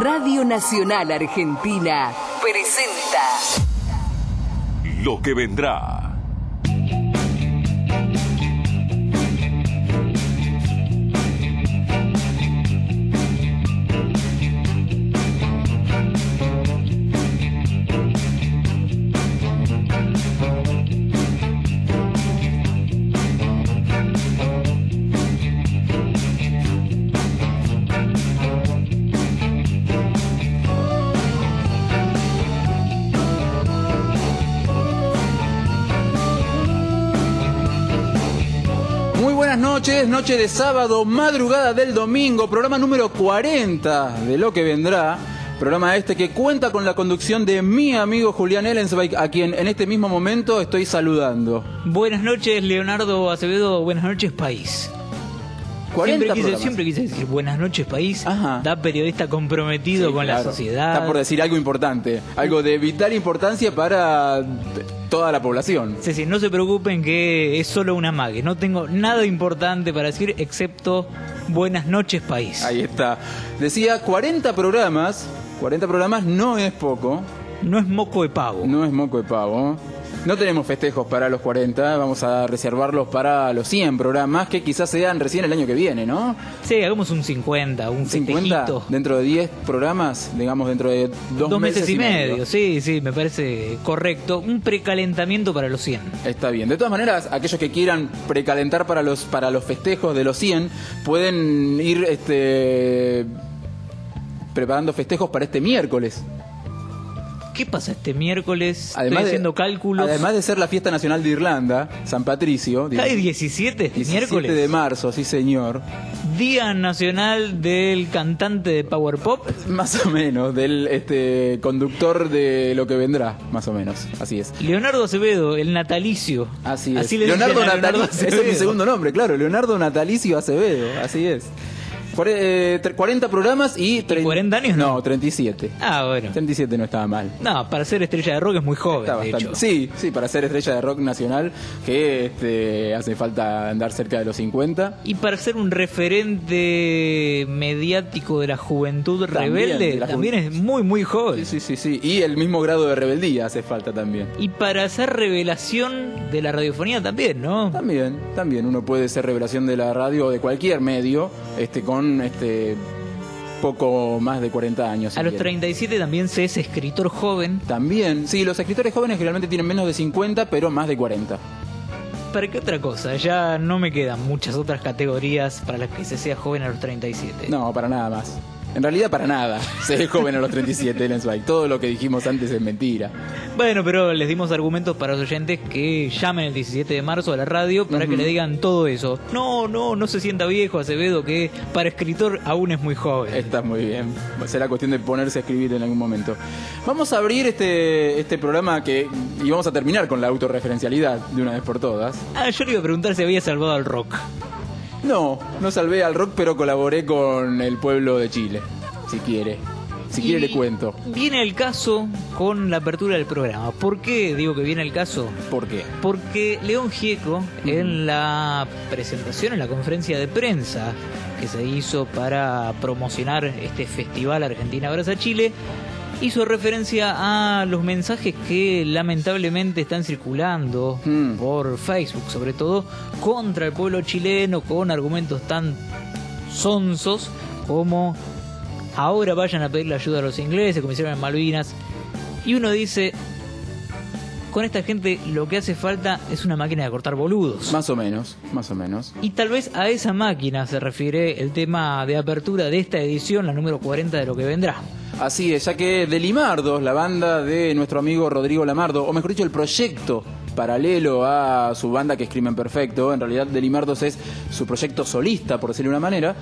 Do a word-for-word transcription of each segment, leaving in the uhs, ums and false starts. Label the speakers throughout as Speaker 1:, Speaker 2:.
Speaker 1: Radio Nacional Argentina presenta
Speaker 2: Lo que vendrá.
Speaker 3: Buenas noches, noche de sábado, madrugada del domingo, programa número cuarenta de Lo que vendrá. Programa este que cuenta con la conducción de mi amigo Julián Ellensweig, a quien en este mismo momento estoy saludando.
Speaker 4: Buenas noches, Leonardo Acevedo, buenas noches, país. Siempre quise, siempre quise decir buenas noches, país.
Speaker 3: Ajá.
Speaker 4: Da periodista comprometido sí, con claro. la sociedad.
Speaker 3: Está por decir algo importante, algo de vital importancia para toda la población.
Speaker 4: Sí, sí, no se preocupen que es solo una mague. No tengo nada importante para decir excepto buenas noches, país.
Speaker 3: Ahí está. Decía cuarenta programas. cuarenta programas no es poco.
Speaker 4: No es moco de pavo.
Speaker 3: No es moco de pavo. No tenemos festejos para los cuarenta, vamos a reservarlos para los cien programas, que quizás sean recién el año que viene, ¿no?
Speaker 4: Sí, hagamos un cincuenta, un
Speaker 3: cincuenta
Speaker 4: festejito.
Speaker 3: Dentro de diez programas, digamos dentro de dos,
Speaker 4: dos
Speaker 3: meses,
Speaker 4: meses y medio. medio. Sí, sí, me parece correcto. Un precalentamiento para los cien.
Speaker 3: Está bien. De todas maneras, aquellos que quieran precalentar para los para los festejos de los cien, pueden ir este preparando festejos para este miércoles.
Speaker 4: ¿Qué pasa este miércoles?
Speaker 3: Además
Speaker 4: Estoy haciendo
Speaker 3: de,
Speaker 4: cálculos.
Speaker 3: Además de ser la fiesta nacional de Irlanda, San Patricio.
Speaker 4: ¿Cae diecisiete este
Speaker 3: diecisiete
Speaker 4: miércoles?
Speaker 3: de marzo, sí señor.
Speaker 4: Día Nacional del Cantante de Power Pop.
Speaker 3: Más o menos, del este conductor de Lo que vendrá, más o menos, así es.
Speaker 4: Leonardo Acevedo, el natalicio.
Speaker 3: Así es.
Speaker 4: Así le
Speaker 3: Leonardo
Speaker 4: Leonardo
Speaker 3: Natalicio, ese es mi segundo nombre, claro, Leonardo Natalicio Acevedo, así es. cuarenta programas y...
Speaker 4: ¿Y cuarenta años?
Speaker 3: No, no, treinta y siete.
Speaker 4: Ah, bueno.
Speaker 3: treinta y siete no estaba mal.
Speaker 4: No, para ser estrella de rock es muy joven,
Speaker 3: Está
Speaker 4: de
Speaker 3: bastante,
Speaker 4: hecho.
Speaker 3: Sí, sí, para ser estrella de rock nacional, que este, hace falta andar cerca de los cincuenta.
Speaker 4: Y para ser un referente mediático de la juventud también, rebelde, la también ju- es muy, muy joven.
Speaker 3: Sí, sí, sí, sí. Y el mismo grado de rebeldía hace falta también.
Speaker 4: Y para hacer revelación de la radiofonía también, ¿no?
Speaker 3: También, también. Uno puede ser revelación de la radio o de cualquier medio, este, con este poco más de cuarenta años.
Speaker 4: Si a los quieren. treinta y siete también se es escritor joven.
Speaker 3: También, sí, los escritores jóvenes generalmente tienen menos de cincuenta, pero más de cuarenta.
Speaker 4: ¿Para qué otra cosa? Ya no me quedan muchas otras categorías para las que se sea joven a los treinta y siete.
Speaker 3: No, para nada más. En realidad para nada. Se es joven a los treinta y siete, Ellensweig. Todo lo que dijimos antes es mentira.
Speaker 4: Bueno, pero les dimos argumentos para los oyentes que llamen el diecisiete de marzo a la radio para uh-huh. que le digan todo eso. No, no, no se sienta viejo, Acevedo, que para escritor aún es muy joven.
Speaker 3: Está muy bien. Será cuestión de ponerse a escribir en algún momento. Vamos a abrir este, este programa que y vamos a terminar con la autorreferencialidad de una vez por todas.
Speaker 4: Ah, yo le iba a preguntar si había salvado al rock.
Speaker 3: No, no salvé al rock, pero colaboré con el pueblo de Chile, si quiere. Si y quiere le cuento.
Speaker 4: Viene el caso con la apertura del programa. ¿Por qué digo que viene el caso?
Speaker 3: ¿Por qué?
Speaker 4: Porque León Gieco, uh-huh. en la presentación, en la conferencia de prensa que se hizo para promocionar este festival Argentina Abraza Chile, hizo referencia a los mensajes que lamentablemente están circulando mm. por Facebook, sobre todo contra el pueblo chileno, con argumentos tan sonsos como ahora vayan a pedirle ayuda a los ingleses, como hicieron en Malvinas. Y uno dice, con esta gente lo que hace falta es una máquina de cortar boludos.
Speaker 3: Más o menos, más o menos.
Speaker 4: Y tal vez a esa máquina se refiere el tema de apertura de esta edición, la número cuarenta de Lo que vendrá.
Speaker 3: Así es, ya que de Limardos, la banda de nuestro amigo Rodrigo Lamardo, o mejor dicho, el proyecto paralelo a su banda que es Crimen Perfecto, en realidad de Limardos es su proyecto solista, por decirlo de una manera,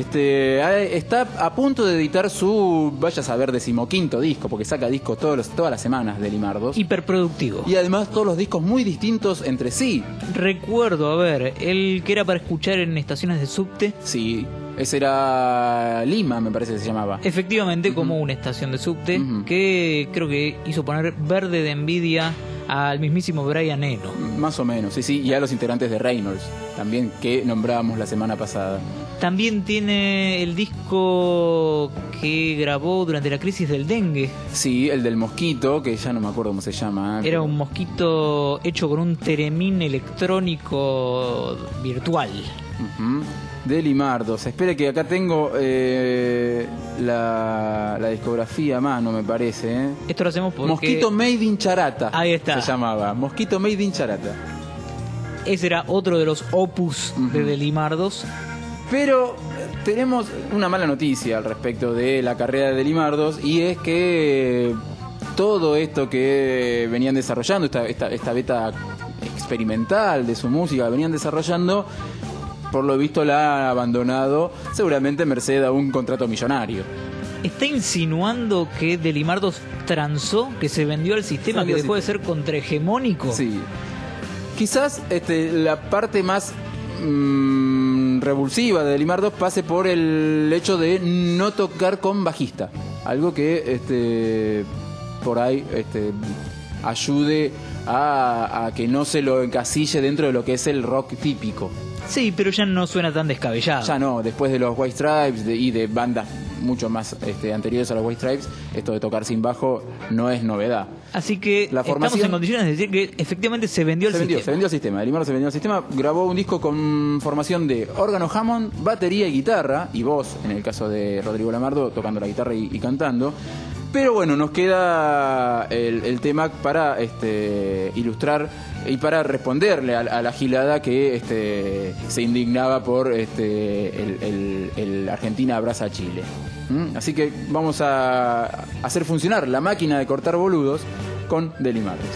Speaker 3: este, está a punto de editar su, vaya a saber, decimoquinto disco, porque saca discos todos los, todas las semanas de Limardos.
Speaker 4: Hiperproductivo.
Speaker 3: Y además todos los discos muy distintos entre sí.
Speaker 4: Recuerdo, a ver, el que era para escuchar en estaciones de subte.
Speaker 3: Sí. Ese era Lima, me parece que se llamaba.
Speaker 4: Efectivamente, uh-huh. como una estación de subte, uh-huh. que creo que hizo poner verde de envidia al mismísimo Brian Eno.
Speaker 3: Más o menos, sí, sí, y a los integrantes de Reynolds, también, que nombrábamos la semana pasada.
Speaker 4: También tiene el disco que grabó durante la crisis del dengue.
Speaker 3: Sí, el del mosquito, que ya no me acuerdo cómo se llama.
Speaker 4: Era un mosquito hecho con un teremín electrónico virtual.
Speaker 3: Uh-huh. De Limardos. Espere que acá tengo eh, la, la discografía a mano, me parece. ¿eh?
Speaker 4: Esto lo hacemos porque...
Speaker 3: Mosquito Made in Charata.
Speaker 4: Ahí está.
Speaker 3: Se llamaba. Mosquito Made in Charata.
Speaker 4: Ese era otro de los opus uh-huh. de Delimardos.
Speaker 3: Pero tenemos una mala noticia al respecto de la carrera de Delimardos, y es que todo esto que venían desarrollando, esta, esta, esta beta experimental de su música, venían desarrollando, por lo visto la ha abandonado, seguramente merced a un contrato millonario.
Speaker 4: ¿Está insinuando que Delimardos transó, que se vendió al sistema, Salió que dejó de ser contrahegemónico?
Speaker 3: Sí. Quizás este, la parte más mmm, revulsiva de Delimardos pase por el hecho de no tocar con bajista. Algo que este, por ahí este, ayude a, a que no se lo encasille dentro de lo que es el rock típico.
Speaker 4: Sí, pero ya no suena tan descabellado.
Speaker 3: Ya no, después de los White Stripes de, y de bandas mucho más este, anteriores a los White Stripes, esto de tocar sin bajo no es novedad.
Speaker 4: Así que la formación, estamos en condiciones de decir que efectivamente se vendió el
Speaker 3: se vendió,
Speaker 4: sistema.
Speaker 3: Se vendió el sistema, Delimardos se vendió el sistema, grabó un disco con formación de órgano Hammond, batería y guitarra, y voz, en el caso de Rodrigo Lamardo, tocando la guitarra y, y cantando. Pero bueno, nos queda el, el tema para este, ilustrar y para responderle a, a la gilada que este, se indignaba por este, el, el, el Argentina abraza a Chile. ¿Mm? Así que vamos a hacer funcionar la máquina de cortar boludos con Delimardos.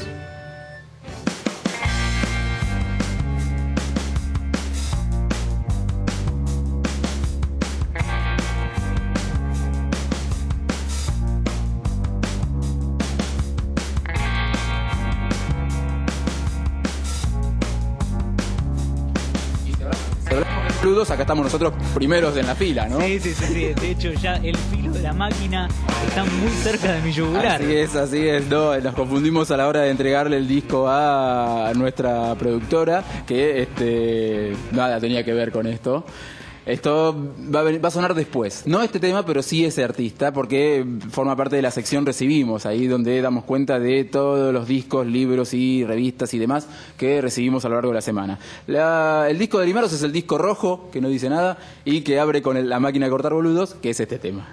Speaker 3: Acá estamos nosotros primeros en la fila, ¿no?
Speaker 4: Sí, sí, sí, sí. De hecho, ya el filo de la máquina está muy cerca de mi yugular.
Speaker 3: Así es, así es. No, nos confundimos a la hora de entregarle el disco a nuestra productora, que este nada tenía que ver con esto. Esto va a, venir, va a sonar después. No este tema, pero sí ese artista, porque forma parte de la sección Recibimos, ahí donde damos cuenta de todos los discos, libros y revistas y demás que recibimos a lo largo de la semana. La, el disco de Delimardos es el disco rojo, que no dice nada, y que abre con el, la máquina de cortar boludos, que es este tema.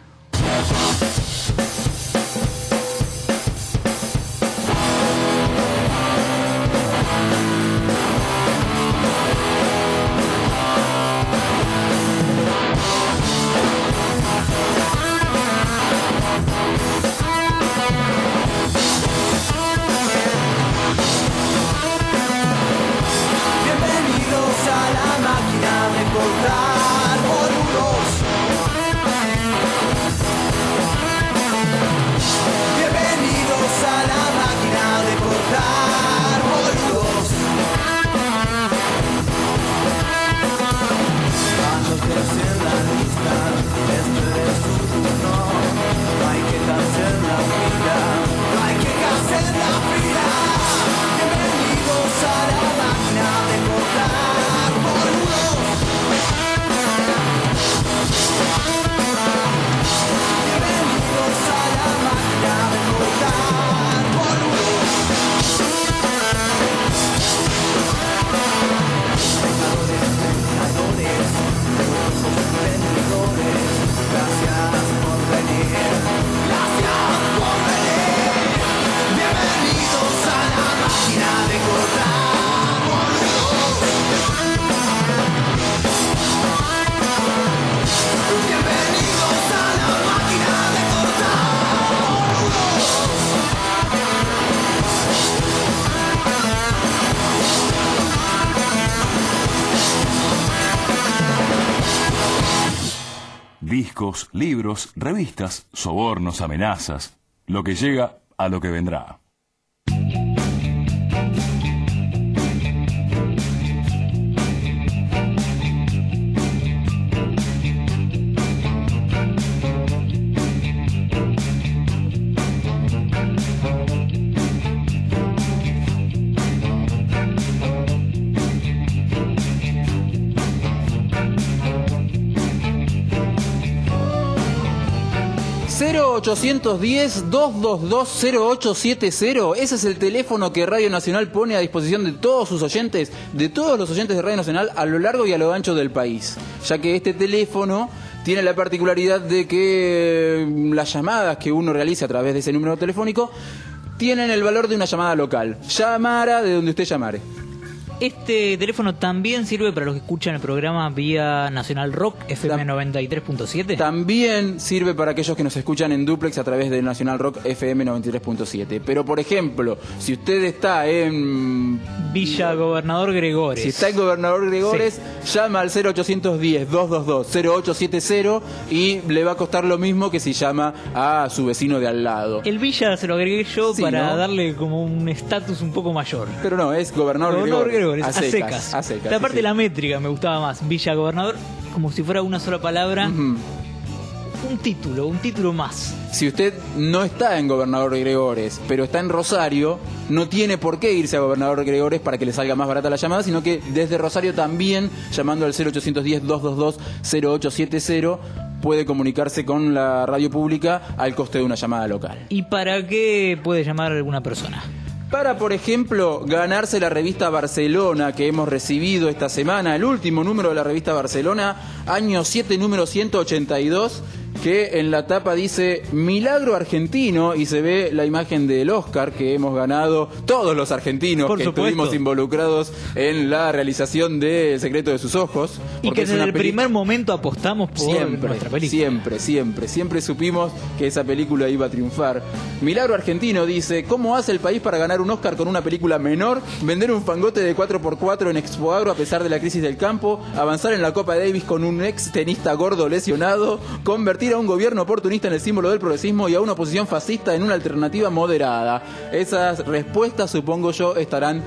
Speaker 2: Discos, libros, revistas, sobornos, amenazas. Lo que llega a lo que vendrá.
Speaker 3: cero ochocientos diez, doscientos veintidós, cero ocho siete cero. Ese es el teléfono que Radio Nacional pone a disposición de todos sus oyentes, de todos los oyentes de Radio Nacional a lo largo y a lo ancho del país. Ya que este teléfono tiene la particularidad de que las llamadas que uno realiza a través de ese número telefónico tienen el valor de una llamada local. Llamara de donde usted llamare.
Speaker 4: Este teléfono también sirve para los que escuchan el programa vía Nacional Rock F M noventa y tres punto siete.
Speaker 3: También sirve para aquellos que nos escuchan en duplex a través de Nacional Rock F M noventa y tres punto siete. Pero por ejemplo, si usted está en
Speaker 4: Villa Gobernador Gregores,
Speaker 3: si está en Gobernador Gregores, sí, llama al cero ochocientos diez, doscientos veintidós, cero ocho siete cero y le va a costar lo mismo que si llama a su vecino de al lado.
Speaker 4: El Villa se lo agregué yo, sí, para ¿no? darle como un estatus un poco mayor.
Speaker 3: Pero no, es Gobernador,
Speaker 4: Gobernador
Speaker 3: Gregores.
Speaker 4: A, a secas, secas. A secas. La parte sí, de la métrica me gustaba más. Villa Gobernador, como si fuera una sola palabra. Uh-huh. Un título, un título más.
Speaker 3: Si usted no está en Gobernador Gregores, pero está en Rosario, no tiene por qué irse a Gobernador Gregores para que le salga más barata la llamada, sino que desde Rosario también, llamando al cero ochocientos diez, doscientos veintidós, cero ocho siete cero, puede comunicarse con la radio pública al coste de una llamada local.
Speaker 4: ¿Y para qué puede llamar alguna persona?
Speaker 3: Para, por ejemplo, ganarse la revista Barcelona que hemos recibido esta semana, el último número de la revista Barcelona, año siete, número ciento ochenta y dos, que en la tapa dice Milagro Argentino y se ve la imagen del Oscar que hemos ganado todos los argentinos por que supuesto. Estuvimos involucrados en la realización de El secreto de sus ojos.
Speaker 4: Y que desde el peli... primer momento apostamos por
Speaker 3: siempre,
Speaker 4: nuestra película.
Speaker 3: Siempre, siempre, siempre supimos que esa película iba a triunfar. Milagro Argentino dice, ¿cómo hace el país para ganar un Oscar con una película menor? Vender un fangote de cuatro por cuatro en Expo Agro a pesar de la crisis del campo, avanzar en la Copa Davis con un ex tenista gordo lesionado, convertir a un gobierno oportunista en el símbolo del progresismo y a una oposición fascista en una alternativa moderada. Esas respuestas, supongo yo, estarán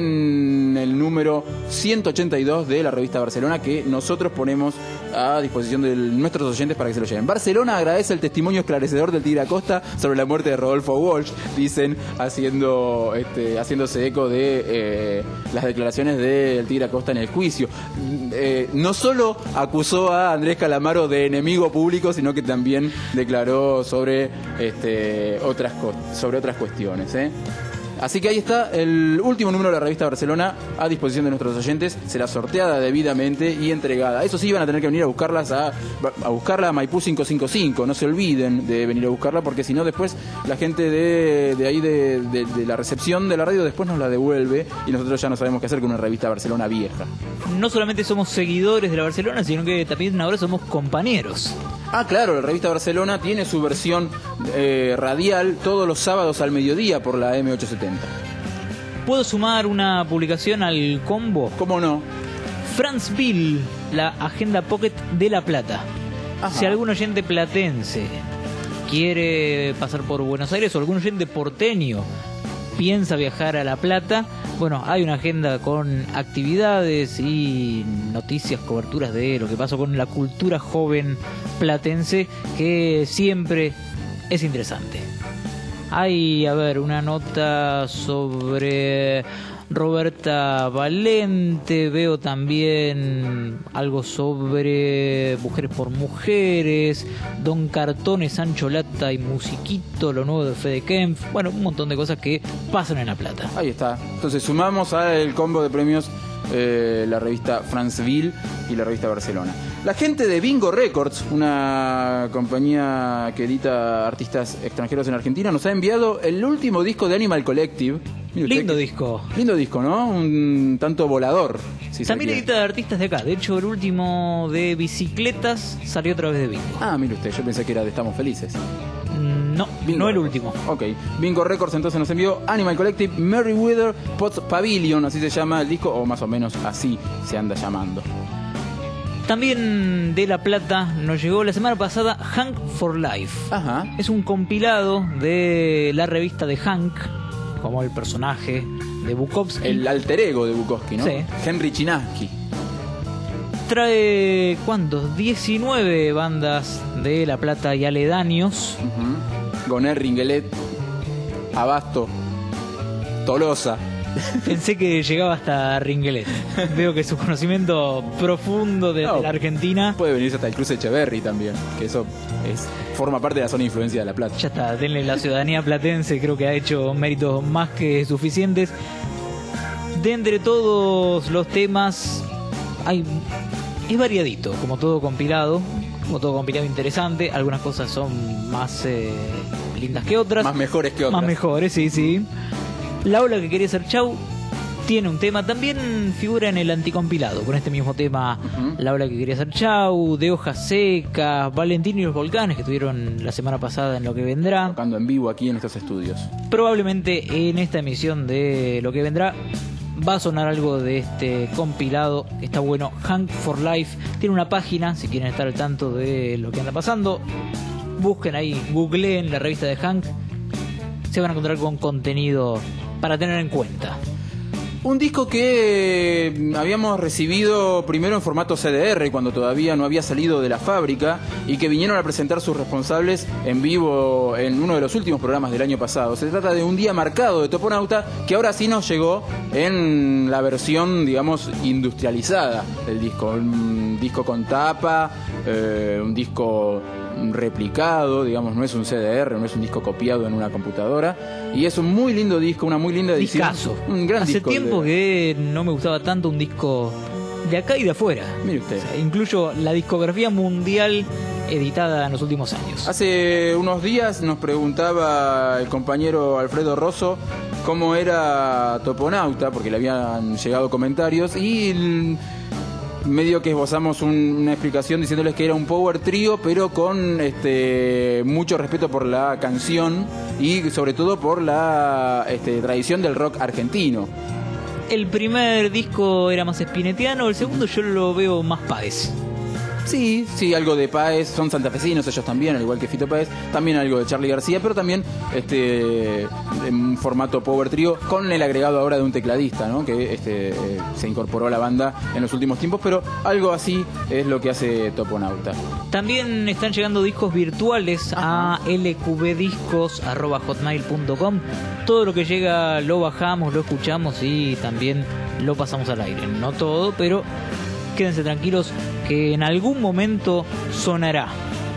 Speaker 3: en el número ciento ochenta y dos de la revista Barcelona, que nosotros ponemos a disposición de nuestros oyentes para que se lo lleven. Barcelona agradece el testimonio esclarecedor del Tigre Acosta sobre la muerte de Rodolfo Walsh, dicen, haciendo este, haciéndose eco de eh, las declaraciones del Tigre Acosta en el juicio. Eh, no solo acusó a Andrés Calamaro de enemigo público, sino que también declaró sobre este, otras sobre otras cuestiones, ¿eh? Así que ahí está el último número de la revista Barcelona a disposición de nuestros oyentes. Será sorteada debidamente y entregada. Eso sí, van a tener que venir a buscarlas a, a buscarla a Maipú quinientos cincuenta y cinco. No se olviden de venir a buscarla, porque si no después la gente de, de ahí de, de, de la recepción de la radio después nos la devuelve y nosotros ya no sabemos qué hacer con una revista Barcelona vieja.
Speaker 4: No solamente somos seguidores de la Barcelona, sino que también ahora somos compañeros.
Speaker 3: Ah, claro, la revista Barcelona tiene su versión eh, radial todos los sábados al mediodía por la M ochocientos setenta.
Speaker 4: ¿Puedo sumar una publicación al combo?
Speaker 3: ¿Cómo no?
Speaker 4: Franceville, la agenda Pocket de La Plata. Ajá. Si algún oyente platense quiere pasar por Buenos Aires o algún oyente porteño piensa viajar a La Plata, bueno, hay una agenda con actividades y noticias, coberturas de lo que pasa con la cultura joven platense, que siempre es interesante. Hay, a ver, una nota sobre Roberta Valente, veo también algo sobre Mujeres por Mujeres, Don Cartones, Sancho Lata y Musiquito, lo nuevo de Fede Kempf, bueno, un montón de cosas que pasan en La Plata.
Speaker 3: Ahí está, entonces sumamos al combo de premios eh, la revista Franceville y la revista Barcelona. La gente de Bingo Records, una compañía que edita artistas extranjeros en Argentina, nos ha enviado el último disco de Animal Collective.
Speaker 4: Lindo
Speaker 3: que,
Speaker 4: disco.
Speaker 3: Lindo disco, ¿no? Un tanto volador. Si
Speaker 4: También edita artistas de acá. De hecho, el último de Bicicletas salió a través de Bingo.
Speaker 3: Ah, mire usted, yo pensé que era de Estamos Felices.
Speaker 4: No, Bingo no el último.
Speaker 3: Ok, Bingo Records entonces nos envió Animal Collective, Merriweather Potts Pavilion, así se llama el disco, o más o menos así se anda llamando.
Speaker 4: También de La Plata nos llegó la semana pasada Hank for Life.
Speaker 3: Ajá.
Speaker 4: Es un compilado de la revista de Hank, como el personaje de Bukowski.
Speaker 3: El alter ego de Bukowski, ¿no?
Speaker 4: Sí.
Speaker 3: Henry Chinaski.
Speaker 4: Trae, ¿cuántos? diecinueve bandas de La Plata y aledaños.
Speaker 3: Uh-huh. Goner, Ringelet, Abasto, Tolosa.
Speaker 4: Pensé que llegaba hasta Ringelet. Veo que su conocimiento profundo de,
Speaker 3: No,
Speaker 4: de la Argentina.
Speaker 3: Puede venirse hasta el cruce Echeverry también, que eso es, forma parte de la zona de influencia de La Plata.
Speaker 4: Ya está, denle la ciudadanía platense, creo que ha hecho méritos más que suficientes. De entre todos los temas, hay es variadito, como todo compilado, como todo compilado interesante. Algunas cosas son más eh, lindas que otras.
Speaker 3: Más mejores que otras.
Speaker 4: Más mejores, sí, sí. La ola que quería ser chau tiene un tema, también figura en el anticompilado, con este mismo tema, uh-huh. La ola que quería ser chau, De hojas secas, Valentín y los volcanes, que estuvieron la semana pasada en Lo que vendrá.
Speaker 3: Tocando en vivo aquí en estos estudios.
Speaker 4: Probablemente en esta emisión de Lo que vendrá va a sonar algo de este compilado, que está bueno. Hank for Life tiene una página, si quieren estar al tanto de lo que anda pasando, busquen ahí, googleen la revista de Hank, se van a encontrar con contenido para tener en cuenta.
Speaker 3: Un disco que habíamos recibido primero en formato C D R, cuando todavía no había salido de la fábrica, y que vinieron a presentar sus responsables en vivo en uno de los últimos programas del año pasado. Se trata de Un día marcado de Toponauta, que ahora sí nos llegó en la versión, digamos, industrializada del disco. Un disco con tapa, eh, un disco replicado, digamos, no es un C D R, no es un disco copiado en una computadora, y es un muy lindo disco, una muy linda edición.
Speaker 4: Discazo.
Speaker 3: Un gran
Speaker 4: Hace
Speaker 3: disco
Speaker 4: tiempo
Speaker 3: de...
Speaker 4: que no me gustaba tanto un disco de acá y de afuera.
Speaker 3: Mire usted.
Speaker 4: O sea, incluyo la discografía mundial editada en los últimos años.
Speaker 3: Hace unos días nos preguntaba el compañero Alfredo Rosso cómo era Toponauta, porque le habían llegado comentarios, y el... medio que esbozamos un, una explicación diciéndoles que era un power trio, pero con este mucho respeto por la canción y sobre todo por la este, tradición del rock argentino.
Speaker 4: El primer disco era más spinettiano, el segundo yo lo veo más Páez.
Speaker 3: Sí, sí, algo de Páez, son santafesinos ellos también, al igual que Fito Páez, también algo de Charly García, pero también este en un formato power trio con el agregado ahora de un tecladista, ¿no? Que este se incorporó a la banda en los últimos tiempos, pero algo así es lo que hace Toponauta.
Speaker 4: También están llegando discos virtuales Ajá. a l q b discos arroba hotmail punto com. Todo lo que llega lo bajamos, lo escuchamos y también lo pasamos al aire. No todo, pero quédense tranquilos que en algún momento sonará.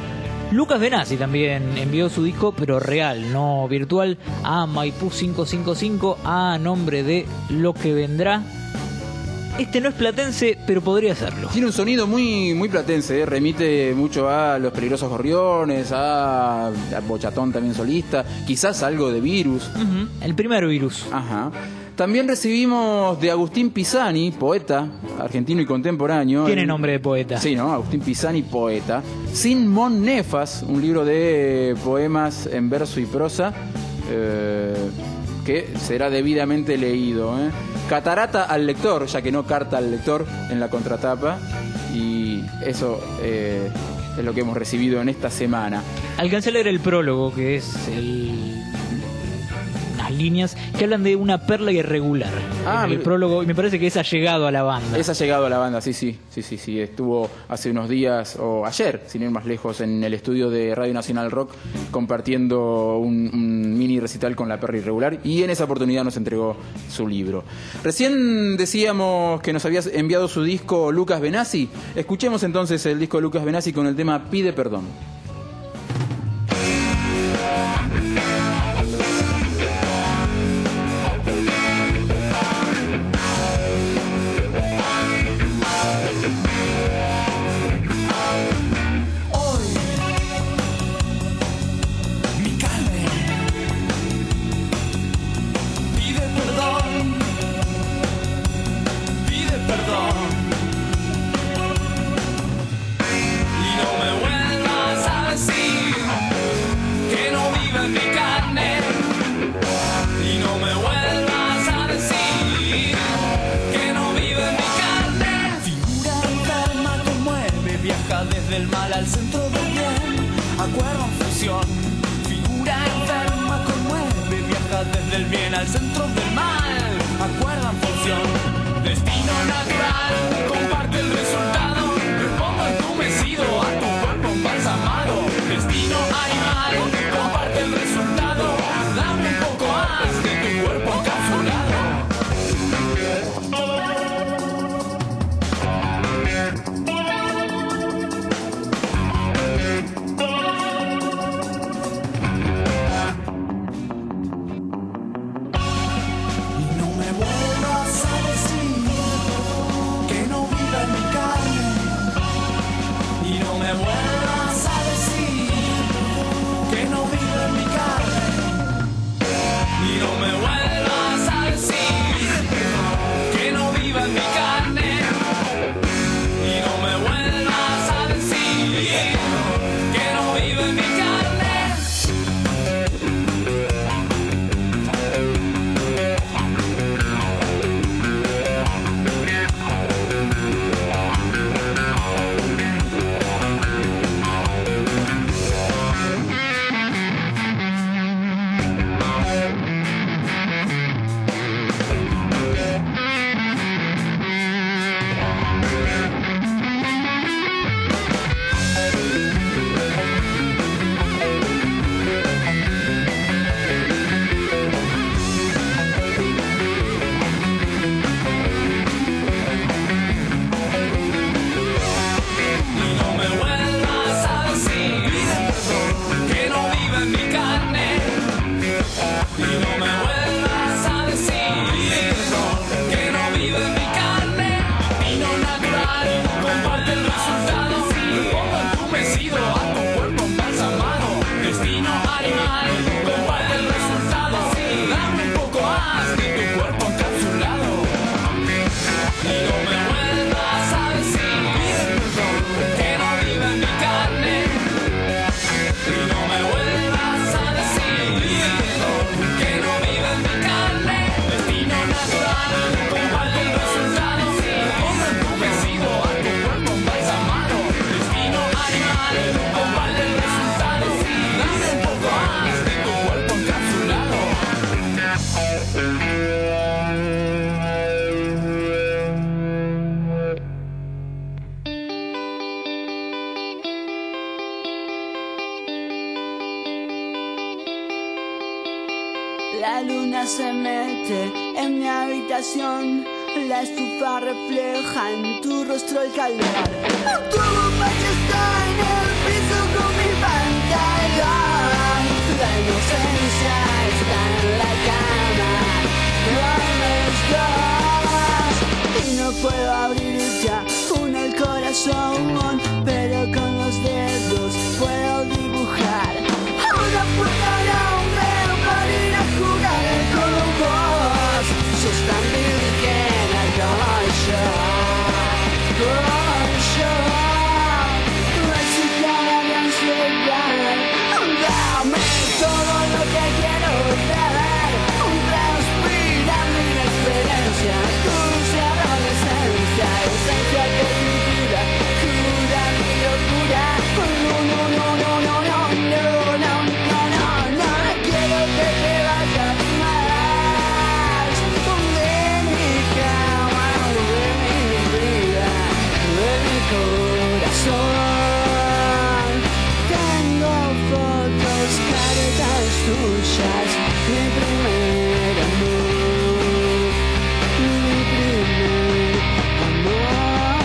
Speaker 4: Lucas Benassi también envió su disco, pero real, no virtual, a Maipú quinientos cincuenta y cinco a nombre de Lo que vendrá. Este no es platense, pero podría serlo.
Speaker 3: Tiene un sonido muy muy platense, ¿eh? Remite mucho a Los Peligrosos Gorriones, a, a Bochatón también solista, quizás algo de Virus.
Speaker 4: Uh-huh. El primer Virus.
Speaker 3: Ajá. También recibimos de Agustín Pisani, poeta argentino y contemporáneo.
Speaker 4: Tiene
Speaker 3: el...
Speaker 4: nombre de poeta.
Speaker 3: Sí, ¿no? Agustín Pisani, poeta. Sin Mon Nefas, un libro de poemas en verso y prosa, eh, que será debidamente leído. ¿eh? Catarata al lector, ya que no carta al lector en la contratapa. Y eso eh, es lo que hemos recibido en esta semana.
Speaker 4: Alcancé a leer el prólogo, que es el... líneas que hablan de una perla irregular. Ah, el prólogo, y me parece que esa ha llegado a la banda.
Speaker 3: Esa ha llegado a la banda, sí, sí, sí, sí, sí. Estuvo hace unos días, o ayer, sin ir más lejos, en el estudio de Radio Nacional Rock, compartiendo un, un mini recital con la perla irregular, y en esa oportunidad nos entregó su libro. Recién decíamos que nos había enviado su disco Lucas Benassi. Escuchemos entonces el disco de Lucas Benassi con el tema Pide Perdón.
Speaker 5: Del mal al centro del bien, acuerdo en fusión. Figura enferma conmueve, viaja desde el bien al centro del mal, acuerdo en fusión. Destino natural, comparte el resultado. Me pongo entumecido a tu cuerpo embalsamado. Destino animal, comparte el resultado. Dame un poco más de tu cuerpo encapsulado.
Speaker 6: La luna se mete en mi habitación, la estufa refleja en tu rostro el calor. Tu bombacha está en el piso con mi pantalón. La inocencia está en la cama con los dos. Y no puedo abrir ya aún el corazón, pero con los dedos puedo dibujar una puerta grande para ir a jugar con vos. Sos tan virgen como yo, como yo. Reciclar la ansiedad, dame todo lo que quiero dar. Transpira mi experiencia, dulce adolescencia, esencia que mi vida cura mi locura. No, no, no, no, no, no, no, no, no, no, no. Quiero que te vayas más de mi cama, de mi vida, de mi corazón. Tengo fotos, cartas tuyas, mi primer amor, mi primer amor.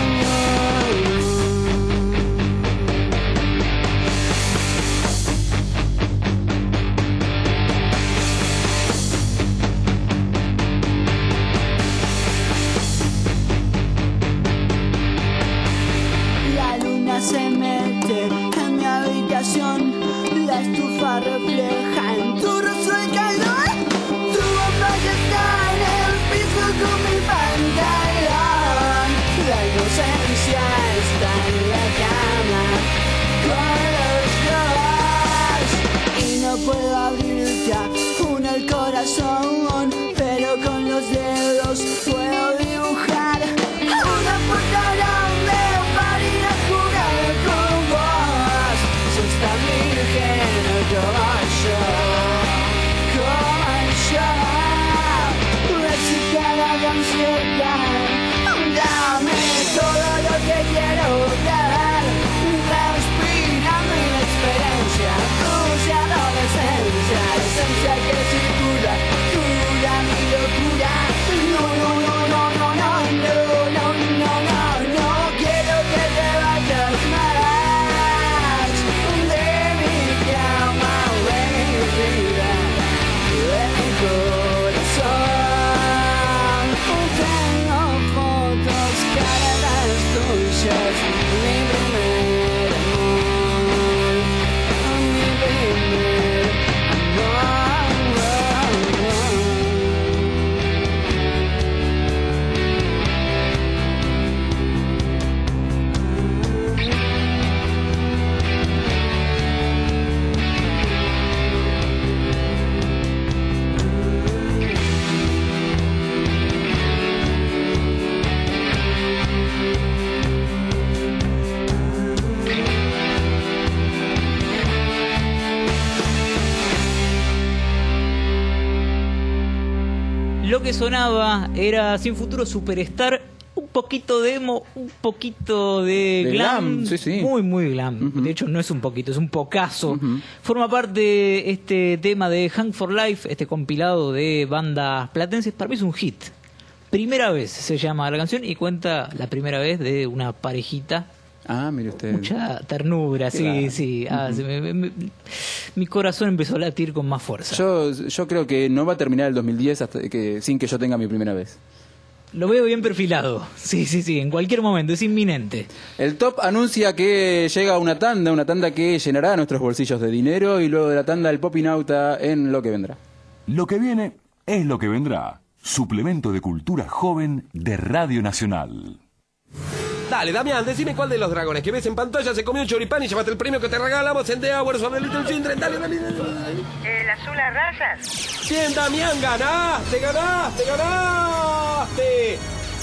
Speaker 6: La luna se mete en mi habitación, la estufa refleja en tu rostro el calor. Tu bomba ya está en el piso con mi pantalón. La inocencia está en la cama con los dos. Y no puedo abrir ya aún el corazón, pero con los dedos puedo dibujar una puerta grande para ir a jugar con vos. Sos tan virgen como yo, como yo. Reciclada de ansiedad, dame todo lo que quiero dar. Transpira mi experiencia, dulce adolescencia, esencia que circula, cura mi locura. No, no, no, no, no, no, no, no, no, no, no. Quiero que te vayas más de mi cama, de mi vida, de mi corazón. Tengo fotos, cartas tuyas, mi primer amor, mi primer
Speaker 4: Lo que sonaba era Sin Futuro Superstar, un poquito de emo, un poquito de,
Speaker 3: De
Speaker 4: glam,
Speaker 3: glam, sí, sí.
Speaker 4: muy, muy glam.
Speaker 3: Ujú.
Speaker 4: De hecho, no es un poquito, es un pocazo.
Speaker 3: Ujú.
Speaker 4: Forma parte de este tema de Hang for Life, este compilado de bandas platenses. Para mí es un hit. Primera vez se llama la canción y cuenta la primera vez de una parejita.
Speaker 3: Ah, mire usted.
Speaker 4: Mucha ternura, sí,
Speaker 3: Claro.
Speaker 4: sí. Ah, se me- me- me- mi corazón empezó a latir con más fuerza.
Speaker 3: Yo, yo creo que no va a terminar el dos mil diez hasta que, sin que yo tenga mi primera vez.
Speaker 4: Lo veo bien perfilado. Sí, sí, sí, en cualquier momento, es inminente.
Speaker 3: El top anuncia que llega una tanda, una tanda que llenará nuestros bolsillos de dinero, y luego de la tanda el Popinauta en lo que vendrá.
Speaker 2: Lo que viene es lo que vendrá. Suplemento de cultura joven de Radio Nacional.
Speaker 7: Dale, Damián, decime cuál de los dragones que ves en pantalla se comió un choripán y llevaste el premio que te regalamos en The Hours of the Little Children. Dale, dale, dale.
Speaker 8: El azul a rayas.
Speaker 7: Bien, Damián, ganaste, ganaste, ganaste.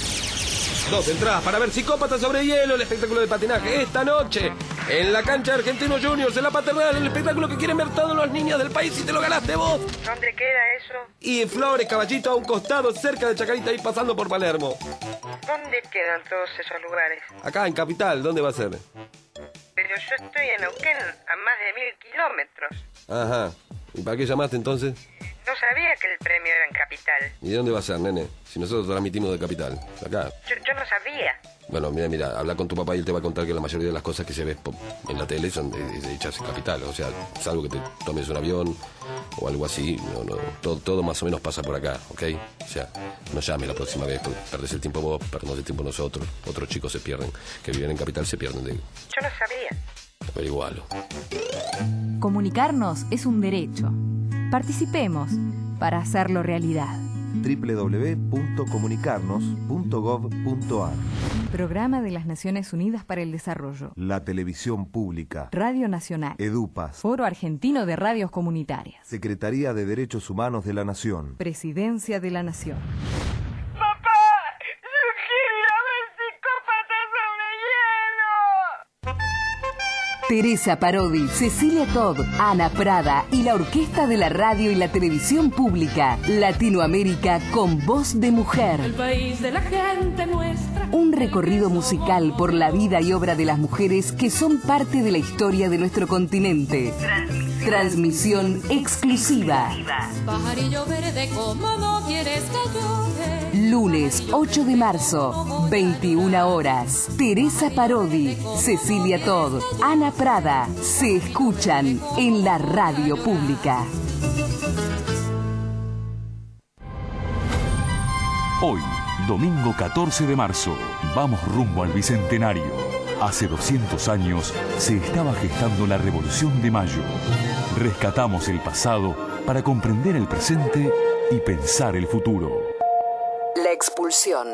Speaker 7: Dos entradas para ver Psicópatas sobre hielo, el espectáculo de patinaje esta noche en la cancha de Argentinos Juniors, en la Paternal, el espectáculo que quieren ver todos los niños del país, y te lo ganaste vos.
Speaker 8: ¿Dónde queda eso?
Speaker 7: Y en Flores, Caballito, a un costado, cerca de Chacarita, ahí pasando por Palermo.
Speaker 8: ¿Dónde quedan todos esos lugares?
Speaker 7: Acá en Capital, ¿dónde va a ser?
Speaker 8: Pero yo estoy en Neuquén, a más de mil kilómetros.
Speaker 7: Ajá. ¿Y para qué llamaste entonces?
Speaker 8: No sabía que el premio era en Capital.
Speaker 7: ¿Y de dónde va a ser, nene? Si nosotros transmitimos de Capital, acá.
Speaker 8: Yo, yo no sabía.
Speaker 7: Bueno, mira, mira, habla con tu papá y él te va a contar que la mayoría de las cosas que se ve en la tele son hechas en Capital. O sea, salvo que te tomes un avión o algo así, no, no, todo, todo más o menos pasa por acá, ¿ok? O sea, no llame la próxima vez, porque perdés el tiempo vos, perdemos el tiempo nosotros. Otros chicos se pierden, que viven en Capital se pierden de...
Speaker 8: Yo no sabía.
Speaker 7: Averigualo.
Speaker 9: Comunicarnos es un derecho. Participemos para hacerlo realidad.
Speaker 10: doble u doble u doble u punto comunicarnos punto gov punto ar.
Speaker 9: Programa de las Naciones Unidas para el Desarrollo.
Speaker 10: La televisión pública.
Speaker 9: Radio Nacional.
Speaker 10: EDUPAS.
Speaker 9: Foro Argentino de Radios Comunitarias.
Speaker 10: Secretaría de Derechos Humanos de la Nación.
Speaker 9: Presidencia de la Nación.
Speaker 1: Teresa Parodi, Cecilia Todd, Ana Prada y la Orquesta de la Radio y la Televisión Pública. Latinoamérica con voz de mujer.
Speaker 6: El país de la gente nuestra.
Speaker 1: Un recorrido musical por la vida y obra de las mujeres que son parte de la historia de nuestro continente. Transmisión, Transmisión exclusiva.
Speaker 6: Pajarillo verde, ¿cómo no quieres que llore?
Speaker 1: Lunes ocho de marzo, veintiuna horas. Teresa Parodi, Cecilia Todd, Ana Prada se escuchan en la radio pública.
Speaker 2: Hoy, domingo catorce de marzo, vamos rumbo al Bicentenario. Hace doscientos años se estaba gestando la Revolución de Mayo. Rescatamos el pasado para comprender el presente y pensar el futuro.
Speaker 1: La expulsión.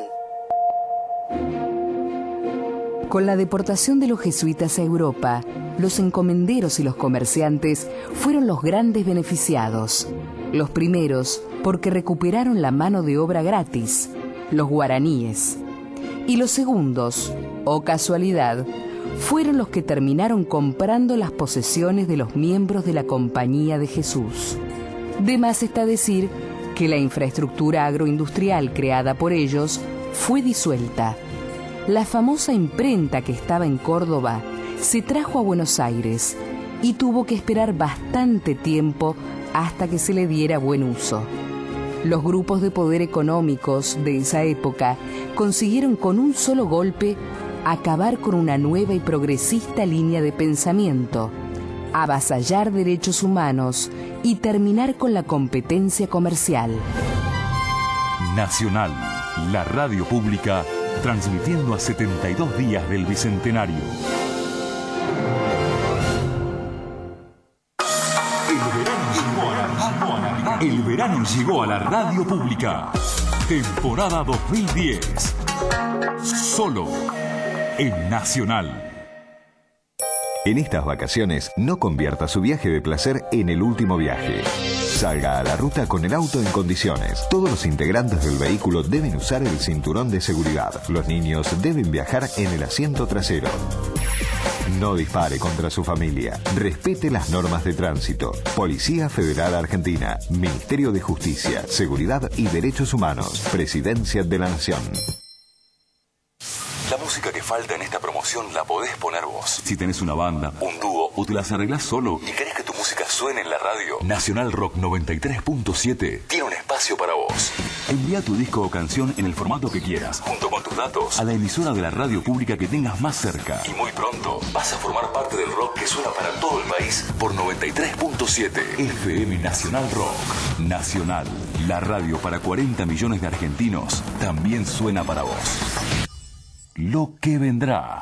Speaker 1: Con la deportación de los jesuitas a Europa, los encomenderos y los comerciantes fueron los grandes beneficiados. Los primeros porque recuperaron la mano de obra gratis, los guaraníes. Y los segundos, oh casualidad, fueron los que terminaron comprando las posesiones de los miembros de la Compañía de Jesús. De más está decir que la infraestructura agroindustrial creada por ellos fue disuelta. La famosa imprenta que estaba en Córdoba se trajo a Buenos Aires y tuvo que esperar bastante tiempo hasta que se le diera buen uso. Los grupos de poder económicos de esa época consiguieron con un solo golpe acabar con una nueva y progresista línea de pensamiento, avasallar derechos humanos y terminar con la competencia comercial.
Speaker 2: Nacional, la radio pública, transmitiendo a setenta y dos días del Bicentenario. El verano llegó a la radio pública. Temporada dos mil diez. Solo en Nacional.
Speaker 11: En estas vacaciones, no convierta su viaje de placer en el último viaje. Salga a la ruta con el auto en condiciones. Todos los integrantes del vehículo deben usar el cinturón de seguridad. Los niños deben viajar en el asiento trasero. No dispare contra su familia. Respete las normas de tránsito. Policía Federal Argentina. Ministerio de Justicia, Seguridad y Derechos Humanos. Presidencia de la Nación.
Speaker 2: La música que falta en esta promoción la podés poner vos. Si tenés una banda, un dúo o te las arreglás solo y querés que tu música suene en la radio, Nacional Rock noventa y tres punto siete tiene un espacio para vos. Envía tu disco o canción en el formato que quieras, junto con tus datos, a la emisora de la radio pública que tengas más cerca. Y muy pronto vas a formar parte del rock que suena para todo el país por noventa y tres punto siete F M Nacional Rock. Nacional, la radio para cuarenta millones de argentinos, también suena para vos. Lo que vendrá.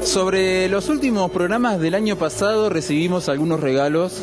Speaker 3: Sobre los últimos programas del año pasado recibimos algunos regalos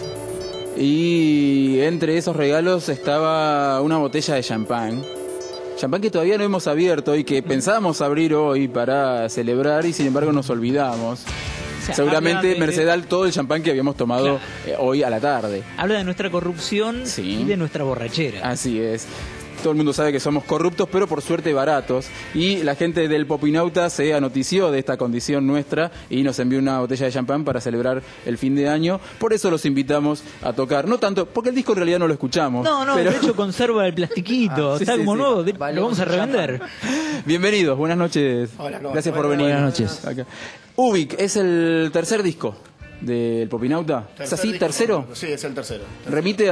Speaker 3: y entre esos regalos estaba una botella de champán. Champán que todavía no hemos abierto y que pensábamos abrir hoy para celebrar y sin embargo nos olvidamos. O sea, seguramente de... Mercedal todo el champán que habíamos tomado claro. eh, hoy a la tarde.
Speaker 4: Habla de nuestra corrupción sí. y de nuestra borrachera.
Speaker 3: Así es. Todo el mundo sabe que somos corruptos, pero por suerte baratos. Y la gente del Popinauta se anotició de esta condición nuestra y nos envió una botella de champán para celebrar el fin de año. Por eso los invitamos a tocar. No tanto, porque el disco en realidad no lo escuchamos.
Speaker 4: No, no, pero... de hecho conserva el plastiquito. Ah, sí, está sí, como sí. nuevo, vale, lo vamos a revender.
Speaker 3: Bienvenidos, buenas noches.
Speaker 12: Hola, ¿cómo?
Speaker 3: Gracias por
Speaker 12: Hola,
Speaker 3: venir.
Speaker 4: Buenas noches.
Speaker 3: Acá. Ubic, es el tercer disco del Popinauta. ¿Es así? ¿Tercero?
Speaker 12: Sí, es el tercero.
Speaker 3: Remite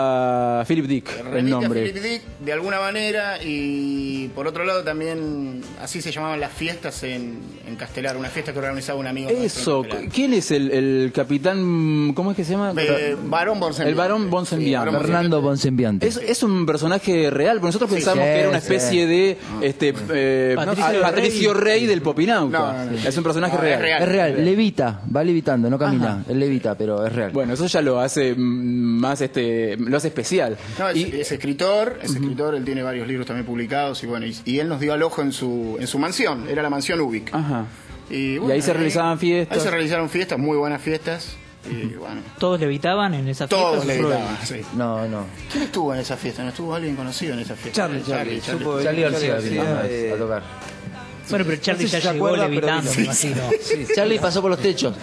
Speaker 3: a Philip Dick,
Speaker 12: Remite
Speaker 3: el nombre.
Speaker 12: a Philip Dick de alguna manera y por otro lado también así se llamaban las fiestas en, en Castelar, una fiesta que organizaba un amigo.
Speaker 3: Eso, ¿quién es el, el capitán, cómo es que se llama?
Speaker 12: Eh, Barón Bonsembiante.
Speaker 3: El Barón Bonsembiante.
Speaker 12: Sí,
Speaker 13: Fernando Bonsembiante.
Speaker 3: Es, es un personaje real, porque nosotros
Speaker 12: sí,
Speaker 3: pensamos
Speaker 12: sí,
Speaker 3: que era una especie
Speaker 12: sí.
Speaker 3: de este, eh,
Speaker 4: Patricio,
Speaker 3: no, Patricio Rey. Rey del Popinauta. No, no, no. Es un personaje
Speaker 12: no,
Speaker 3: real.
Speaker 12: Es real.
Speaker 13: Es real, levita, va levitando, no camina. Ajá. Él levita, pero es real.
Speaker 3: Bueno, eso ya lo hace más, este, lo hace especial.
Speaker 12: No, es,
Speaker 3: y,
Speaker 12: es escritor, es uh-huh. escritor, él tiene varios libros también publicados y bueno, y, y él nos dio al ojo en su, en su mansión, era la mansión Ubic.
Speaker 3: Ajá.
Speaker 12: Y, bueno,
Speaker 3: y ahí se
Speaker 12: ahí,
Speaker 3: realizaban fiestas.
Speaker 12: Ahí se realizaron fiestas, muy buenas fiestas. Y bueno.
Speaker 4: ¿Todos levitaban en esa fiesta?
Speaker 12: Todos levitaban, sí.
Speaker 13: No, no.
Speaker 12: ¿Quién estuvo en esa fiesta? ¿No estuvo alguien conocido en esa fiesta?
Speaker 13: Charlie, Charlie. Charlie, Charlie García vino a tocar.
Speaker 4: Bueno, pero Charlie
Speaker 13: no sé si
Speaker 4: ya llegó
Speaker 13: acuerda,
Speaker 4: levitando,
Speaker 13: pero...
Speaker 4: me imagino.
Speaker 13: Sí, Charlie pasó por los techos.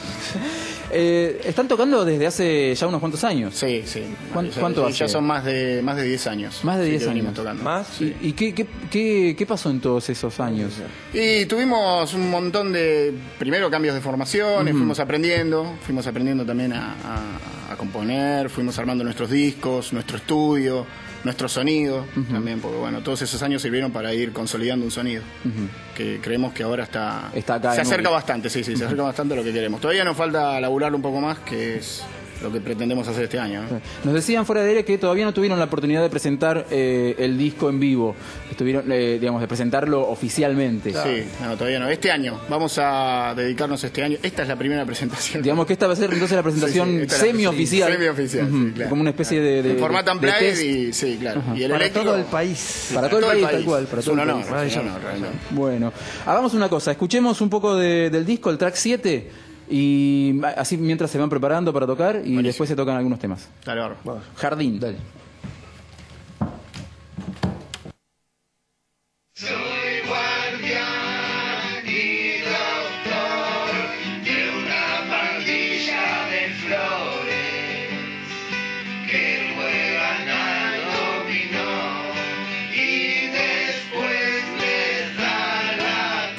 Speaker 3: Eh, están tocando desde hace ya unos cuantos años.
Speaker 12: Sí, sí.
Speaker 3: ¿Cuánto,
Speaker 12: ya,
Speaker 3: ¿cuánto
Speaker 12: ya
Speaker 3: hace?
Speaker 12: Ya son más de más de diez años.
Speaker 3: Más de diez
Speaker 12: sí,
Speaker 3: años.
Speaker 12: Tocando.
Speaker 3: ¿Más? Sí. ¿Y, y qué, qué, qué, qué pasó en todos esos años?
Speaker 12: Y tuvimos un montón de, primero cambios de formaciones, uh-huh. fuimos aprendiendo, fuimos aprendiendo también a, a, a componer, fuimos armando nuestros discos, nuestro estudio, nuestro sonido uh-huh. también, porque bueno, todos esos años sirvieron para ir consolidando un sonido uh-huh. que creemos que ahora está,
Speaker 3: está acá
Speaker 12: se acerca bastante, sí, sí, uh-huh. se acerca bastante a lo que queremos. Todavía nos falta laburar un poco más, que es lo que pretendemos hacer este año, ¿no?
Speaker 3: Nos decían fuera de aire que todavía no tuvieron la oportunidad de presentar eh, el disco en vivo, estuvieron, eh, digamos, de presentarlo oficialmente.
Speaker 12: Sí, no, todavía no. Este año, vamos a dedicarnos este año. Esta es la primera presentación.
Speaker 3: Digamos que esta va a ser entonces la presentación sí, sí, semioficial.
Speaker 12: Sí, semioficial,
Speaker 3: uh-huh.
Speaker 12: sí, claro.
Speaker 3: Como una especie de... de
Speaker 12: en formato
Speaker 3: de, de
Speaker 12: Unplugged y sí, claro.
Speaker 3: Uh-huh.
Speaker 12: Y el
Speaker 13: para
Speaker 12: eléctrico,
Speaker 13: todo el país.
Speaker 12: Sí,
Speaker 3: para,
Speaker 12: para
Speaker 3: todo el país,
Speaker 12: país,
Speaker 3: tal cual. Para
Speaker 12: es
Speaker 3: todo
Speaker 12: un
Speaker 3: el
Speaker 12: honor.
Speaker 3: país.
Speaker 12: Es un honor, realmente.
Speaker 3: Bueno, hagamos una cosa. Escuchemos un poco de, del disco, el track siete. Y así mientras se van preparando para tocar y Buenísimo. Después se tocan algunos temas.
Speaker 12: Dale, ahora.
Speaker 3: Jardín. Dale.
Speaker 14: Soy guardián y doctor de una pandilla de flores que juegan al dominó y después les da la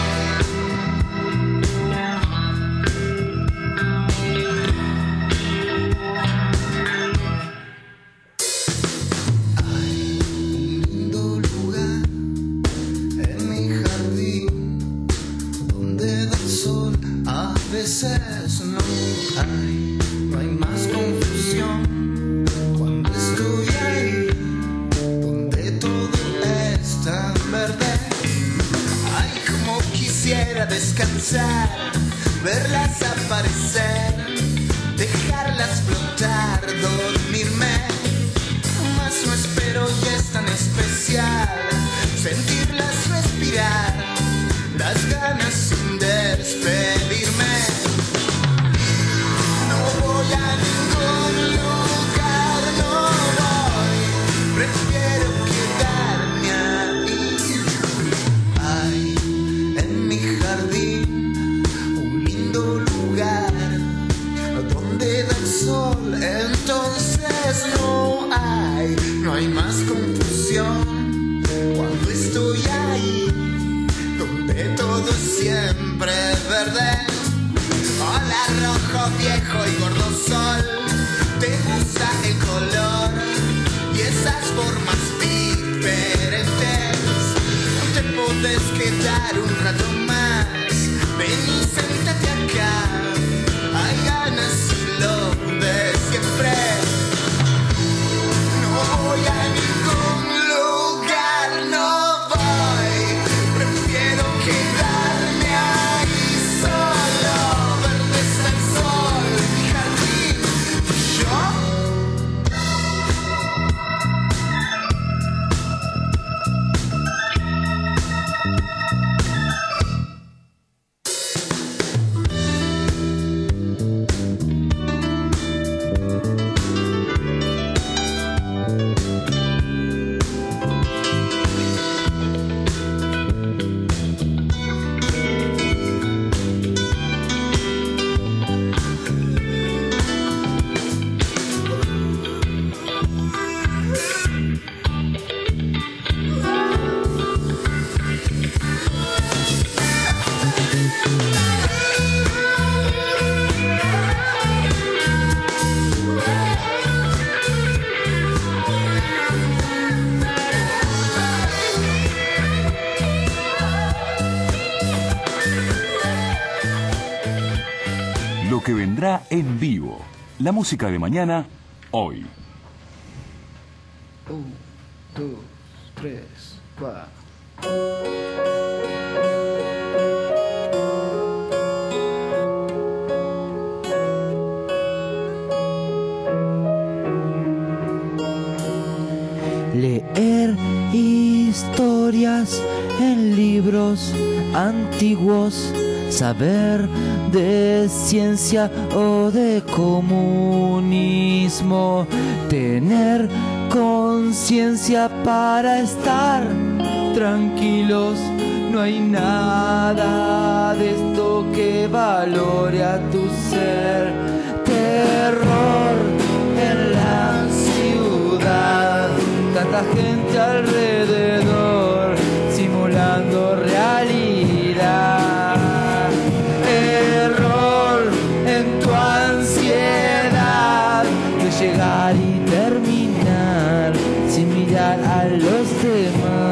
Speaker 5: a veces no hay, no hay más confusión cuando estoy ahí, donde todo es tan verde. Ay, como quisiera descansar, verlas aparecer, dejarlas flotar, dormirme. Más no espero y es tan especial sentirlas respirar, las ganas sin despedirme. No voy a ningún lugar, no voy, prefiero quedarme ahí. Hay en mi jardín un lindo lugar donde da el sol, entonces no hay, no hay más confusión cuando estoy ahí, donde todo es siempre verde. Hola rojo, viejo y gordo sol, te gusta el color y esas formas diferentes. Te podés quedar un rato más, ven y siéntate acá, hay ganas y lo de siempre. No voy a ningún lugar, no voy, prefiero quedarme ahí solo.
Speaker 2: Lo que vendrá en vivo. La música de mañana, hoy.
Speaker 12: Un, dos, tres, cuatro.
Speaker 13: Leer historias en libros antiguos, saber de ciencia o de comunismo, tener conciencia para estar tranquilos. No hay nada de esto que valore a tu ser. Terror en la ciudad, tanta gente alrededor simulando realidad. Error en tu ansiedad de llegar y terminar sin mirar a los demás.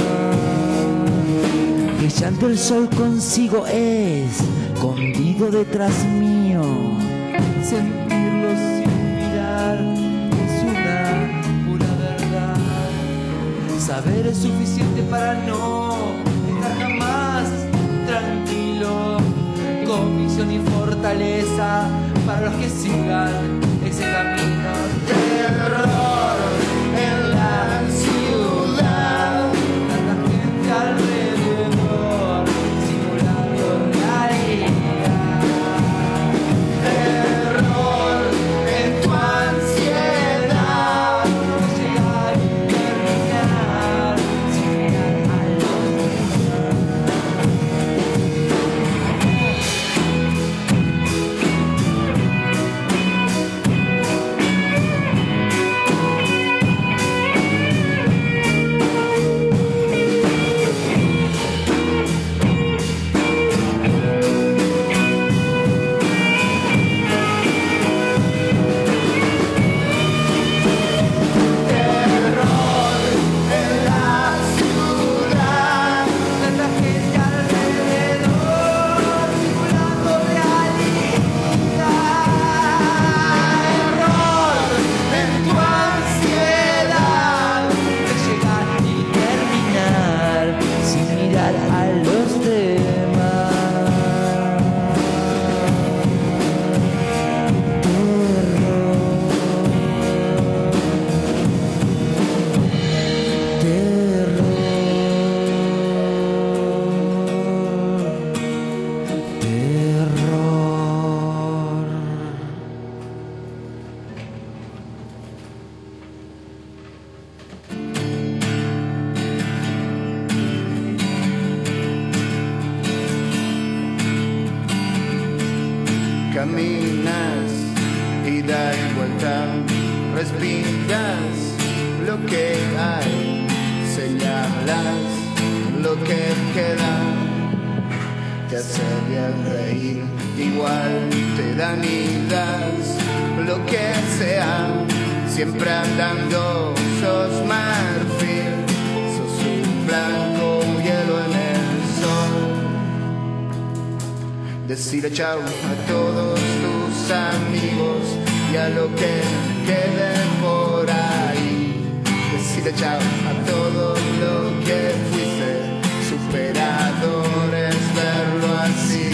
Speaker 13: Brillando el sol consigo es, escondido detrás mío. Sentirlo sin mirar es una pura verdad. Saber es suficiente para no estar jamás tranquilo. Convicción y fortaleza para los que sigan ese camino. Terror en la ciudad, tanta gente alrededor simulando realidad. Terror en tu ansiedad de llegar y terminar sin mirar a los
Speaker 12: Caminas y das vuelta, respiras lo que hay, señalas lo que queda, te hace bien reír, igual te dan y das lo que sea, siempre andando, sos marfil, sos un blanco hielo en el sol. Decirle chau a todos tus amigos y a lo que quede por ahí. Decirle chau a todo lo que fuiste, superador es verlo así.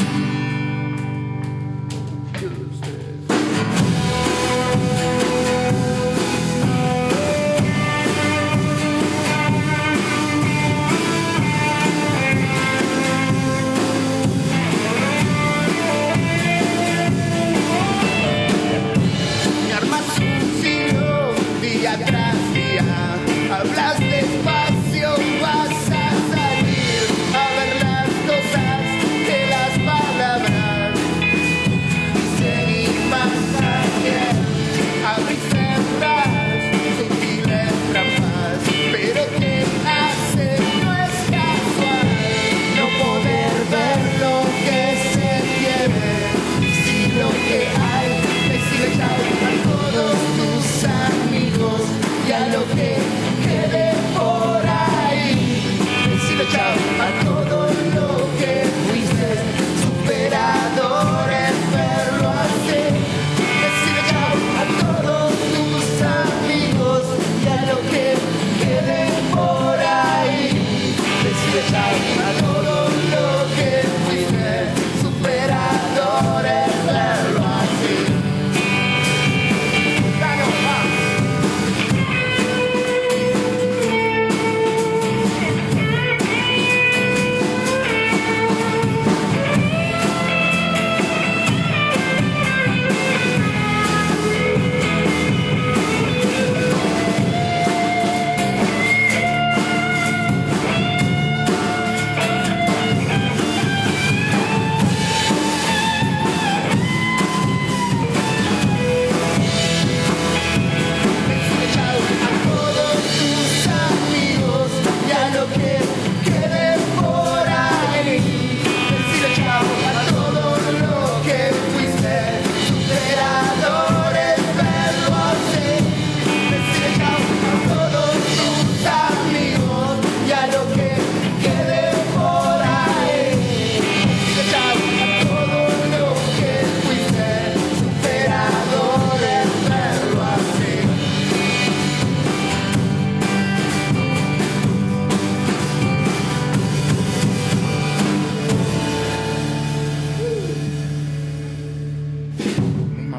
Speaker 14: Día tras día, hablas despacio, vas a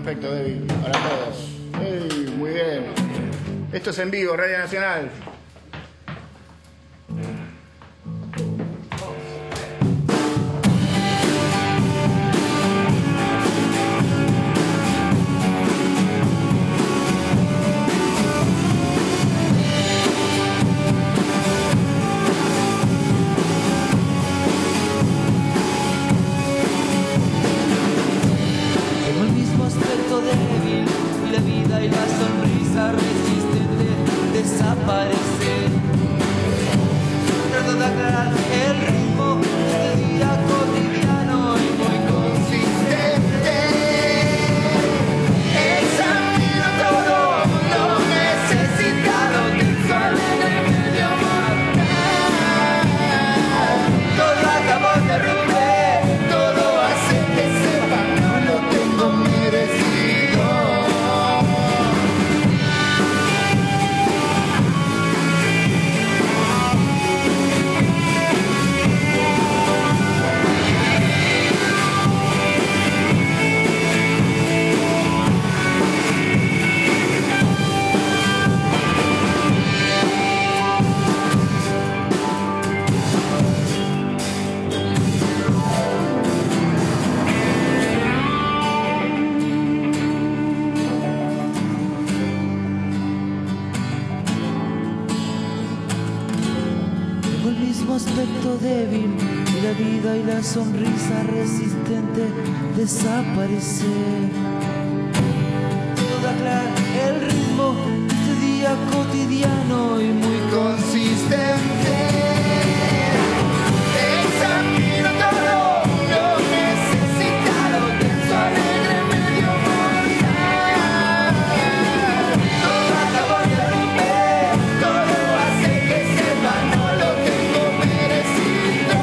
Speaker 12: aspecto débil para todos. Ey, muy bien. Esto es en vivo, Radio Nacional.
Speaker 13: Débil y la vida y la sonrisa resistente desaparecer. Trato de aclarar el ritmo de este día cotidiano y muy consistente. Examino todo lo necesitado del sol en el medio mortal. Todo acabó de derrumbe, todo hace que sepa no lo tengo merecido. Aspecto débil y la vida y la sonrisa resistente desaparecer. Todo aclarar el ritmo de este día cotidiano y muy consistente. Examino todo lo necesitado del sol en el medio mortal. Todo acabó de romper, todo hace que sepa no lo tengo merecido.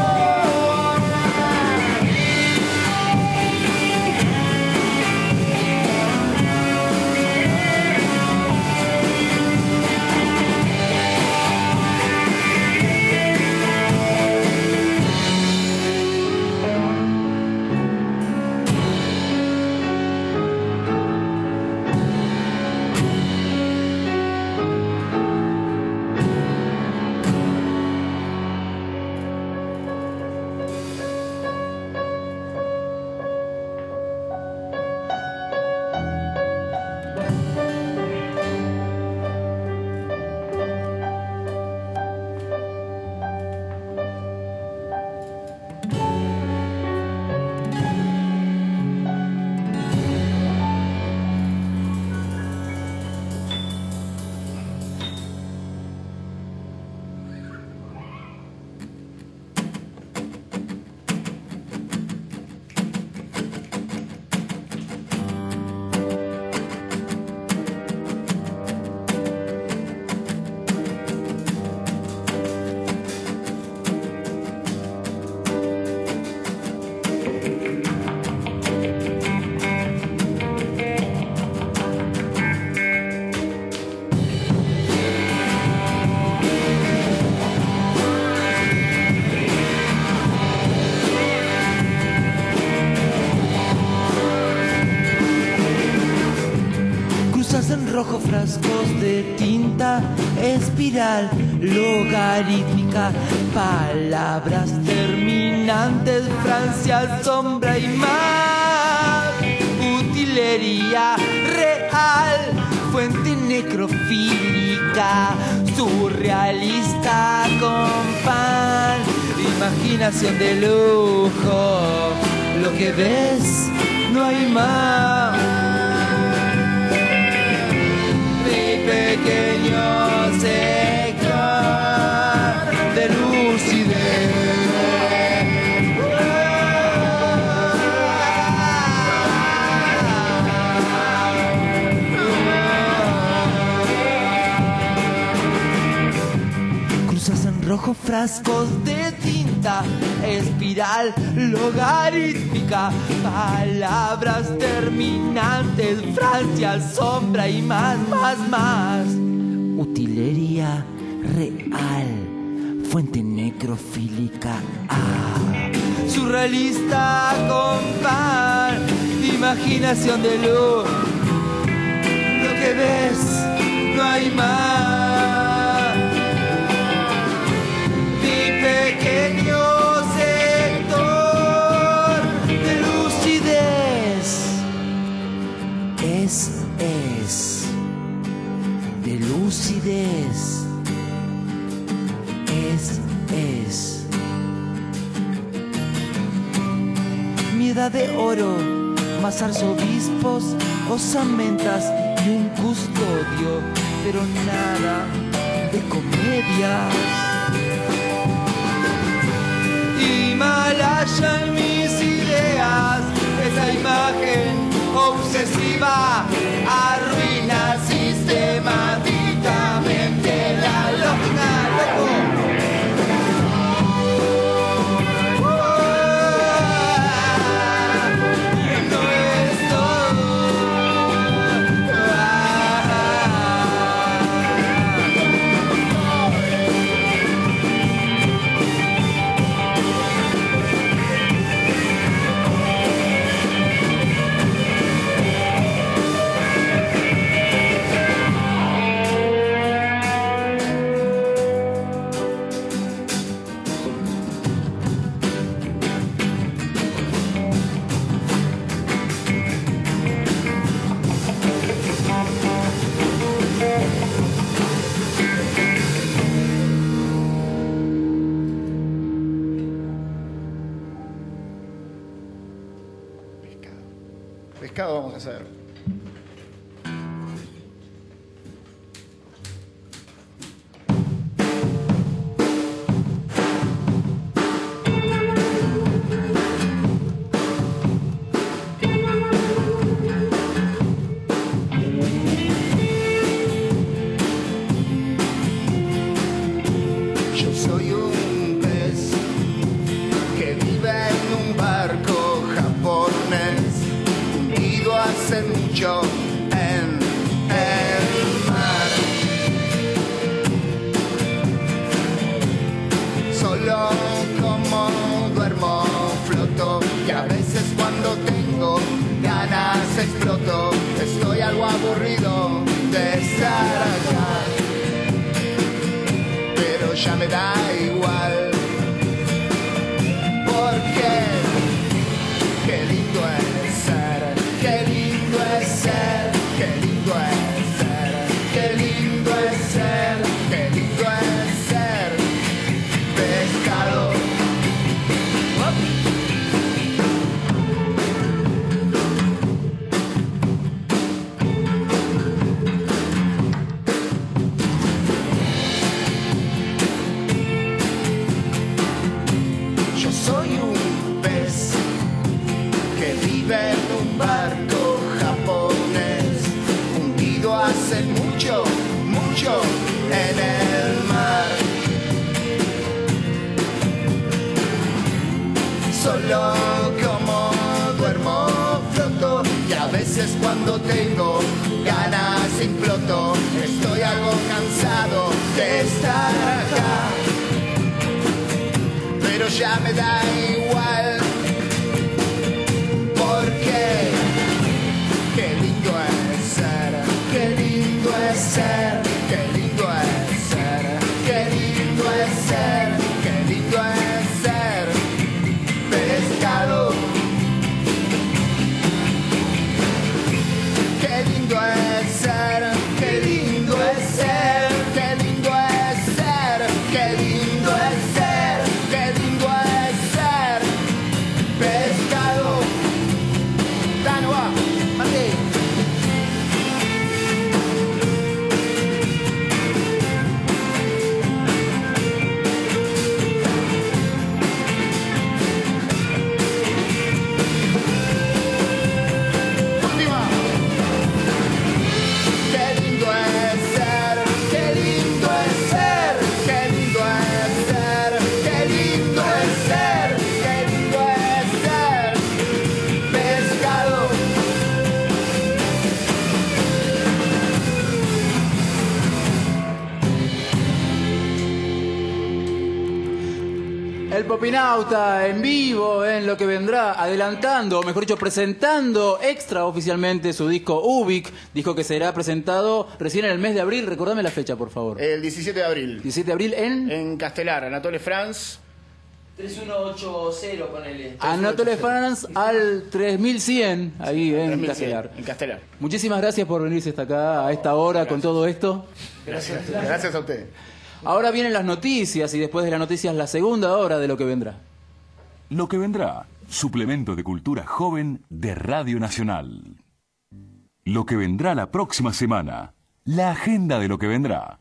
Speaker 13: En rojo frascos de tinta, espiral logarítmica, palabras terminantes, Francia, sombra y más, utilería real, fuente necrofílica, surrealista con pan, imaginación de lujo, lo que ves no hay más. Pequeño sector de lucidez. Cruzas en rojo frascos de tinta, espiral logarítmica, palabras terminantes, Francia, sombra y más, más, más. Utilería real, fuente necrofílica, ah. Surrealista con pan, imaginación de luz. Lo que ves, no hay más. Mi pequeño sector de lucidez es, es, de lucidez es, es. Mi edad de oro, más arzobispos, osamentas y un custodio, pero nada de comedias. Himalaya en mis ideas, esa imagen obsesiva arruina sistemáticamente la lógica, loco.
Speaker 12: Pescado vamos a hacer. Yo soy un pez que vive en un barco japonés, hundido hace mucho en el mar. Solo como duermo floto y a veces cuando tengo ganas exploto. Estoy algo aburrido de estar acá, pero ya me da igual, porque qué lindo es ser, qué lindo es ser, qué lindo es ser, qué lindo es ser, qué lindo es ser pescado. Yo soy un pez que vive en un barco japonés, hundido hace mucho, mucho en el mar. Solo como duermo floto y a veces cuando tengo ganas imploto. Estoy algo cansado de estar acá, pero ya me da igual, porque qué lindo es ser, qué lindo es ser, qué lindo es ser, qué lindo es ser, qué lindo es ser pescado. Qué lindo es ser, qué lindo es ser, qué lindo es ser, qué lindo es ser, qué lindo es ser pescado. Tanua, Martín. Última. Qué
Speaker 3: El Popinauta en vivo en lo que vendrá, adelantando, o mejor dicho, presentando extraoficialmente su disco Ubik, disco que será presentado recién en el mes de abril. Recordame la fecha, por favor.
Speaker 12: El diecisiete de abril.
Speaker 3: diecisiete de abril en...
Speaker 12: En Castelar, Anatole France.
Speaker 4: tres uno ocho cero, ponele.
Speaker 3: Anatole France al tres mil cien, ahí en Castelar.
Speaker 12: En Castelar.
Speaker 3: Muchísimas gracias por venirse hasta acá a esta hora con todo esto.
Speaker 12: Gracias. Gracias a ustedes.
Speaker 3: Ahora vienen las noticias y después de las noticias la segunda hora de lo que vendrá.
Speaker 2: Lo que vendrá, suplemento de cultura joven de Radio Nacional. Lo que vendrá la próxima semana, la agenda de lo que vendrá.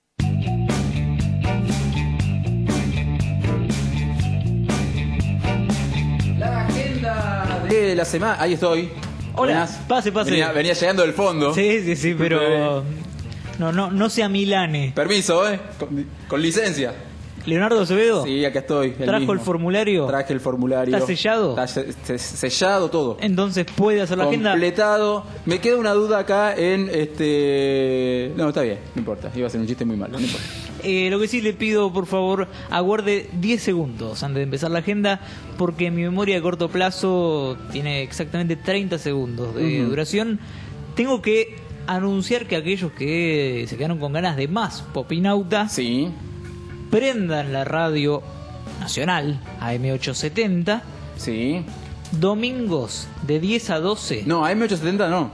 Speaker 3: La agenda de la semana, ahí estoy.
Speaker 4: Hola,
Speaker 3: Buenas.
Speaker 4: pase, pase.
Speaker 3: Venía, venía llegando del fondo.
Speaker 4: Sí, sí, sí, pero... No, no, no sea Milane.
Speaker 3: Permiso, ¿eh? Con, con licencia.
Speaker 4: Leonardo Acevedo.
Speaker 3: Sí, acá estoy. el
Speaker 4: ¿Trajo
Speaker 3: mismo.
Speaker 4: el formulario?
Speaker 3: Traje el formulario.
Speaker 4: ¿Está sellado?
Speaker 3: Está se- se- sellado todo.
Speaker 4: Entonces puede hacer la agenda.
Speaker 3: Completado. Me queda una duda acá en este. No, está bien, no importa. Iba a ser un chiste muy malo, no importa.
Speaker 4: Eh, lo que sí le pido, por favor, aguarde diez segundos antes de empezar la agenda, porque mi memoria de corto plazo tiene exactamente treinta segundos de
Speaker 3: Ujú.
Speaker 4: duración. Tengo que anunciar que aquellos que se quedaron con ganas de más Popinauta,
Speaker 3: sí,
Speaker 4: prendan la radio nacional A M ochocientos setenta.
Speaker 3: Sí.
Speaker 4: Domingos de diez a doce.
Speaker 3: No, A M ochocientos setenta no.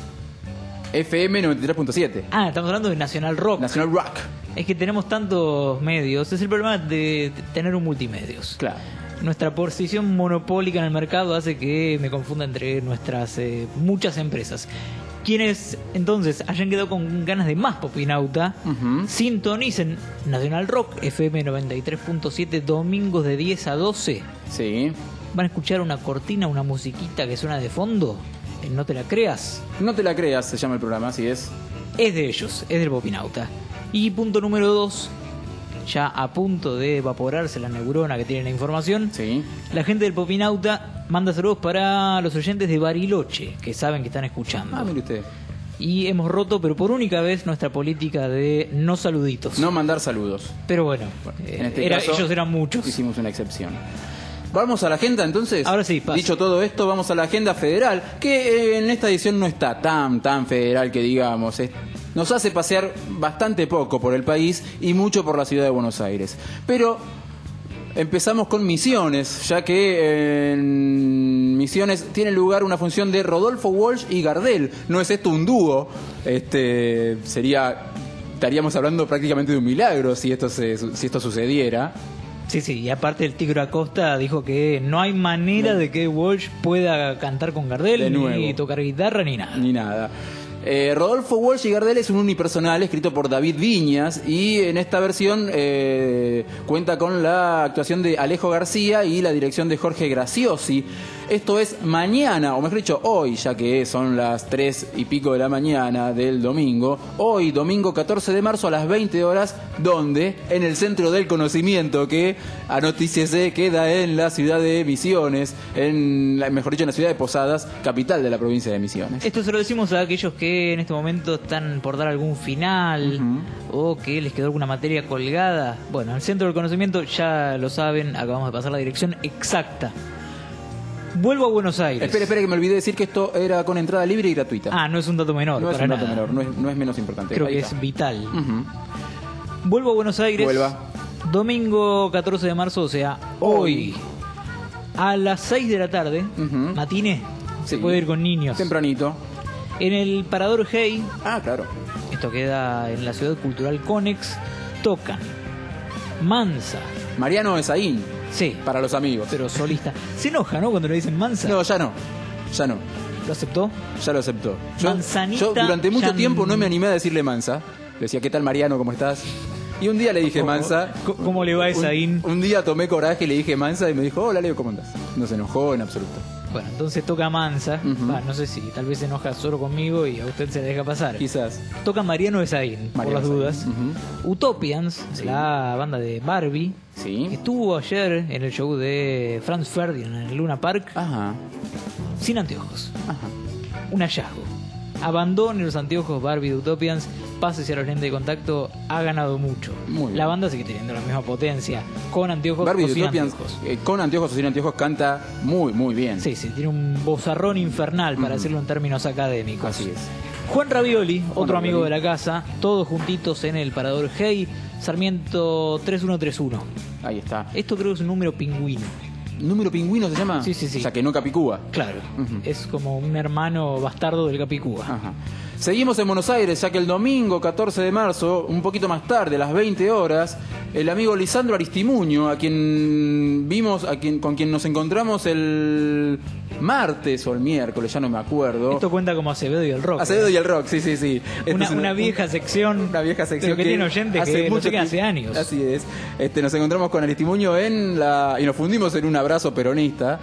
Speaker 3: F M noventa y tres punto siete.
Speaker 4: Ah, estamos hablando de Nacional Rock.
Speaker 3: Nacional Rock.
Speaker 4: Es que tenemos tantos medios. Es el problema de tener un multimedios.
Speaker 3: Claro.
Speaker 4: Nuestra posición monopólica en el mercado hace que me confunda entre nuestras eh, muchas empresas. Quienes entonces hayan quedado con ganas de más Popinauta,
Speaker 3: Ujú.
Speaker 4: sintonicen Nacional Rock F M noventa y tres punto siete domingos de diez a doce.
Speaker 3: Sí.
Speaker 4: Van a escuchar una cortina, una musiquita que suena de fondo. Eh, No te la creas.
Speaker 3: No te la creas, se llama el programa, así es.
Speaker 4: Es de ellos, es del Popinauta. Y punto número dos, ya a punto de evaporarse la neurona que tiene la información.
Speaker 3: Sí.
Speaker 4: La gente del Popinauta manda saludos para los oyentes de Bariloche, que saben que están escuchando.
Speaker 3: Ah, mire usted.
Speaker 4: Y hemos roto, pero por única vez, nuestra política de no saluditos.
Speaker 3: No mandar saludos.
Speaker 4: Pero bueno,
Speaker 3: En
Speaker 4: eh,
Speaker 3: este
Speaker 4: era-
Speaker 3: caso,
Speaker 4: ellos eran muchos.
Speaker 3: Hicimos una excepción. Vamos a la agenda entonces.
Speaker 4: Ahora sí, pasa.
Speaker 3: Dicho todo esto, vamos a la agenda federal, que eh, en esta edición no está tan, tan federal que digamos. Es- nos hace pasear bastante poco por el país y mucho por la ciudad de Buenos Aires. Pero empezamos con Misiones, ya que en Misiones tiene lugar una función de Rodolfo Walsh y Gardel. No es esto un dúo, este sería estaríamos hablando prácticamente de un milagro si esto se, si esto sucediera.
Speaker 4: Sí, sí, y aparte el Tigre Acosta dijo que no hay manera de que Walsh pueda cantar con Gardel,
Speaker 3: De nuevo.
Speaker 4: ni tocar guitarra, ni nada.
Speaker 3: Ni nada. Eh, Rodolfo Walsh y Gardel es un unipersonal escrito por David Viñas y en esta versión eh, cuenta con la actuación de Alejo García y la dirección de Jorge Graciosi. Esto es mañana, o mejor dicho, hoy, ya que son las tres y pico de la mañana del domingo. Hoy, domingo catorce de marzo a las veinte horas, donde en el Centro del Conocimiento, que anotíciese queda en la ciudad de Misiones, en la, mejor dicho, en la ciudad de Posadas, capital de la provincia de Misiones.
Speaker 4: Esto se lo decimos a aquellos que en este momento están por dar algún final o que les quedó alguna materia colgada. Bueno, el Centro del Conocimiento ya lo saben, acabamos de pasar la dirección exacta. Vuelvo a Buenos Aires.
Speaker 3: Espera, espera, que me olvidé decir que esto era con entrada libre y gratuita.
Speaker 4: Ah, no es un dato menor.
Speaker 3: no es
Speaker 4: para
Speaker 3: un dato
Speaker 4: nada.
Speaker 3: menor, no es, no es menos importante.
Speaker 4: Creo
Speaker 3: Ahí
Speaker 4: que
Speaker 3: está.
Speaker 4: es vital.
Speaker 3: Ujú.
Speaker 4: Vuelvo a Buenos Aires.
Speaker 3: Vuelva.
Speaker 4: Domingo catorce de marzo, o sea, hoy. A las seis de la tarde, matiné. Se
Speaker 3: Sí.
Speaker 4: puede ir con niños.
Speaker 3: Tempranito.
Speaker 4: En el Parador Hey.
Speaker 3: Ah, claro.
Speaker 4: Esto queda en la Ciudad Cultural Conex. Tocan Mansa.
Speaker 3: Mariano Esaín.
Speaker 4: Sí.
Speaker 3: Para los amigos.
Speaker 4: Pero solista. Se enoja, ¿no? Cuando le dicen Mansa.
Speaker 3: No, ya no. Ya no.
Speaker 4: ¿Lo aceptó?
Speaker 3: Ya lo aceptó. Yo,
Speaker 4: Manzanita
Speaker 3: yo durante mucho
Speaker 4: Yan-
Speaker 3: tiempo no me animé a decirle Mansa. Le decía, ¿qué tal Mariano? ¿Cómo estás? Y un día le dije
Speaker 4: ¿Cómo-
Speaker 3: Mansa.
Speaker 4: ¿Cómo le va Esaín?
Speaker 3: Un, un día tomé coraje y le dije Mansa y me dijo, hola Leo, ¿cómo andás? No se enojó en absoluto.
Speaker 4: Bueno, entonces toca Mansa.
Speaker 3: Ujú.
Speaker 4: Va, no sé si tal vez se enoja solo conmigo y a usted se le deja pasar.
Speaker 3: Quizás.
Speaker 4: Toca Mariano Esaín, por
Speaker 3: Mariano
Speaker 4: las dudas.
Speaker 3: Esaín. Ujú.
Speaker 4: Utopians, la banda de Barbie,
Speaker 3: Sí.
Speaker 4: estuvo ayer en el show de Franz Ferdinand en el Luna Park
Speaker 3: Ajá.
Speaker 4: sin anteojos.
Speaker 3: Ajá.
Speaker 4: Un hallazgo. Abandone los anteojos Barbie de Utopians pases y a los lentes de contacto ha ganado mucho.
Speaker 3: Muy bien.
Speaker 4: La banda sigue teniendo la misma potencia, con anteojos
Speaker 3: Barbie
Speaker 4: o sin
Speaker 3: Utopian,
Speaker 4: anteojos.
Speaker 3: eh, con anteojos o sin anteojos canta muy, muy bien.
Speaker 4: Sí, sí, tiene un vozarrón infernal, para
Speaker 3: Ujú.
Speaker 4: decirlo en términos académicos.
Speaker 3: Así es.
Speaker 4: Juan Ravioli, otro
Speaker 3: Ravioli.
Speaker 4: amigo de la casa, todos juntitos en el Parador Hey, Sarmiento tres uno tres uno.
Speaker 3: Ahí está.
Speaker 4: Esto creo que es un número pingüino.
Speaker 3: ¿Número pingüino se llama?
Speaker 4: Sí, sí, sí.
Speaker 3: O sea, que no Capicúa.
Speaker 4: Claro,
Speaker 3: Ujú.
Speaker 4: es como un hermano bastardo del Capicúa.
Speaker 3: Ajá. Seguimos en Buenos Aires, ya que el domingo catorce de marzo, un poquito más tarde, a las veinte horas, el amigo Lisandro Aristimuño, a quien vimos, a quien con quien nos encontramos el martes o el miércoles, ya no me acuerdo.
Speaker 4: Esto cuenta como Acevedo y el Rock.
Speaker 3: Acevedo y el Rock, sí, sí, sí. Esta
Speaker 4: Una,
Speaker 3: es
Speaker 4: una vieja sección,
Speaker 3: una vieja sección
Speaker 4: pero que, tiene oyentes que no sé qué, hace años.
Speaker 3: Así es. Este, nos encontramos con Aristimuño en la y nos fundimos en un abrazo peronista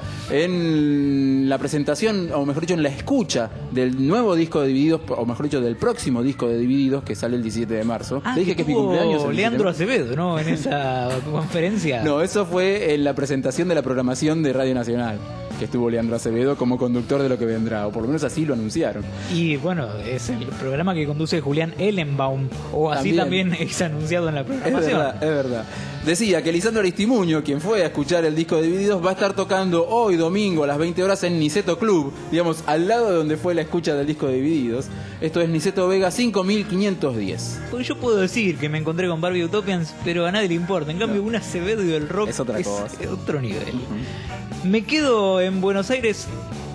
Speaker 3: en la presentación, o mejor dicho, en la escucha del nuevo disco de Divididos, o mejor dicho, del próximo disco de Divididos que sale el diecisiete de marzo.
Speaker 4: Ah,
Speaker 3: Te dije que es mi cumpleaños. el
Speaker 4: Leandro
Speaker 3: diecisiete de marzo.
Speaker 4: Acevedo, ¿no? En esa conferencia.
Speaker 3: No, eso fue en la presentación de la programación de Radio Nacional, que estuvo Leandro Acevedo como conductor de lo que vendrá, o por lo menos así lo anunciaron.
Speaker 4: Y bueno, es el programa que conduce Julián Ellenbaum, o así
Speaker 3: También.
Speaker 4: también, es anunciado en la
Speaker 3: Es
Speaker 4: programación.
Speaker 3: verdad, es verdad. Decía que Lisandro Aristimuño, quien fue a escuchar el disco de Divididos, va a estar tocando hoy domingo a las veinte horas en Niceto Club, digamos, al lado de donde fue la escucha del disco de Divididos. Esto es Niceto Vega cinco mil quinientos diez.
Speaker 4: Porque yo puedo decir que me encontré con Barbie Utopians, pero a nadie le importa. En cambio, un Acevedo y el Rock
Speaker 3: Es otra cosa.
Speaker 4: otro nivel. Me quedo en Buenos Aires.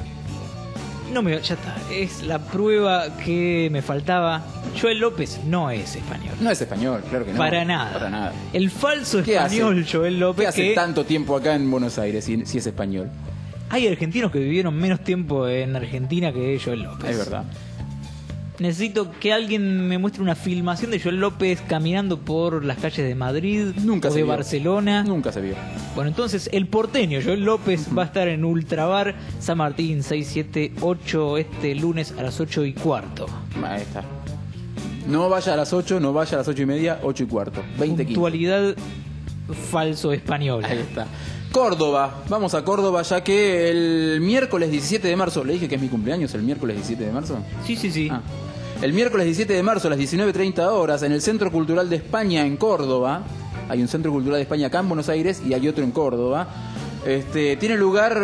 Speaker 4: No me, ya está. Es la prueba que me faltaba. Joel López no es español.
Speaker 3: No es español, claro que no.
Speaker 4: Para nada.
Speaker 3: Para nada.
Speaker 4: El falso
Speaker 3: ¿Qué
Speaker 4: español
Speaker 3: hace?
Speaker 4: Joel López.
Speaker 3: ¿Qué hace
Speaker 4: que
Speaker 3: tanto tiempo acá en Buenos Aires si, si es español?
Speaker 4: hay argentinos que vivieron menos tiempo en Argentina que Joel López.
Speaker 3: Es verdad.
Speaker 4: Necesito que alguien me muestre una filmación de Joel López caminando por las calles de Madrid
Speaker 3: Nunca
Speaker 4: o
Speaker 3: se
Speaker 4: de
Speaker 3: vio.
Speaker 4: Barcelona.
Speaker 3: Nunca se vio.
Speaker 4: Bueno, entonces el porteño Joel López va a estar en Ultrabar San Martín seis siete ocho este lunes a las ocho y cuarto.
Speaker 3: Ahí está. No vaya a las ocho, no vaya a las ocho y media, ocho y cuarto. veinte quince.
Speaker 4: Puntualidad falso española.
Speaker 3: Ahí está. Córdoba, vamos a Córdoba ya que el miércoles diecisiete de marzo, le dije que es mi cumpleaños el miércoles diecisiete de marzo.
Speaker 4: Sí, sí, sí.
Speaker 3: Ah. El miércoles diecisiete de marzo a las diecinueve treinta horas en el Centro Cultural de España en Córdoba, hay un Centro Cultural de España acá en Buenos Aires y hay otro en Córdoba, este, tiene lugar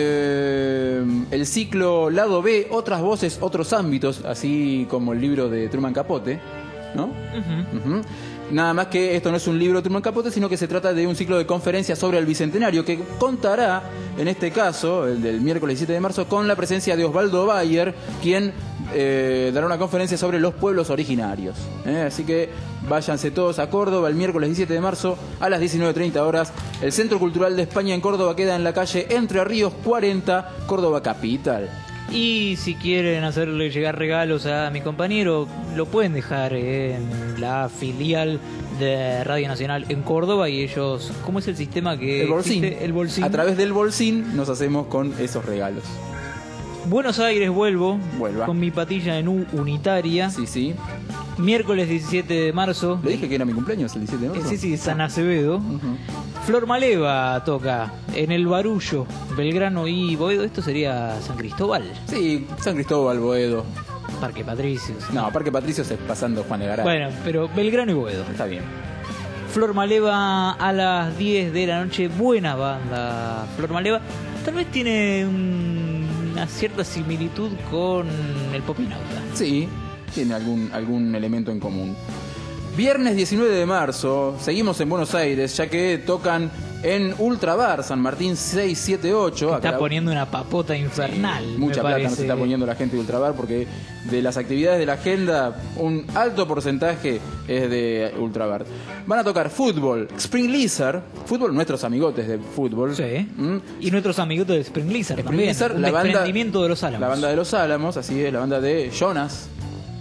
Speaker 3: eh, el ciclo Lado B, Otras Voces, Otros Ámbitos, así como el libro de Truman Capote, ¿no?
Speaker 4: Ujú.
Speaker 3: Ujú. Nada más que esto no es un libro de Truman Capote, sino que se trata de un ciclo de conferencias sobre el Bicentenario, que contará, en este caso, el del miércoles diecisiete de marzo, con la presencia de Osvaldo Bayer, quien eh, dará una conferencia sobre los pueblos originarios. ¿eh? Así que váyanse todos a Córdoba el miércoles diecisiete de marzo a las diecinueve treinta horas. El Centro Cultural de España en Córdoba queda en la calle Entre Ríos cuarenta, Córdoba Capital.
Speaker 4: Y si quieren hacerle llegar regalos a mi compañero, lo pueden dejar en la filial de Radio Nacional en Córdoba y ellos, ¿cómo es el sistema que
Speaker 3: El bolsín.
Speaker 4: existe? El bolsín.
Speaker 3: A través del bolsín nos hacemos con esos regalos.
Speaker 4: Buenos Aires vuelvo
Speaker 3: Vuelva.
Speaker 4: con mi patilla en U unitaria.
Speaker 3: Sí, sí.
Speaker 4: Miércoles diecisiete de marzo.
Speaker 3: Le dije que era mi cumpleaños el diecisiete de
Speaker 4: Eh,
Speaker 3: marzo.
Speaker 4: Sí, sí, San Acevedo.
Speaker 3: Ujú.
Speaker 4: Flor Maleva toca en el Barullo, Belgrano y Boedo. Esto sería San Cristóbal.
Speaker 3: Sí, San Cristóbal, Boedo.
Speaker 4: Parque Patricios.
Speaker 3: No, Parque Patricios es pasando Juan de Garay.
Speaker 4: Bueno, pero Belgrano y Boedo.
Speaker 3: Está bien.
Speaker 4: Flor Maleva a las diez de la noche. Buena banda, Flor Maleva. Tal vez tiene un- una cierta similitud con el Popinauta.
Speaker 3: Sí, tiene algún, algún elemento en común. Viernes diecinueve de marzo, seguimos en Buenos Aires, ya que tocan en Ultrabar, San Martín seiscientos setenta y ocho.
Speaker 4: Está
Speaker 3: Acá-
Speaker 4: poniendo una papota infernal.
Speaker 3: Sí,
Speaker 4: me
Speaker 3: mucha plata
Speaker 4: parece.
Speaker 3: nos está poniendo la gente de Ultrabar porque de las actividades de la agenda un alto porcentaje es de Ultrabar. Van a tocar fútbol, Spring Lizard, fútbol, nuestros amigotes de fútbol.
Speaker 4: Sí.
Speaker 3: ¿Mm?
Speaker 4: Y nuestros amigos de Spring Lizard
Speaker 3: Spring
Speaker 4: también.
Speaker 3: Lizard,
Speaker 4: un
Speaker 3: la banda,
Speaker 4: desprendimiento de los Álamos.
Speaker 3: la banda de los Álamos, así es, la banda de Jonas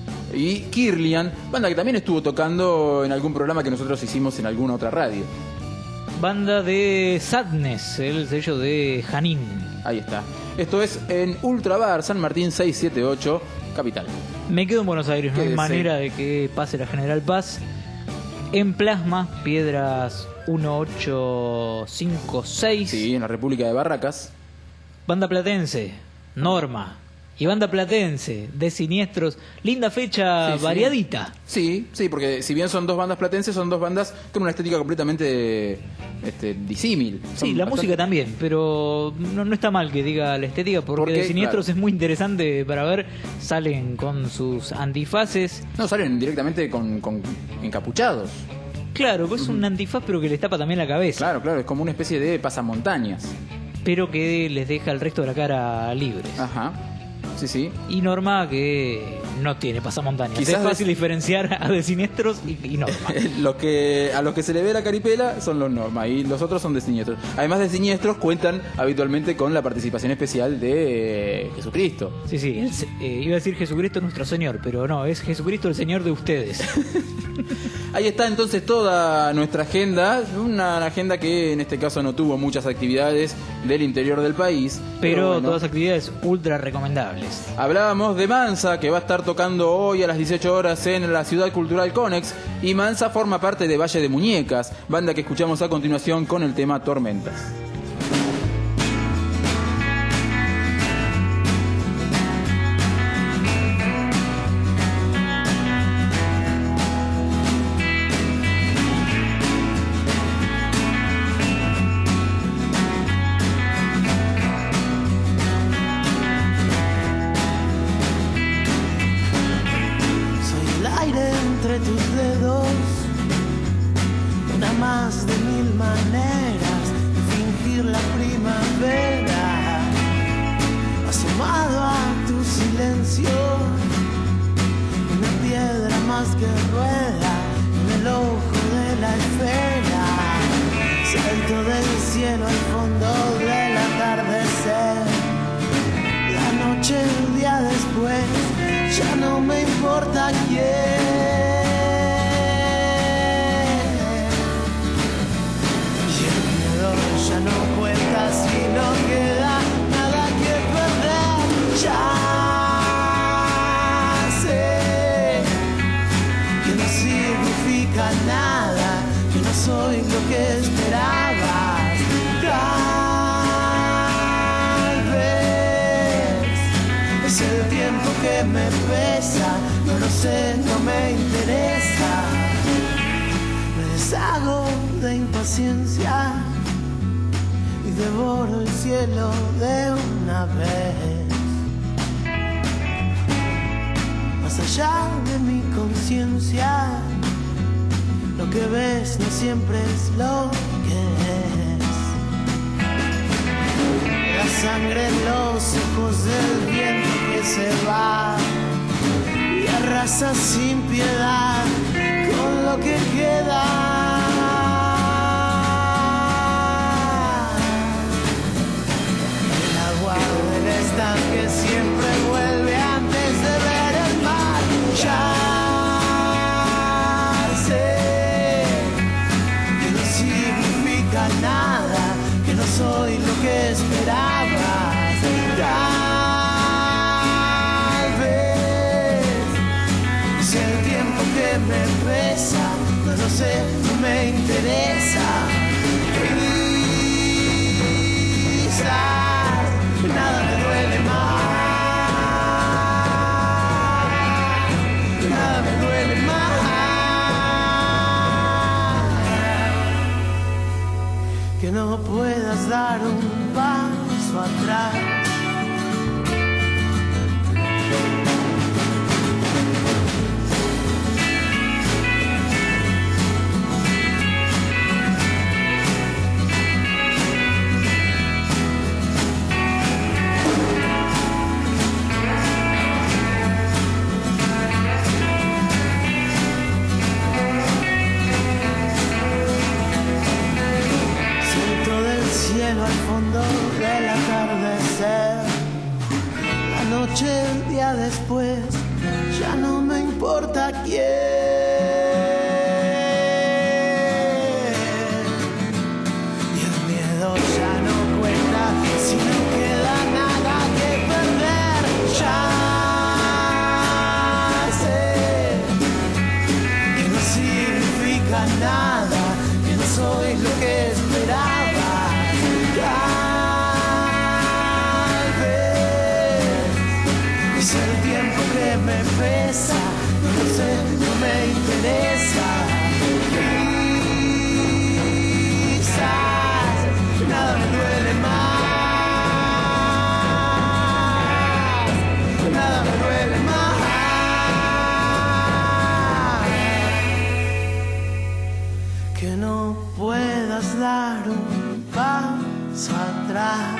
Speaker 3: y Kirlian, banda que también estuvo tocando en algún programa que nosotros hicimos en alguna otra radio.
Speaker 4: Banda de Sadness, el sello de Janín.
Speaker 3: Ahí está. Esto es en Ultrabar, San Martín seiscientos setenta y ocho, Capital.
Speaker 4: Me quedo en Buenos Aires, no hay
Speaker 3: Quédese.
Speaker 4: manera de que pase la General Paz. En Plasma, Piedras dieciocho cincuenta y seis.
Speaker 3: Sí, en la República de Barracas.
Speaker 4: Banda platense, Norma y banda platense de Siniestros. Linda fecha,
Speaker 3: Sí, sí.
Speaker 4: variadita.
Speaker 3: Sí, sí, porque si bien son dos bandas platenses, son dos bandas con una estética completamente este, disímil.
Speaker 4: Sí,
Speaker 3: Son
Speaker 4: la
Speaker 3: bastante-
Speaker 4: música también, pero no, no está mal que diga la estética, porque,
Speaker 3: Porque,
Speaker 4: de Siniestros
Speaker 3: claro.
Speaker 4: es muy interesante para ver. Salen con sus antifaces.
Speaker 3: No, salen directamente con, con encapuchados.
Speaker 4: Claro, pues es un antifaz, pero que les tapa también la cabeza.
Speaker 3: Claro, claro, es como una especie de pasamontañas.
Speaker 4: Pero que les deja el resto de la cara libres.
Speaker 3: Ajá. Sí, sí.
Speaker 4: Y Norma, que no tiene pasamontañas.
Speaker 3: Quizás
Speaker 4: es fácil diferenciar a de Siniestros y, y Norma.
Speaker 3: Los que, a los que se le ve la caripela son los Norma y los otros son de Siniestros. Además de Siniestros, cuentan habitualmente con la participación especial de eh, Jesucristo.
Speaker 4: Sí, sí, el se- eh, iba a decir Jesucristo nuestro Señor, pero no, es Jesucristo el Señor de ustedes.
Speaker 3: Ahí está entonces toda nuestra agenda, una agenda que en este caso no tuvo muchas actividades del interior del país.
Speaker 4: Pero
Speaker 3: bueno.
Speaker 4: todas actividades ultra recomendables.
Speaker 3: Hablábamos de Mansa, que va a estar tocando hoy a las dieciocho horas en la Ciudad Cultural Conex, y Mansa forma parte de Valle de Muñecas, banda que escuchamos a continuación con el tema Tormentas.
Speaker 15: Soy el aire entre tus dedos, una más de mil maneras de fingir la primavera, asomado a tu silencio, una piedra más que rueda en el ojo de la esfera, salto del cielo al fondo del atardecer, la noche el día después, ya no me importa quién. Y el miedo ya no cuenta si no queda nada que perder. Ya sé que no significa nada, que no soy lo que esperabas. Tal vez es el tiempo que me pesa, no lo sé, no me interesa. Me deshago de impaciencia y devoro el cielo de una vez. Más allá de mi conciencia, lo que ves no siempre es lo que es. La sangre en los ojos del viento que se va y arrasa sin piedad con lo que queda. El agua del estanque siempre vuelve antes de ver el mar. Ya sé que no significa nada, que no soy lo que esperabas. Tal vez es el tiempo que me pesa, no lo sé, no me interesa. Quizás nada me duele más, nada me duele más que no puedas dar un paso atrás. Salto del cielo al fondo del atardecer, la noche el día después, ya no me importa quién. Y el miedo ya no cuenta si no queda nada que perder. Ya sé que no significa nada, que no soy lo que esperaba. Tal vez me pesa, no sé, no me interesa. Quizás nada me duele más, nada me duele más. Que no puedas dar un paso atrás.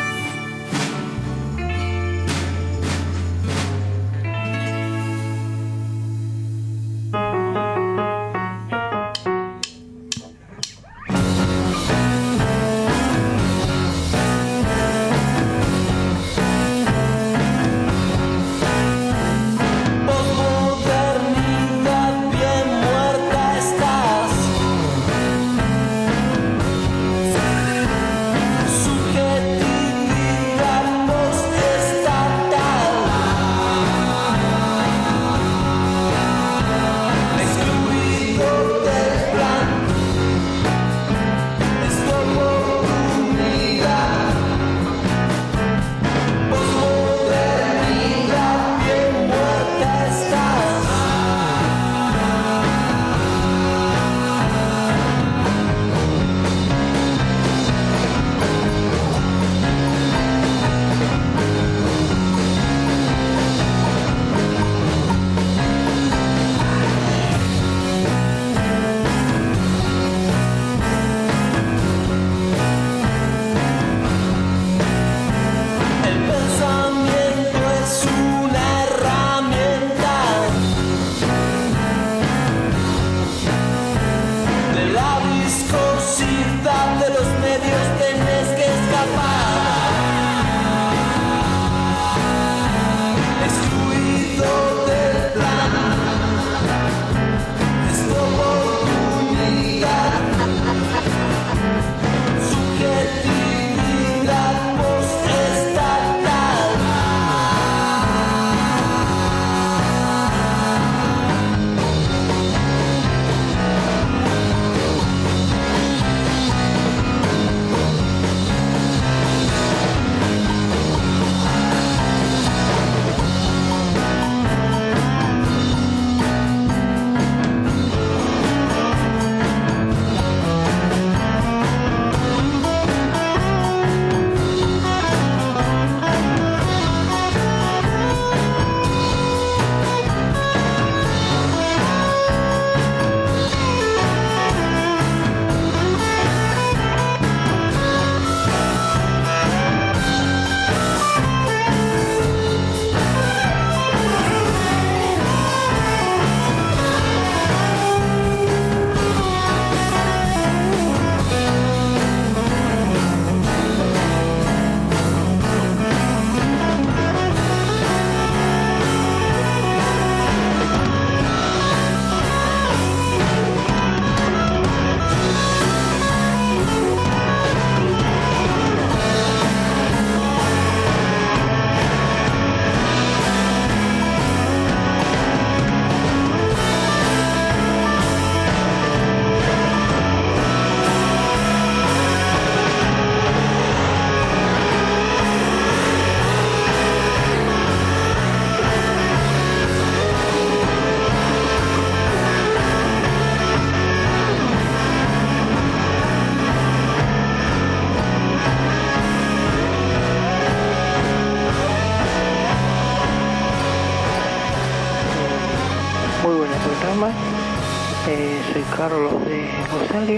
Speaker 16: Eh, soy Carlos de Rosario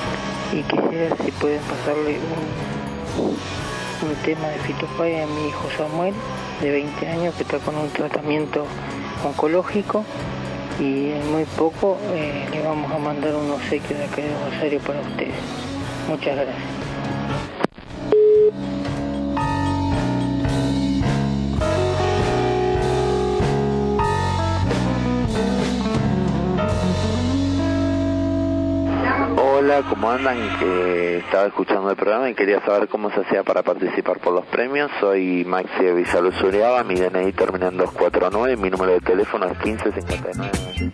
Speaker 16: y quisiera si pueden pasarle un, un tema de Fito Páez a mi hijo Samuel, de veinte años, que está con un tratamiento oncológico, y en muy poco eh, le vamos a mandar un obsequio de acá de Rosario para ustedes. Muchas gracias.
Speaker 17: Hola, ¿cómo andan? Que estaba escuchando el programa y quería saber cómo se hacía para participar por los premios. Soy Maxi de Villaluz Uriaga, mi D N I termina en dos cuatro nueve, mi número de teléfono es quince cincuenta y nueve.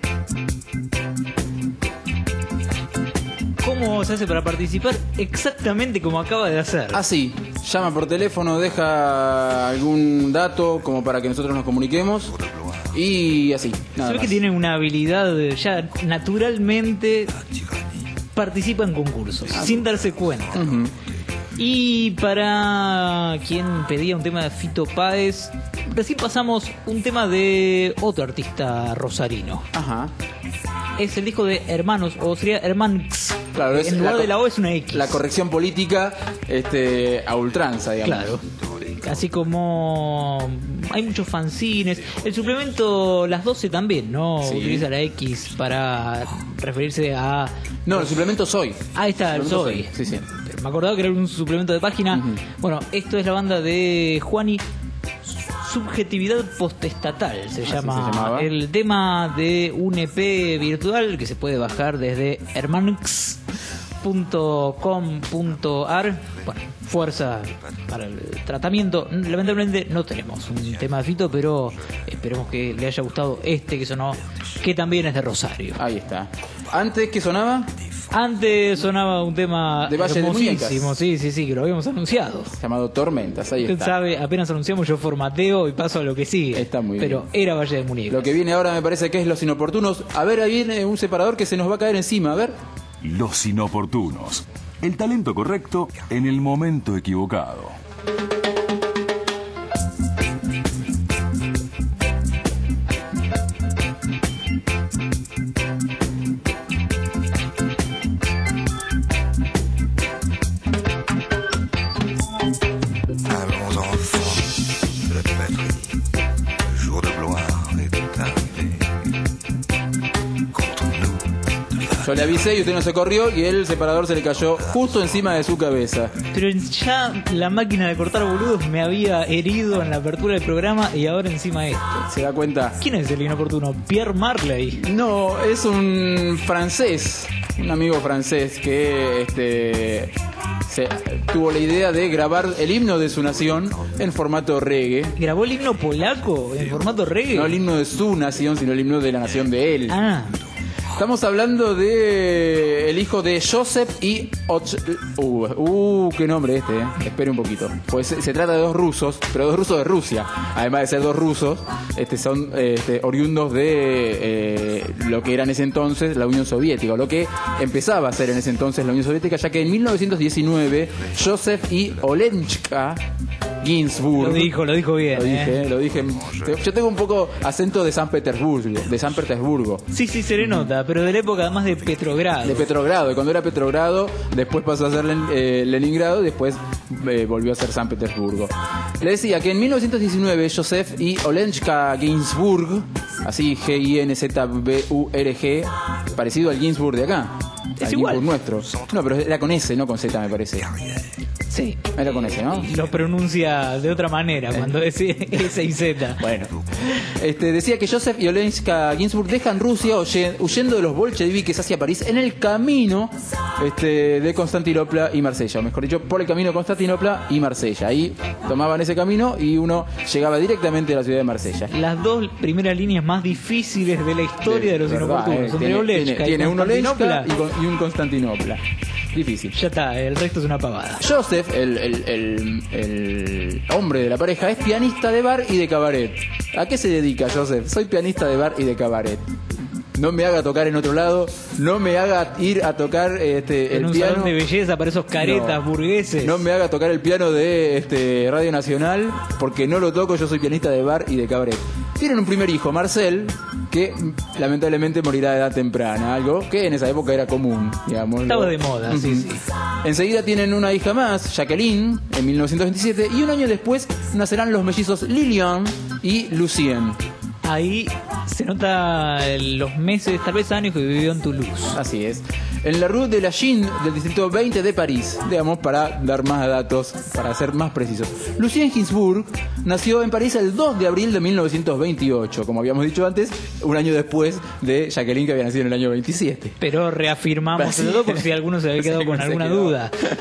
Speaker 4: ¿Cómo se hace para participar? Exactamente como acaba de hacer.
Speaker 3: Así, llama por teléfono, deja algún dato como para que nosotros nos comuniquemos Y así.
Speaker 4: Se
Speaker 3: Nada
Speaker 4: ve
Speaker 3: más.
Speaker 4: que tiene una habilidad, ya naturalmente participa en concursos, sin darse cuenta.
Speaker 3: Ujú.
Speaker 4: Y para quien pedía un tema de Fito Páez, recién pasamos un tema de otro artista rosarino.
Speaker 3: Ajá.
Speaker 4: Es el disco de Hermanos, o sería Hermanx.
Speaker 3: Claro, es
Speaker 4: en lugar
Speaker 3: la-
Speaker 4: de la O es una X.
Speaker 3: La corrección política este, a ultranza, digamos.
Speaker 4: Claro. Así como hay muchos fanzines. El suplemento Las doce también, ¿no?
Speaker 3: Sí.
Speaker 4: Utiliza la X para referirse a...
Speaker 3: No, el suplemento Soy.
Speaker 4: Ahí está, el
Speaker 3: Suplemento
Speaker 4: Soy.
Speaker 3: Sí, sí.
Speaker 4: Me acordaba que era un suplemento de página. Bueno, esto es la banda de Juani. Subjetividad postestatal se
Speaker 3: Así
Speaker 4: llama
Speaker 3: se llamaba.
Speaker 4: el tema de un E P virtual que se puede bajar desde hermanx punto com punto ar. Bueno, fuerza para el tratamiento. Lamentablemente no tenemos un tema de Fito, pero esperemos que le haya gustado este que sonó, que también es de Rosario.
Speaker 3: Ahí está. Antes, ¿qué sonaba?
Speaker 4: Antes sonaba un tema
Speaker 3: De Valle de
Speaker 4: hermosísimo,
Speaker 3: Muñecas.
Speaker 4: sí, sí, sí, que lo habíamos anunciado.
Speaker 3: Llamado Tormentas, ahí
Speaker 4: Usted
Speaker 3: está.
Speaker 4: sabe, apenas anunciamos, yo formateo y paso a lo que sigue.
Speaker 3: Está muy
Speaker 4: Pero
Speaker 3: bien.
Speaker 4: era Valle de Muñecas.
Speaker 3: Lo que viene ahora me parece que es Los Inoportunos. A ver, ahí viene un separador que se nos va a caer encima, a ver.
Speaker 2: Los inoportunos. El talento correcto en el momento equivocado.
Speaker 18: Allons enfants de la patrie, le jour de gloire est arrivé. Contre nous,
Speaker 3: Yo le avisé y usted no se corrió y el separador se le cayó justo encima de su cabeza.
Speaker 4: Pero ya la máquina de cortar boludos me había herido en la apertura del programa y ahora encima esto.
Speaker 3: ¿Se da cuenta?
Speaker 4: ¿Quién es el inoportuno? Pierre Marley.
Speaker 3: No, es un francés, un amigo francés que este se, tuvo la idea de grabar el himno de su nación en formato reggae.
Speaker 4: ¿Grabó el himno polaco en formato reggae?
Speaker 3: No el himno de su nación, sino el himno de la nación de él.
Speaker 4: Ah,
Speaker 3: Estamos hablando de el hijo de Joseph y Och... Uh, uh, qué nombre este, eh. Espere un poquito. Pues se, se trata de dos rusos, pero dos rusos de Rusia. Además de ser dos rusos, este, son este, oriundos de eh, lo que era en ese entonces la Unión Soviética, o lo que empezaba a ser en ese entonces la Unión Soviética, ya que en mil novecientos diecinueve Joseph y Olenchka Ginsburg.
Speaker 4: lo dijo, lo dijo bien.
Speaker 3: Lo dije,
Speaker 4: ¿eh?
Speaker 3: lo dije. Yo tengo un poco acento de San Petersburgo, de San Petersburgo.
Speaker 4: Sí, sí, se le nota, pero de la época además de Petrogrado.
Speaker 3: De Petrogrado, y cuando era Petrogrado, después pasó a ser Len- eh, Leningrado, después eh, volvió a ser San Petersburgo. Le decía que en mil novecientos diecinueve Joseph y Olenchka Ginsburg, así G I N Z B U R G, parecido al Ginsburg de acá.
Speaker 4: Es
Speaker 3: al
Speaker 4: igual.
Speaker 3: Ginsburg nuestro. No, pero era con S, no con Z, me parece.
Speaker 4: Sí.
Speaker 3: Era con S, ¿no?
Speaker 4: Lo pronuncia de otra manera cuando dice S y Z.
Speaker 3: Bueno, este, decía que Joseph y Olenchka Ginsburg dejan Rusia huye- huyendo de los bolcheviques hacia París en el camino este, de Constantinopla y Marsella, o mejor dicho, por el camino de Constantinopla y Marsella. Ahí tomaban ese camino y uno llegaba directamente a la ciudad de Marsella.
Speaker 4: Las dos primeras líneas más difíciil de la historia de, los
Speaker 3: verdad,
Speaker 4: inoportunos.
Speaker 3: eh,
Speaker 4: Son de
Speaker 3: tiene,
Speaker 4: Olenchka
Speaker 3: tiene,
Speaker 4: y
Speaker 3: tiene un Olenchka
Speaker 4: Constantinopla.
Speaker 3: y, con- y un Constantinopla. Difícil.
Speaker 4: Ya está, el resto es una pavada.
Speaker 3: Joseph, el, el- el- el hombre de la pareja, es pianista de bar y de cabaret. ¿A qué se dedica Joseph? Soy pianista de bar y de cabaret. No me haga tocar en otro lado, no me haga ir a tocar este,
Speaker 4: En
Speaker 3: el
Speaker 4: un
Speaker 3: piano.
Speaker 4: salón de belleza para esos caretas
Speaker 3: No.
Speaker 4: burgueses.
Speaker 3: No me haga tocar el piano de este, Radio Nacional, porque no lo toco, yo soy pianista de bar y de cabaret. Tienen un primer hijo, Marcel, que mm, lamentablemente morirá de edad temprana, algo que en esa época era común, digamos.
Speaker 4: Estaba de moda, sí, sí.
Speaker 3: Enseguida tienen una hija más, Jacqueline, en mil novecientos veintisiete, y un año después nacerán los mellizos Lilian y Lucien.
Speaker 4: Ahí se nota los meses, tal vez años que vivió en Toulouse.
Speaker 3: Así es. En la Rue de la Chine del distrito veinte de París, digamos, para dar más datos, para ser más precisos. Lucien Ginsburg nació en París el dos de abril de mil novecientos veintiocho, como habíamos dicho antes, un año después de Jacqueline, que había nacido en el año veintisiete.
Speaker 4: Pero reafirmamos
Speaker 3: Así
Speaker 4: todo por
Speaker 3: es.
Speaker 4: si alguno se había quedado
Speaker 3: Sí,
Speaker 4: con
Speaker 3: se
Speaker 4: alguna
Speaker 3: quedó.
Speaker 4: duda.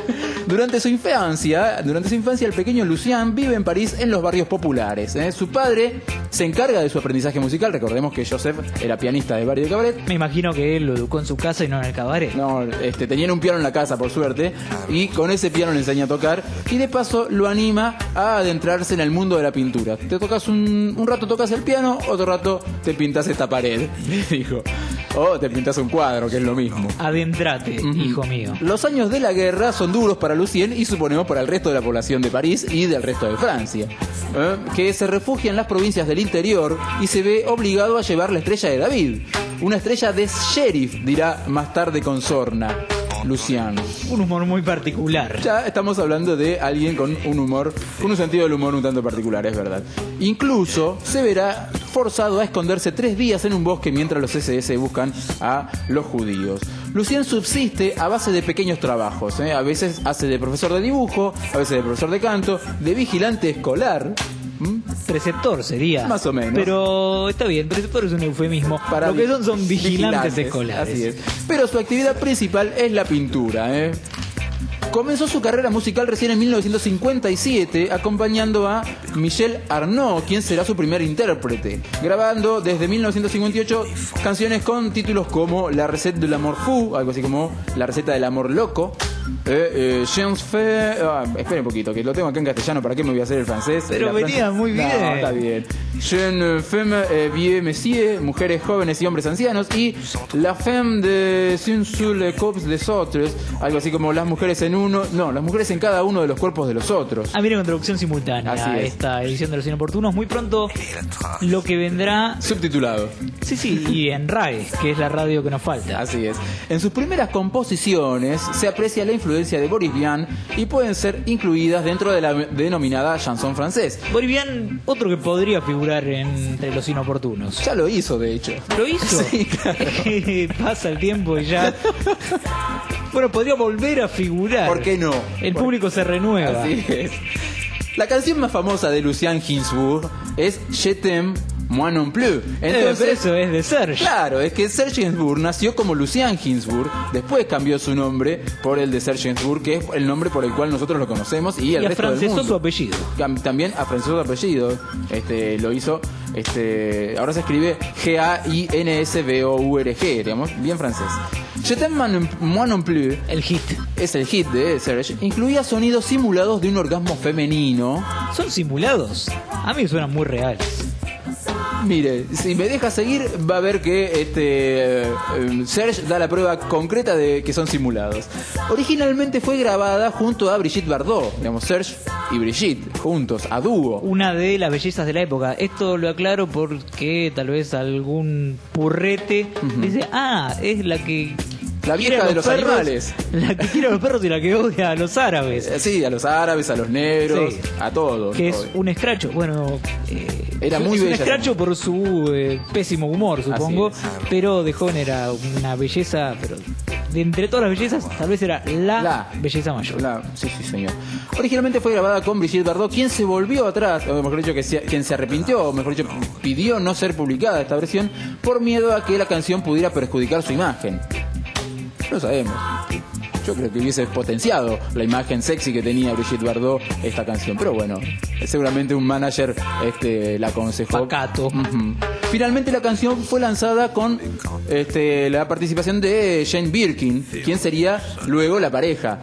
Speaker 3: Durante su infancia, durante su infancia, el pequeño Lucien vive en París en los barrios populares. ¿eh? Su padre se encarga de su aprendizaje musical. Recordemos que Joseph era pianista de bar y de cabaret.
Speaker 4: Me imagino que él lo educó en su casa y no en el cabaret.
Speaker 3: No, este, tenían un piano en la casa, por suerte, y con ese piano le enseña a tocar. Y de paso lo anima a adentrarse en el mundo de la pintura. Te tocas un, un rato tocas el piano, otro rato te pintas esta pared, le dijo. O te pintas un cuadro, que es lo mismo.
Speaker 4: Adentrate, uh-huh. hijo mío.
Speaker 3: Los años de la guerra son duros para Lucien y suponemos para el resto de la población de París y del resto de Francia, ¿eh? que se refugia en las provincias del interior y se ve obligado a llevar la estrella de David. Una estrella de sheriff, dirá más tarde con sorna Lucien.
Speaker 4: Un humor muy particular.
Speaker 3: Ya estamos hablando de alguien con un humor, con un sentido del humor un tanto particular, es verdad. Incluso se verá forzado a esconderse tres días en un bosque mientras los ese ese buscan a los judíos. Lucien subsiste a base de pequeños trabajos, ¿eh? A veces hace de profesor de dibujo, a veces de profesor de canto, de vigilante escolar.
Speaker 4: ¿Mm? Preceptor sería.
Speaker 3: Más o menos.
Speaker 4: Pero está bien, preceptor es un eufemismo.
Speaker 3: Para
Speaker 4: Lo que son son vigilantes,
Speaker 3: vigilantes
Speaker 4: escolares.
Speaker 3: Así es. Pero su actividad principal es la pintura, ¿eh? Comenzó su carrera musical recién en mil novecientos cincuenta y siete acompañando a Michel Arnaud, quien será su primer intérprete, grabando desde mil novecientos cincuenta y ocho canciones con títulos como La recette de l'amour fou, algo así como La receta del amor loco. Eh, eh, Jeans Fe... Ah, espera un poquito, que lo tengo acá en castellano, ¿para qué me voy a hacer el francés?
Speaker 4: Pero
Speaker 3: La
Speaker 4: venía
Speaker 3: Francia...
Speaker 4: muy bien.
Speaker 3: No, está bien. Jeune femme eh, vieux messieurs, mujeres jóvenes y hombres ancianos, y La femme de une seule corps des autres, algo así como las mujeres en uno, no, las mujeres en cada uno de los cuerpos de los otros.
Speaker 4: Ah, mira, con traducción simultánea
Speaker 3: Así
Speaker 4: a
Speaker 3: es.
Speaker 4: esta edición de Los Inoportunos. Muy pronto lo que vendrá...
Speaker 3: Subtitulado.
Speaker 4: Sí, sí, y en RAE, que es la radio que nos falta.
Speaker 3: Así es. En sus primeras composiciones se aprecia la influencia de Boris Vian y pueden ser incluidas dentro de la denominada chanson francés.
Speaker 4: Boris Vian, otro que podría figurar entre Los Inoportunos.
Speaker 3: Ya lo hizo, de hecho.
Speaker 4: ¿Lo hizo?
Speaker 3: Sí, claro.
Speaker 4: Pasa el tiempo y ya... Bueno, podría volver a figurar.
Speaker 3: ¿Por qué no?
Speaker 4: El
Speaker 3: Por...
Speaker 4: público se renueva.
Speaker 3: Así es. La canción más famosa de Lucien Gainsbourg es Je t'aime, moi non plus.
Speaker 4: Entonces, eh, eso es de Serge.
Speaker 3: Claro, es que Serge Gainsbourg nació como Lucien Gainsbourg, después cambió su nombre por el de Serge Gainsbourg, que es el nombre por el cual nosotros lo conocemos y el
Speaker 4: y
Speaker 3: resto del mundo.
Speaker 4: su apellido.
Speaker 3: También afrancesó su apellido. Este, lo hizo, este, ahora se escribe G A I N S B O U R G, digamos, bien francés. Je t'aime moi non plus,
Speaker 4: el hit,
Speaker 3: es el hit de Serge, incluía sonidos simulados de un orgasmo femenino.
Speaker 4: ¿Son simulados? A mí suenan muy reales.
Speaker 3: Mire, si me deja seguir, va a ver que este eh, Serge da la prueba concreta de que son simulados. Originalmente fue grabada junto a Brigitte Bardot, digamos, Serge y Brigitte, juntos, a dúo.
Speaker 4: Una de las bellezas de la época. Esto lo aclaro porque tal vez algún purrete uh-huh. dice, ah, es la que...
Speaker 3: La vieja de los
Speaker 4: perros,
Speaker 3: animales.
Speaker 4: La que quiere a los perros y la que odia a los árabes.
Speaker 3: Sí, a los árabes, a los negros, sí. a todos.
Speaker 4: Que es un escracho. Bueno, eh,
Speaker 3: era muy
Speaker 4: es
Speaker 3: bella.
Speaker 4: un escracho por su eh, pésimo humor, supongo. Pero de joven era una belleza, pero de entre todas las bellezas, tal vez era la, la belleza mayor.
Speaker 3: La, sí, sí, señor. Originalmente fue grabada con Brigitte Bardot, quien se volvió atrás, o mejor dicho, que se, quien se arrepintió, o mejor dicho, pidió no ser publicada esta versión por miedo a que la canción pudiera perjudicar su imagen. No sabemos. Yo creo que hubiese potenciado la imagen sexy que tenía Brigitte Bardot esta canción. Pero bueno, seguramente un manager este, la aconsejó.
Speaker 4: Pacato.
Speaker 3: Uh-huh. Finalmente la canción fue lanzada con este, la participación de Jane Birkin, quien sería luego la pareja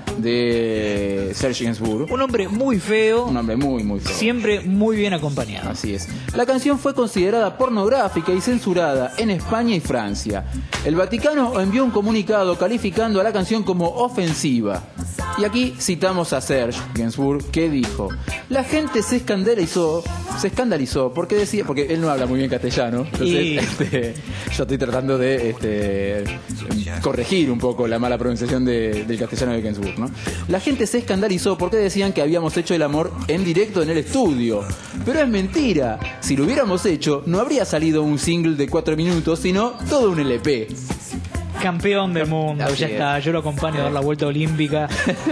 Speaker 3: de Serge Gainsbourg.
Speaker 4: Un hombre muy feo.
Speaker 3: Un hombre muy, muy feo.
Speaker 4: Siempre muy bien acompañado.
Speaker 3: Así es. La canción fue considerada pornográfica y censurada en España y Francia. El Vaticano envió un comunicado calificando a la canción como ofensiva. Y aquí citamos a Serge Gainsbourg, que dijo: la gente se escandalizó, se escandalizó porque decía, porque él no habla muy bien castellano, entonces y... este, yo estoy tratando de este, corregir un poco la mala pronunciación de, del castellano de Gainsbourg, ¿no? La gente se escandalizó porque decían que habíamos hecho el amor en directo en el estudio, pero es mentira. Si lo hubiéramos hecho, no habría salido un single de cuatro minutos, sino todo un L P.
Speaker 4: Campeón del mundo, así ya es. Está, yo lo acompaño a dar la vuelta olímpica.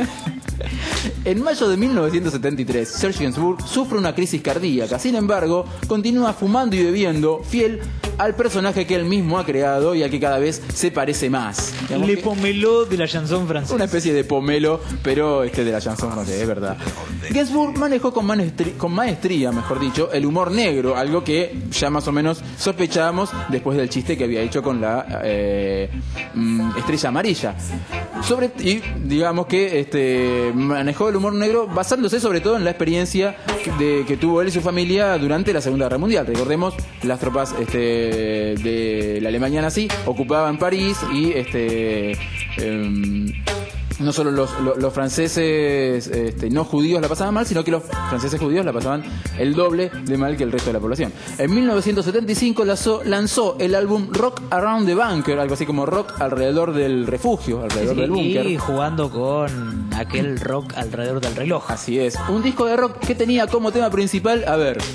Speaker 3: En mayo de mil novecientos setenta y tres, Serge Gainsbourg sufre una crisis cardíaca. Sin embargo, continúa fumando y bebiendo, fiel al personaje que él mismo ha creado y al que cada vez se parece más. Digamos
Speaker 4: Le
Speaker 3: que-
Speaker 4: Pomelo de la chanson francesa.
Speaker 3: una especie de pomelo, pero este de la chanson francesa, es verdad. Gainsbourg manejó con maestría, con maestría, mejor dicho, el humor negro, algo que ya más o menos sospechábamos después del chiste que había hecho con la eh, mm, estrella amarilla. Sobre, y digamos que este manejó el humor negro basándose sobre todo en la experiencia de, que tuvo él y su familia durante la Segunda Guerra Mundial. Recordemos, las tropas este, de la Alemania nazi ocupaban París y este em, no solo los, los, los franceses este, no judíos la pasaban mal, sino que los franceses judíos la pasaban el doble de mal que el resto de la población. En mil novecientos setenta y cinco lanzó, lanzó el álbum Rock Around the Bunker, algo así como rock alrededor del refugio, alrededor
Speaker 4: Sí,
Speaker 3: del búnker.
Speaker 4: y jugando con aquel rock alrededor del reloj.
Speaker 3: Así es. Un disco de rock que tenía como tema principal, a ver...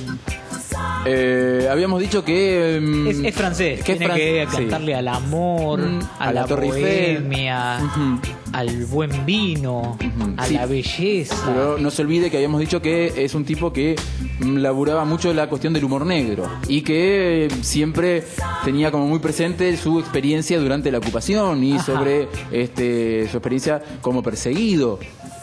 Speaker 3: Eh, habíamos dicho que mm,
Speaker 4: Es, es francés,
Speaker 3: que es
Speaker 4: tiene
Speaker 3: fran-
Speaker 4: que
Speaker 3: sí.
Speaker 4: cantarle al amor,
Speaker 3: Mm,
Speaker 4: a,
Speaker 3: a
Speaker 4: la,
Speaker 3: la Torre Eiffel.
Speaker 4: bohemia,
Speaker 3: Ujú.
Speaker 4: al buen vino, a
Speaker 3: Sí.
Speaker 4: la belleza.
Speaker 3: Pero no se olvide que habíamos dicho que es un tipo que mm, laburaba mucho la cuestión del humor negro y que siempre tenía como muy presente su experiencia durante la ocupación y
Speaker 4: Ajá.
Speaker 3: sobre este su experiencia como perseguido.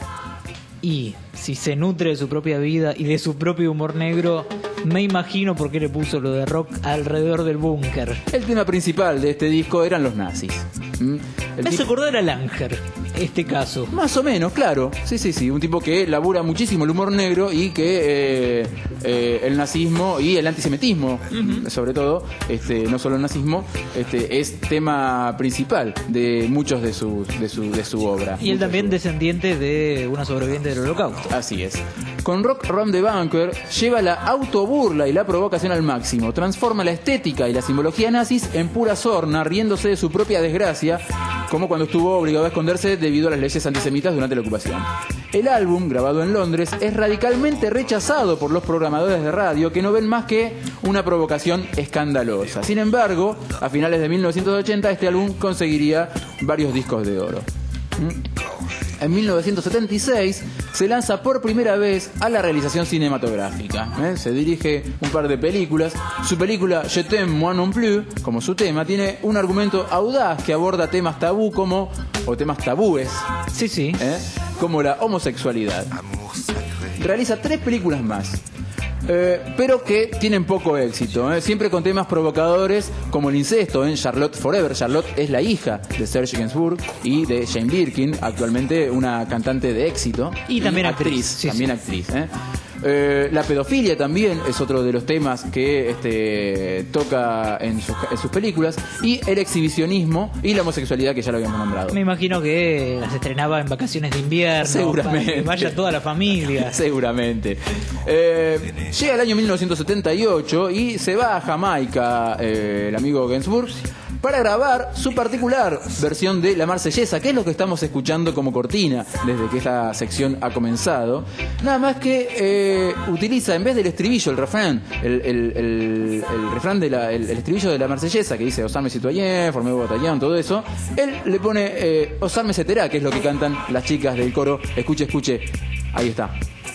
Speaker 4: Y si se nutre de su propia vida y de su propio humor negro, me imagino por qué le puso lo de rock alrededor del búnker.
Speaker 3: El tema principal de este disco eran los nazis. ¿Mm? El
Speaker 4: Me hace
Speaker 3: tipo-
Speaker 4: acordar a Langer, este caso.
Speaker 3: Más o menos, claro. Sí, sí, sí. Un tipo que labura muchísimo el humor negro y que eh, eh, el nazismo y el antisemitismo, sobre todo, este, no solo el nazismo, este, es tema principal de muchos de sus de su, de su obra.
Speaker 4: Y él también descendiente de una sobreviviente del holocausto.
Speaker 3: Así es. Con Rock Around the Bunker lleva la autoburla y la provocación al máximo. Transforma la estética y la simbología nazis en pura sorna, riéndose de su propia desgracia, como cuando estuvo obligado a esconderse debido a las leyes antisemitas durante la ocupación. El álbum, grabado en Londres, es radicalmente rechazado por los programadores de radio que no ven más que una provocación escandalosa. Sin embargo, a finales de mil novecientos ochenta este álbum conseguiría varios discos de oro. ¿Mm? En mil novecientos setenta y seis se lanza por primera vez a la realización cinematográfica. ¿eh? Se dirige un par de películas. Su película Je t'aime moi non plus, como su tema, tiene un argumento audaz que aborda temas tabú como, o temas tabúes,
Speaker 4: sí, sí.
Speaker 3: ¿eh? como la homosexualidad. Realiza tres películas más. Eh, pero que tienen poco éxito, ¿eh? Siempre con temas provocadores como el incesto en Charlotte Forever. Charlotte es la hija de Serge Gainsbourg y de Jane Birkin, actualmente una cantante de éxito
Speaker 4: Y también actriz, sí,
Speaker 3: también actriz. ¿eh? Eh, la pedofilia también es otro de los temas que este, toca en sus, en sus películas, y el exhibicionismo y la homosexualidad, que ya lo habíamos nombrado.
Speaker 4: Me imagino que las estrenaba en vacaciones de invierno.
Speaker 3: Seguramente.
Speaker 4: Para que vaya toda la familia.
Speaker 3: Seguramente. Eh, llega el año mil novecientos setenta y ocho y se va a Jamaica eh, el amigo Gainsbourg para grabar su particular versión de La Marsellesa, que es lo que estamos escuchando como cortina desde que esta sección ha comenzado. Nada más que eh, utiliza, en vez del estribillo, el refrán, el, el, el, el refrán de la, el, el estribillo de La Marsellesa, que dice Osarme citoyen, formé batallón, todo eso, él le pone eh, Osarme etcétera, que es lo que cantan las chicas del coro. Escuche, escuche, ahí está.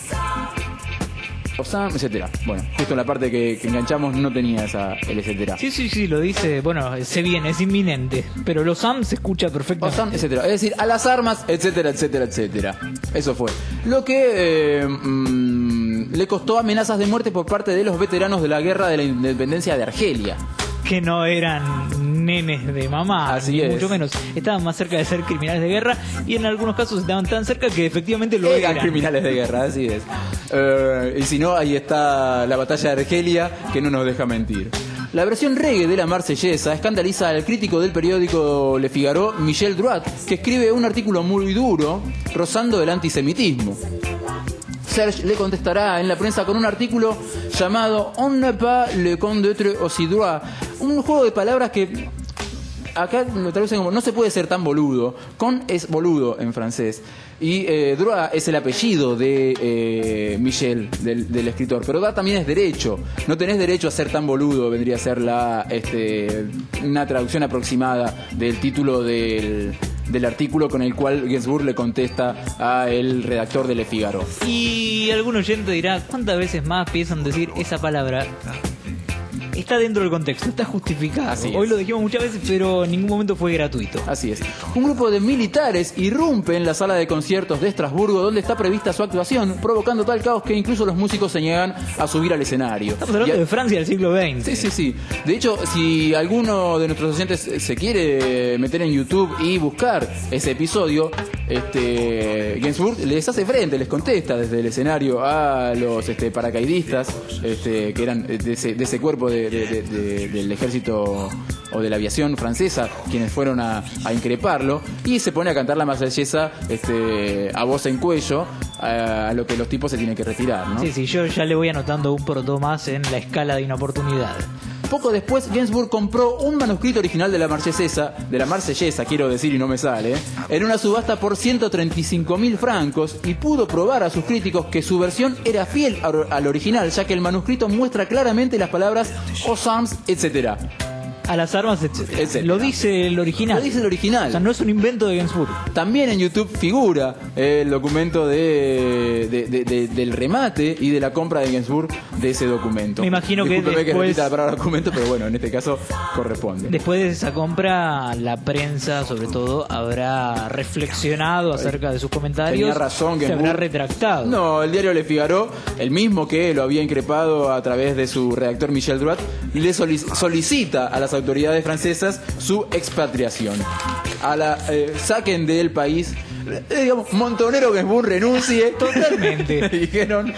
Speaker 3: Osam, etcétera. Bueno, justo en la parte que, que enganchamos no tenía esa el etcétera.
Speaker 4: Sí, sí, sí, lo dice. Bueno, se viene, es inminente. Pero los Sam se escucha perfectamente.
Speaker 3: Osam, etcétera. Es decir, a las armas, etcétera, etcétera, etcétera. Eso fue. Lo que eh, mm, le costó amenazas de muerte por parte de los veteranos de la guerra de la independencia de Argelia.
Speaker 4: Que no eran nenes de mamá,
Speaker 3: Así
Speaker 4: ni
Speaker 3: es.
Speaker 4: mucho menos. Estaban más cerca de ser criminales de guerra y en algunos casos estaban tan cerca que efectivamente lo
Speaker 3: Eran
Speaker 4: eran.
Speaker 3: criminales de guerra, así es. Eh, y si no, ahí está la batalla de Argelia, que no nos deja mentir. La versión reggae de La Marsellesa escandaliza al crítico del periódico Le Figaro, Michel Druat, que escribe un artículo muy duro rozando el antisemitismo. Serge le contestará en la prensa con un artículo llamado On ne pas le con d'être aussi droit, un juego de palabras que acá lo traducen como no se puede ser tan boludo. Con es boludo en francés. Y eh, droit es el apellido de eh, Michel, del, del escritor. Pero droit también es derecho. No tenés derecho a ser tan boludo, vendría a ser la este, una traducción aproximada del título del, del artículo con el cual Gainsbourg le contesta a el redactor de Le Figaro.
Speaker 4: Y algún oyente dirá, ¿cuántas veces más piensan decir esa palabra? está dentro del contexto, está justificado.
Speaker 3: Así
Speaker 4: Hoy
Speaker 3: es.
Speaker 4: lo dijimos muchas veces, pero en ningún momento fue gratuito.
Speaker 3: Así es. Un grupo de militares irrumpe en la sala de conciertos de Estrasburgo donde está prevista su actuación, provocando tal caos que incluso los músicos se niegan a subir al escenario.
Speaker 4: Estamos hablando
Speaker 3: Y a-
Speaker 4: de Francia del siglo veinte.
Speaker 3: Sí, sí, sí. De hecho, si alguno de nuestros oyentes se quiere meter en YouTube y buscar ese episodio, este, Gainsbourg les hace frente, les contesta desde el escenario a los este, paracaidistas este, que eran de ese, de ese cuerpo de- de- de- de- del ejército o de la aviación francesa, quienes fueron a, a increparlo, y se pone a cantar la marsellesa este, a voz en cuello, a, a lo que los tipos se tienen que retirar, ¿no?
Speaker 4: Sí, sí, yo ya le voy anotando un proto más en la escala de inoportunidad.
Speaker 3: Poco después, Gainsbourg compró un manuscrito original de la marsellesa, de la marsellesa, quiero decir y no me sale, en una subasta por ciento treinta y cinco mil francos y pudo probar a sus críticos que su versión era fiel al al original, ya que el manuscrito muestra claramente las palabras aux armes, etcétera.
Speaker 4: A las armas, etcétera.
Speaker 3: Etcétera.
Speaker 4: Lo dice el original.
Speaker 3: Lo dice el original.
Speaker 4: O sea, no es un invento de Gainsbourg.
Speaker 3: También en YouTube figura el documento de, de- de- de- del remate y de la compra de Gainsbourg de ese documento.
Speaker 4: Me imagino que
Speaker 3: Discúlpeme
Speaker 4: después-
Speaker 3: repita la palabra documento, pero bueno, en este caso corresponde.
Speaker 4: Después de esa compra, la prensa, sobre todo, habrá reflexionado acerca de sus comentarios.
Speaker 3: Tenía razón,
Speaker 4: se
Speaker 3: Gainsbourg.
Speaker 4: habrá retractado.
Speaker 3: No, el diario Le Figaro, el mismo que lo había increpado a través de su redactor Michel Druat, le solic- solicita a las autoridades francesas su expatriación. A la eh, saquen del país, eh, digamos, Montonero Gainsbourg renuncie.
Speaker 4: Totalmente.
Speaker 3: Dijeron.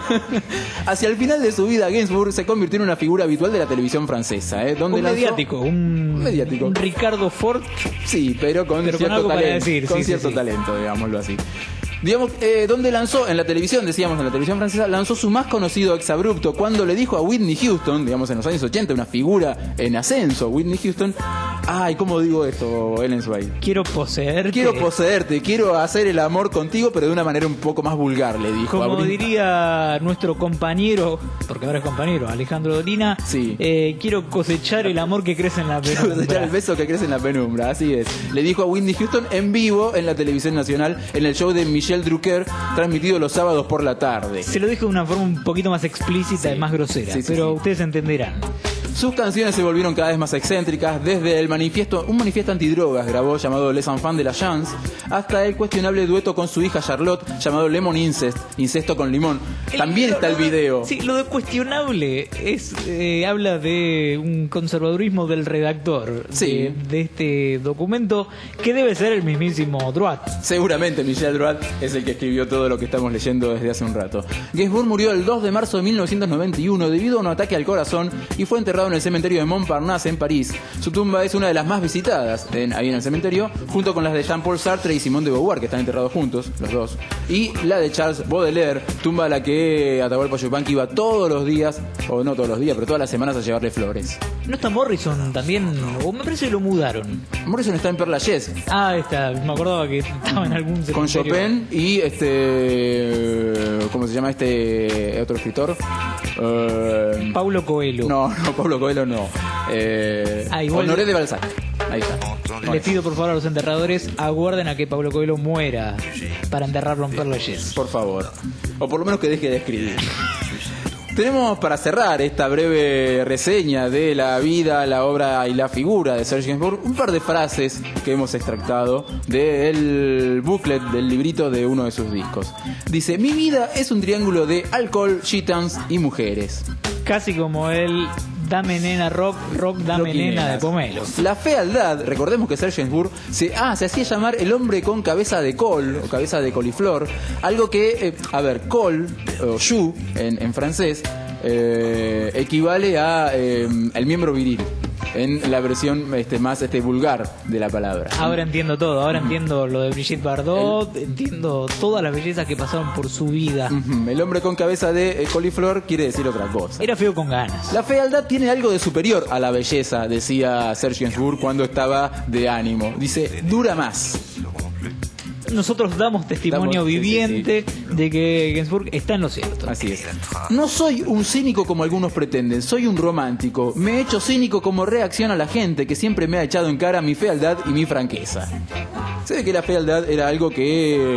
Speaker 3: Hacia el final de su vida, Gainsbourg se convirtió en una figura habitual de la televisión francesa, ¿eh? Donde
Speaker 4: Un
Speaker 3: lanzó-
Speaker 4: mediático, un,
Speaker 3: mediático.
Speaker 4: un Ricardo Ford.
Speaker 3: Sí, pero con
Speaker 4: Pero con
Speaker 3: cierto
Speaker 4: algo para
Speaker 3: talento.
Speaker 4: decir,
Speaker 3: con
Speaker 4: sí, sí,
Speaker 3: cierto
Speaker 4: sí.
Speaker 3: talento, digámoslo así. Digamos, eh, donde lanzó, en la televisión, decíamos, en la televisión francesa, lanzó su más conocido exabrupto cuando le dijo a Whitney Houston, digamos en los años ochenta, una figura en ascenso, Whitney Houston, ay, ¿cómo digo esto, Ellen Sway?
Speaker 4: Quiero poseerte.
Speaker 3: Quiero poseerte, quiero hacer el amor contigo, pero de una manera un poco más vulgar, le dijo.
Speaker 4: Como
Speaker 3: a Britney-
Speaker 4: diría nuestro compañero, porque ahora es compañero, Alejandro Dolina,
Speaker 3: Sí.
Speaker 4: eh, quiero cosechar el amor que crece en la
Speaker 3: Quiero cosechar
Speaker 4: penumbra.
Speaker 3: el beso que crece en la penumbra, así es. Le dijo a Whitney Houston en vivo en la televisión nacional, en el show de Michel Drucker, transmitido los sábados por la tarde.
Speaker 4: Se lo dijo de una forma un poquito más explícita y más grosera,
Speaker 3: Sí, sí,
Speaker 4: pero
Speaker 3: sí.
Speaker 4: ustedes entenderán.
Speaker 3: Sus canciones se volvieron cada vez más excéntricas, desde el manifiesto, un manifiesto antidrogas grabó llamado Les Enfants de la Chance, hasta el cuestionable dueto con su hija Charlotte llamado Lemon Incest, incesto con limón. También está el video.
Speaker 4: Sí, lo de cuestionable es eh, habla de un conservadurismo del redactor
Speaker 3: Sí.
Speaker 4: de, de este documento, que debe ser el mismísimo Druat.
Speaker 3: Seguramente Michel Druat es el que escribió todo lo que estamos leyendo desde hace un rato. Gainsbourg murió el dos de marzo de mil novecientos noventa y uno debido a un ataque al corazón y fue enterrado en el cementerio de Montparnasse en París. Su tumba es una de las más visitadas en- ahí en el cementerio, junto con las de Jean-Paul Sartre y Simone de Beauvoir, que están enterrados juntos, los dos, y la de Charles Baudelaire, tumba a la que Atahualpa Yupanqui iba todos los días, o no todos los días, pero todas las semanas a llevarle flores.
Speaker 4: ¿No está Morrison también? O me parece que lo mudaron.
Speaker 3: Morrison está en Père Lachaise,
Speaker 4: Ah, está, me acordaba que estaba en algún
Speaker 3: con
Speaker 4: cementerio.
Speaker 3: Chopin y este, ¿cómo se llama este otro escritor? Eh,
Speaker 4: Paulo Coelho.
Speaker 3: no, no, Pablo Coelho no. Eh,
Speaker 4: Ah, igual-
Speaker 3: Honoré de Balzac. Ahí está.
Speaker 4: Les pido por favor a los enterradores, aguarden a que Paulo Coelho muera para enterrarlo en Père Lachaise.
Speaker 3: Por favor. O por lo menos que deje de escribir. Tenemos para cerrar esta breve reseña de la vida, la obra y la figura de Serge Gainsbourg un par de frases que hemos extractado del booklet, del librito de uno de sus discos. Dice: mi vida es un triángulo de alcohol, gitans y mujeres.
Speaker 4: Casi como el Dame Nena Rock, Rock Dame
Speaker 3: Rock y
Speaker 4: Nena de
Speaker 3: nenas.
Speaker 4: Pomelo.
Speaker 3: La fealdad, recordemos que Serge Gainsbourg se, ah, se hacía llamar el hombre con cabeza de col o cabeza de coliflor, algo que, eh, a ver, col o chou en, en francés eh, equivale a eh, el miembro viril en la versión este, más este, vulgar de la palabra.
Speaker 4: Ahora entiendo todo, ahora entiendo lo de Brigitte Bardot, entiendo todas las bellezas que pasaron por su vida.
Speaker 3: Ujú, el hombre con cabeza de eh, coliflor quiere decir otra cosa.
Speaker 4: Era feo con ganas.
Speaker 3: La fealdad tiene algo de superior a la belleza, decía Serge Gainsbourg cuando estaba de ánimo. Dice, dura más.
Speaker 4: Nosotros damos testimonio
Speaker 3: Damos- sí, sí,
Speaker 4: viviente de que Gainsbourg está en lo cierto.
Speaker 3: Así es. No soy un cínico como algunos pretenden, soy un romántico. Me he hecho cínico como reacción a la gente que siempre me ha echado en cara mi fealdad y mi franqueza. Se ve que la fealdad era algo que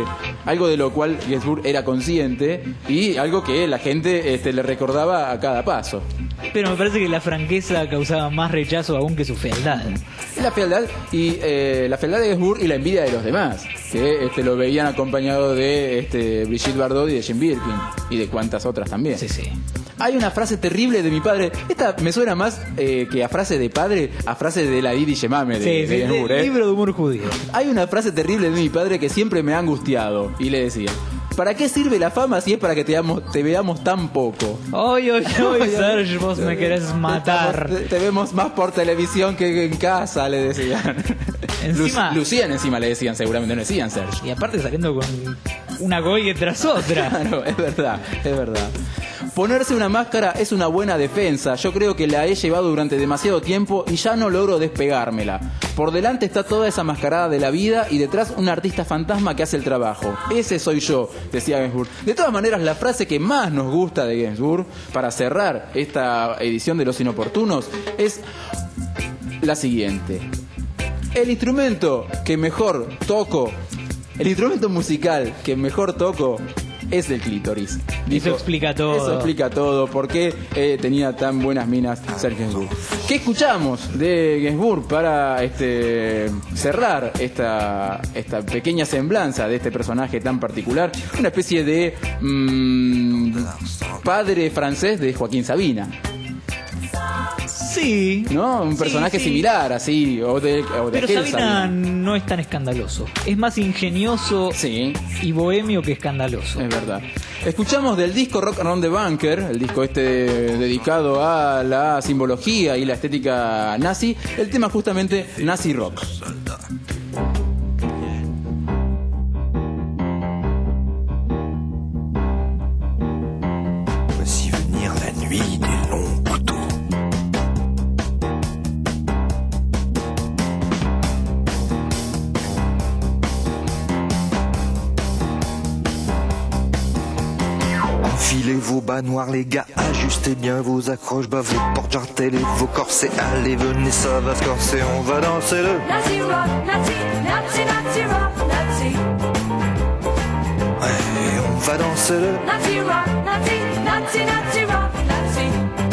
Speaker 3: algo de lo cual Gainsbourg era consciente y algo que la gente este, le recordaba a cada paso.
Speaker 4: Pero me parece que la franqueza causaba más rechazo aún que su fealdad.
Speaker 3: La fealdad y eh, la fealdad de Gainsbourg y la envidia de los demás, que este, lo veían acompañado de este, Brigitte Bardot y de Jane Birkin y de cuantas otras también.
Speaker 4: Sí, sí.
Speaker 3: Hay una frase terrible de mi padre. Esta me suena más eh, que a frase de padre, a frase de la Didi Yemame de,
Speaker 4: Sí,
Speaker 3: de
Speaker 4: sí,
Speaker 3: Gainsbourg,
Speaker 4: del
Speaker 3: ¿eh?
Speaker 4: libro de humor judío.
Speaker 3: Hay una frase terrible de mi padre que siempre me ha angustiado y le decía: ¿para qué sirve la fama si es para que te veamos, te veamos tan poco?
Speaker 4: Oy, oy, oy, Serge, vos me querés matar.
Speaker 3: Te, te vemos más por televisión que en casa, le decían.
Speaker 4: Encima-
Speaker 3: Lu- Lucían encima le decían, seguramente no le decían Serge.
Speaker 4: Y aparte saliendo con una goye tras otra.
Speaker 3: Claro, es verdad, es verdad. Ponerse una máscara es una buena defensa. Yo creo que la he llevado durante demasiado tiempo y ya no logro despegármela. Por delante está toda esa mascarada de la vida y detrás un artista fantasma que hace el trabajo. Ese soy yo, decía Gainsbourg. De todas maneras, la frase que más nos gusta de Gainsbourg para cerrar esta edición de Los Inoportunos es la siguiente: el instrumento que mejor toco, el instrumento musical que mejor toco es el clítoris.
Speaker 4: Eso explica todo.
Speaker 3: Eso explica todo. ¿Por qué eh, tenía tan buenas minas Serge Gainsbourg? ¿Qué escuchamos de Gainsbourg para este, cerrar esta, esta pequeña semblanza de este personaje tan particular? Una especie de mmm, padre francés de Joaquín Sabina.
Speaker 4: Sí.
Speaker 3: ¿No? Un personaje
Speaker 4: sí, sí.
Speaker 3: similar, así, o de, o de
Speaker 4: Pero
Speaker 3: aquel
Speaker 4: Sabina
Speaker 3: Sabina.
Speaker 4: no es tan escandaloso. Es más ingenioso y bohemio que escandaloso.
Speaker 3: Es verdad. Escuchamos del disco Rock Around the Bunker, el disco este dedicado a la simbología y la estética nazi, el tema justamente Nazi Rock.
Speaker 18: Voici venir la nuit des longs couteaux. Enfilez vos bas noirs les gars, ajustez bien vos accroches, bas vos portes jartelles et vos corsets. Allez venez, ça va se corser, on va danser le
Speaker 6: Nazi rock, Nazi, Nazi, Nazi rock, Nazi.
Speaker 18: Ouais, on va danser le
Speaker 6: Nazi rock, Nazi, Nazi, Nazi rock, Nazi.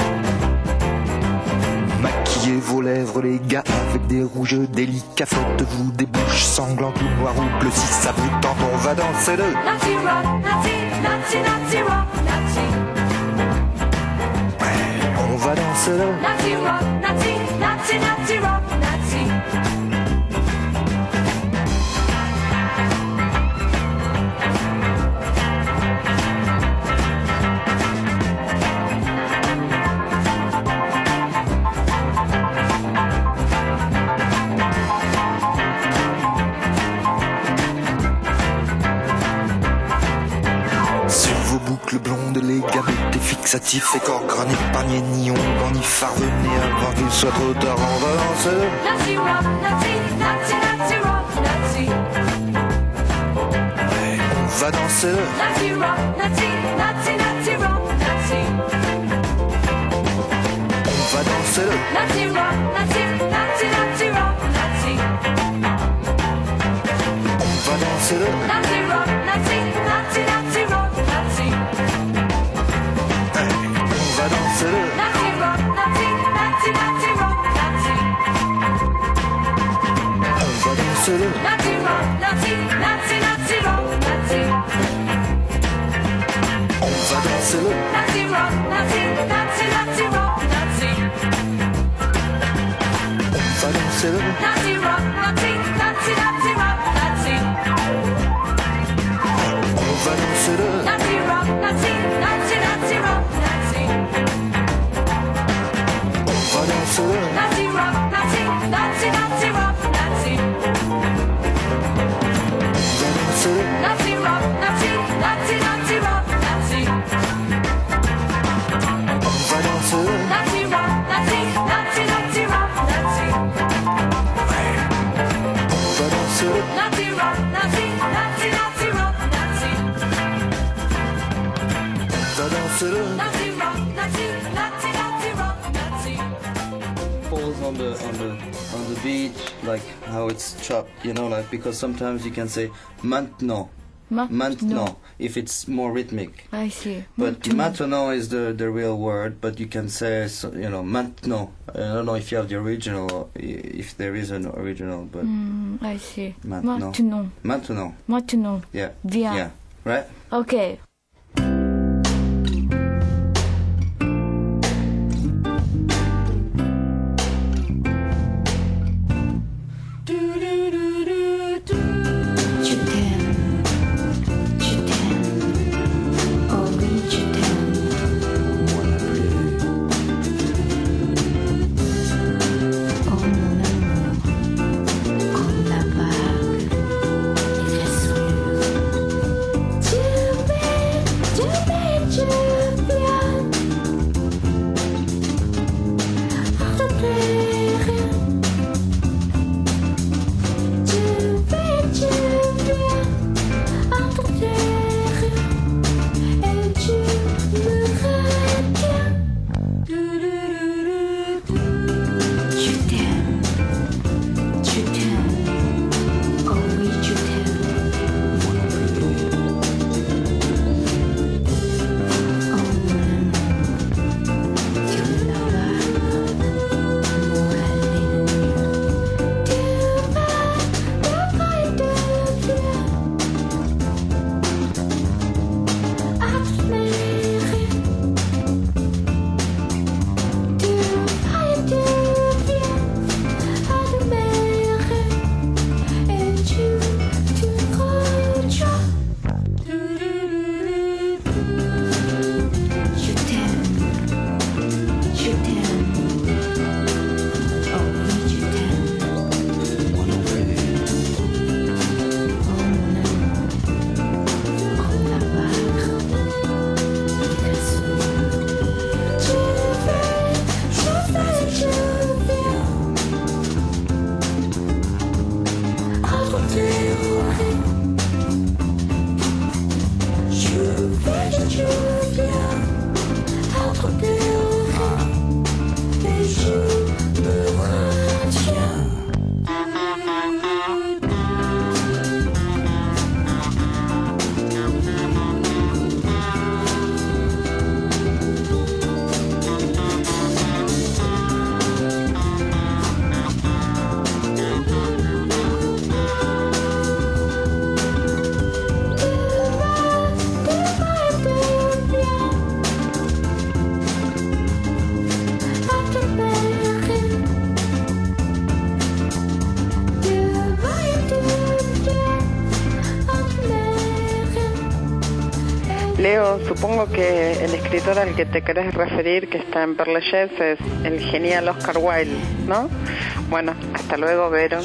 Speaker 18: Maquillez vos lèvres les gars avec des rouges délicats. Faites-vous des bouches sanglantes ou noires ou bleues. Si ça vous tente, on va danser le
Speaker 6: Nazi rock, Nazi, Nazi, Nazi rock, Nazi.
Speaker 18: On va danser le
Speaker 6: Nazi rock, Nazi, Nazi, Nazi rock, Nazi.
Speaker 18: Sur vos boucles blondes les gars, mettez fixatifs et corps gras, n'épargnez ni onguent ni phare. Venez avant qu'il soit trop tard, on va danser le
Speaker 6: Nazi rock, Nazi, Nazi, Nazi rock, Nazi.
Speaker 18: On va danser le
Speaker 6: Nazi rock, Nazi, Nazi, Nazi rock, Nazi.
Speaker 18: On va danser le
Speaker 6: Nazi rock, Nazi, Nazi, Nazi rock, Nazi.
Speaker 18: On va danser le
Speaker 6: Nazi rock, Nazi, Nazi, Nazi rock, Nazi.
Speaker 18: On va danser le
Speaker 6: Nazi rock, Nazi, Nazi, Nazi rock, Nazi.
Speaker 18: On va danser le
Speaker 6: Nazi rock, Nazi, Nazi, Nazi rock, Nazi.
Speaker 18: On va danser le
Speaker 6: Nazi rock, Nazi, Nazi, Nazi rock, Nazi.
Speaker 18: On va danser le
Speaker 6: Nazi rock, Nazi, Nazi, Nazi rock, Nazi.
Speaker 18: On va danser le
Speaker 6: Nazi rock, Nazi, Nazi, Nazi rock, Nazi.
Speaker 18: On va danser le
Speaker 6: Nazi rock, Nazi, Nazi, Nazi rock, Nazi.
Speaker 18: On va danser le
Speaker 6: Nazi rock, Nazi, Nazi, Nazi rock, Nazi.
Speaker 18: On va danser le
Speaker 6: Nazi rock, Nazi, Nazi, Nazi rock, Nazi.
Speaker 18: On va danser le
Speaker 6: Nazi rock, Nazi, Nazi, Nazi rock, Nazi.
Speaker 18: On va danser le
Speaker 6: Nazi rock, Nazi, Nazi, Nazi rock, Nazi.
Speaker 19: Falls on the on the on the beach, like how it's chopped, you know, like because sometimes you can say maintenant, Maintenant, if it's more rhythmic.
Speaker 9: I see.
Speaker 19: But maintenant is the, the real word, but you can say, so, you know, maintenant. I don't know if you have the original, or if there is an original, but...
Speaker 9: Mm, I see.
Speaker 19: Maintenant.
Speaker 9: Maintenant.
Speaker 19: Maintenant.
Speaker 9: Maintenant.
Speaker 19: Yeah.
Speaker 9: Viens.
Speaker 19: Yeah. Right?
Speaker 9: Okay.
Speaker 20: Leo, supongo que el escritor al que te querés referir, que está en Père Lachaise, es el genial Oscar Wilde, ¿no? Bueno, hasta luego, Vero.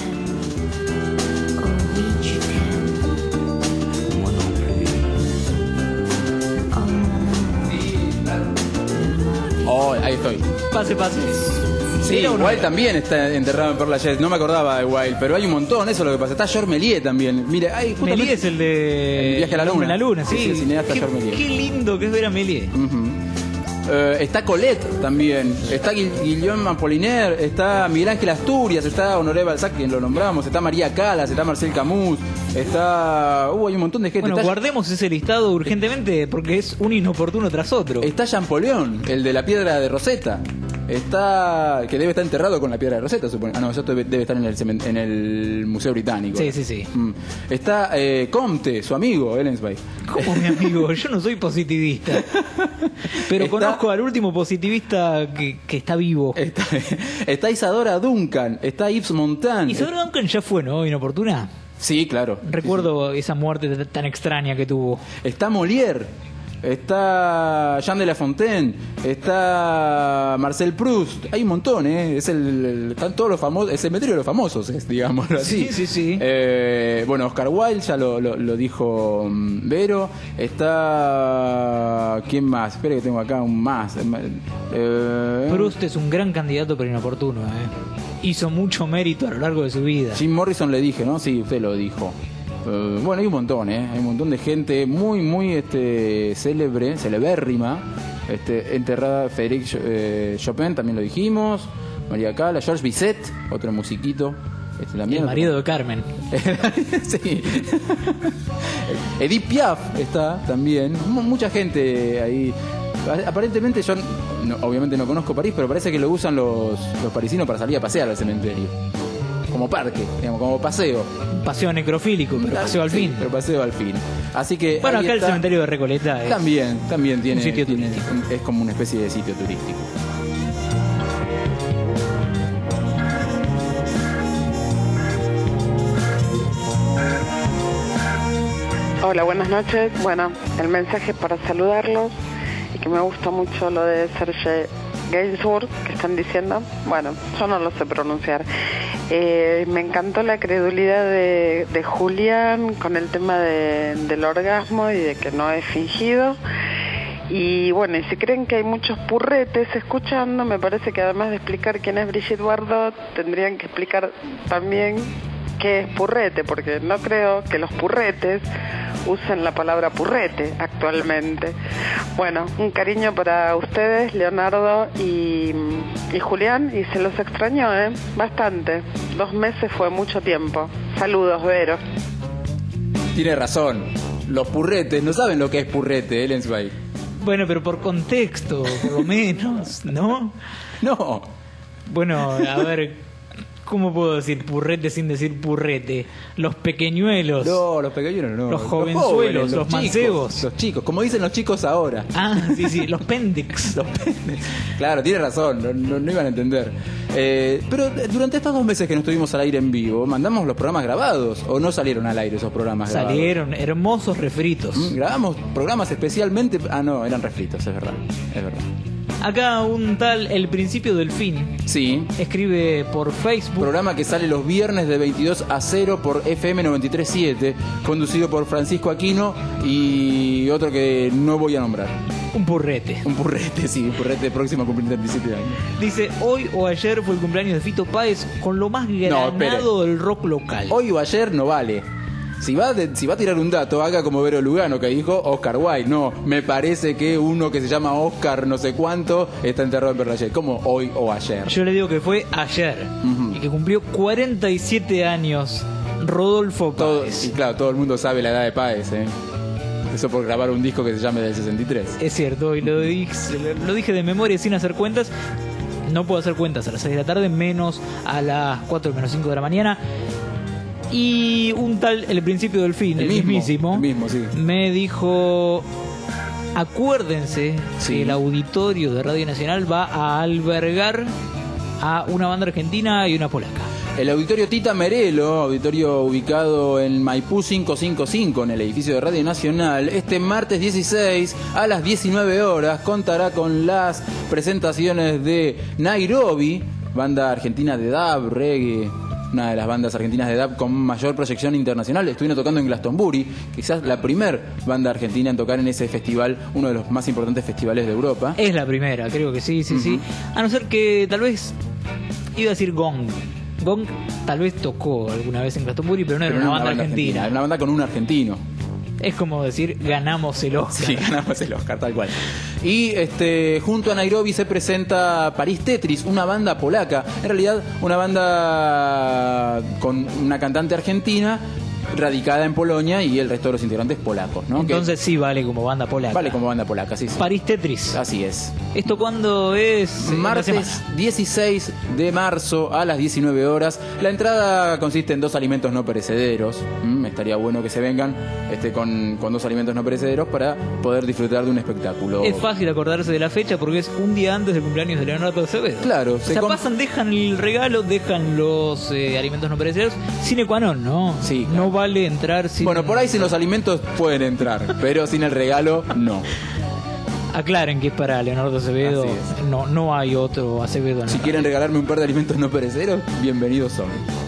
Speaker 3: Oh, ahí estoy.
Speaker 4: Pase, pase.
Speaker 3: Sí, Wilde también está enterrado en Père Lachaise. No me acordaba de Wilde, pero hay un montón, eso es lo que pasa. Está Georges Méliès también. Mire, hay
Speaker 4: Méliès es el de
Speaker 3: El viaje a la luna.
Speaker 4: En la luna, sí.
Speaker 3: Sí, el cineasta
Speaker 4: qué,
Speaker 3: Georges Méliès.
Speaker 4: qué lindo que es ver a Méliès.
Speaker 3: Uh-huh. Uh, está Colette también, está Gui- Guillaume Apollinaire, está Miguel Ángel Asturias, está Honoré Balzac, quien lo nombramos, está María Callas, está Marcel Camus, está... Uh, hay un montón de gente.
Speaker 4: Bueno,
Speaker 3: está...
Speaker 4: guardemos ese listado urgentemente porque es un inoportuno tras otro.
Speaker 3: Está Champollion, el de la piedra de Rosetta. Está... que debe estar enterrado con la piedra de Rosetta, supongo. Ah, no, eso debe, debe estar en el, cemen- en el Museo Británico.
Speaker 4: Sí, sí, sí.
Speaker 3: Mm. Está eh, Comte, su amigo, Ellensby.
Speaker 4: ¿Cómo mi amigo? Yo no soy positivista. Pero
Speaker 3: Está-
Speaker 4: conozco al último positivista que, que está vivo.
Speaker 3: Está, está Isadora Duncan, está Yves Montand.
Speaker 4: Isadora Duncan ya fue, ¿no? Inoportuna.
Speaker 3: Sí, claro.
Speaker 4: Recuerdo esa muerte t- tan extraña que tuvo.
Speaker 3: Está Molière, está Jean de La Fontaine, está Marcel Proust. Hay un montón, ¿eh? Es el, el- están todos los famosos, el cementerio de los famosos, es, digámoslo así.
Speaker 4: Sí, sí, sí.
Speaker 3: Eh, bueno, Oscar Wilde, ya lo, lo, lo dijo mm, Vero. Está... ¿quién más? Espera que tengo acá un más. Eh,
Speaker 4: Proust es un gran candidato pero inoportuno, ¿eh? Hizo mucho mérito a lo largo de su vida.
Speaker 3: Jim Morrison le dije, ¿no? Sí, usted lo dijo. Eh, bueno, hay un montón, ¿eh? Hay un montón de gente muy, muy este, célebre, celebérrima, este, enterrada. Frédéric eh, Chopin, también lo dijimos. María Callas, Georges Bizet, otro musiquito. Este, también
Speaker 4: el marido de Carmen.
Speaker 3: Sí. Edith Piaf está también. M- mucha gente ahí. Aparentemente yo no, obviamente no conozco París, pero parece que lo usan los, los parisinos para salir a pasear al cementerio. Como parque, digamos, como paseo.
Speaker 4: Paseo necrofílico, pero paseo al
Speaker 3: Sí,
Speaker 4: fin.
Speaker 3: pero paseo al fin. Así que
Speaker 4: Bueno,
Speaker 3: ahí
Speaker 4: acá
Speaker 3: está.
Speaker 4: el cementerio de Recoleta es
Speaker 3: También, también tiene,
Speaker 4: un sitio
Speaker 3: tiene- es como una especie de sitio turístico.
Speaker 20: Hola, buenas noches. Bueno, el mensaje es para saludarlos y que me gusta mucho lo de Serge Gainsbourg que están diciendo. Bueno, yo no lo sé pronunciar. Eh, me encantó la credulidad de, de Julián con el tema de- del orgasmo y de que no es fingido. Y bueno, y si creen que hay muchos purretes escuchando, me parece que además de explicar quién es Brigitte Bardot, tendrían que explicar también qué es purrete, porque no creo que los purretes usen la palabra purrete actualmente. Bueno, un cariño para ustedes, Leonardo y, y Julián, y se los extrañó, ¿eh? Bastante. Dos meses fue mucho tiempo. Saludos, Vero.
Speaker 3: Tiene razón. Los purretes, no saben lo que es purrete, Ellen Zweig.
Speaker 4: Bueno, pero por contexto, por lo menos, ¿no?
Speaker 3: No.
Speaker 4: Bueno, a ver, ¿cómo puedo decir purrete sin decir purrete? Los pequeñuelos.
Speaker 3: No, los pequeños no.
Speaker 4: Los jovenzuelos,
Speaker 3: jóvenes,
Speaker 4: los
Speaker 3: chicos,
Speaker 4: mancebos.
Speaker 3: Los chicos, como dicen los chicos ahora.
Speaker 4: Ah, sí, sí, los pendix.
Speaker 3: Los pendix. Claro, tiene razón, no, no- no iban a entender. Eh, pero durante estos dos meses que no estuvimos al aire en vivo, ¿mandamos los programas grabados o no salieron al aire esos programas grabados?
Speaker 4: Salieron hermosos refritos.
Speaker 3: Mm, Grabamos programas especialmente... Ah, no, eran refritos, es verdad, es verdad.
Speaker 4: Acá un tal El Principio del Fin
Speaker 3: Sí.
Speaker 4: escribe por Facebook.
Speaker 3: Programa que sale los viernes de veintidós a cero por F M noventa y tres punto siete, conducido por Francisco Aquino y otro que no voy a nombrar.
Speaker 4: Un purrete.
Speaker 3: Un purrete, sí, un purrete próximo a cumplir treinta y siete años.
Speaker 4: Dice, hoy o ayer fue el cumpleaños de Fito Páez con lo más
Speaker 3: espere.
Speaker 4: granado del rock local.
Speaker 3: Hoy o ayer no vale. Si va, de- si va a tirar un dato, haga como Vero Lugano, que dijo Oscar Wilde. No, me parece que uno que se llama Oscar no sé cuánto está enterrado en Perlayet. ¿Cómo hoy o ayer?
Speaker 4: Yo le digo que fue ayer y que cumplió cuarenta y siete años Rodolfo
Speaker 3: Todo,
Speaker 4: Páez.
Speaker 3: y claro, todo el mundo sabe la edad de Páez, ¿eh? Eso por grabar un disco que se llame del sesenta y tres.
Speaker 4: Es cierto, y lo dije, lo dije de memoria sin hacer cuentas. No puedo hacer cuentas a las seis de la tarde, menos a las cuatro menos cinco de la mañana. Y un tal, el principio del fin, el,
Speaker 3: El mismo,
Speaker 4: mismísimo,
Speaker 3: el mismo, sí.
Speaker 4: me dijo, acuérdense
Speaker 3: Sí.
Speaker 4: que el auditorio de Radio Nacional va a albergar a una banda argentina y una polaca.
Speaker 3: El auditorio Tita Merelo, auditorio ubicado en Maipú quinientos cincuenta y cinco, en el edificio de Radio Nacional, este martes dieciséis a las diecinueve horas contará con las presentaciones de Nairobi, banda argentina de dub, reggae, una de las bandas argentinas de dub con mayor proyección internacional. Estuvieron tocando en Glastonbury, quizás la primer banda argentina en tocar en ese festival, uno de los más importantes festivales de Europa.
Speaker 4: Es la primera, creo que sí, sí, sí. A no ser que tal vez, iba a decir Gong. Gong tal vez tocó alguna vez en Glastonbury, pero no era
Speaker 3: Pero
Speaker 4: una
Speaker 3: no
Speaker 4: banda, argentina.
Speaker 3: Era una banda con un argentino.
Speaker 4: Es como decir, ganamos el Oscar.
Speaker 3: Sí, ganamos el Oscar, tal cual. Y este, junto a Nairobi se presenta París Tetris, una banda polaca. En realidad, una banda con una cantante argentina radicada en Polonia y el resto de los integrantes polacos, ¿no?
Speaker 4: Entonces
Speaker 3: Que
Speaker 4: sí vale como banda polaca.
Speaker 3: vale como banda polaca, sí, sí.
Speaker 4: París Tetris.
Speaker 3: Así es.
Speaker 4: ¿Esto cuándo es? En la
Speaker 3: Martes
Speaker 4: semana.
Speaker 3: dieciséis de marzo a las diecinueve horas. La entrada consiste en dos alimentos no perecederos. Mm, estaría bueno que se vengan este, con, con dos alimentos no perecederos para poder disfrutar de un espectáculo.
Speaker 4: Es fácil acordarse de la fecha porque es un día antes del cumpleaños de Leonardo Acevedo.
Speaker 3: Claro,
Speaker 4: O
Speaker 3: se
Speaker 4: sea,
Speaker 3: com-
Speaker 4: pasan, dejan el regalo, dejan los eh, alimentos no perecederos. Sine qua non, ¿no?
Speaker 3: Sí,
Speaker 4: No vale entrar sin...
Speaker 3: Bueno, por ahí sin los alimentos pueden entrar, pero sin el regalo, no.
Speaker 4: Aclaren que es para Leonardo Acevedo.
Speaker 3: Así es.
Speaker 4: No, no hay otro Acevedo en
Speaker 3: Si
Speaker 4: la
Speaker 3: quieren regalarme un par de alimentos no perecederos, bienvenidos son.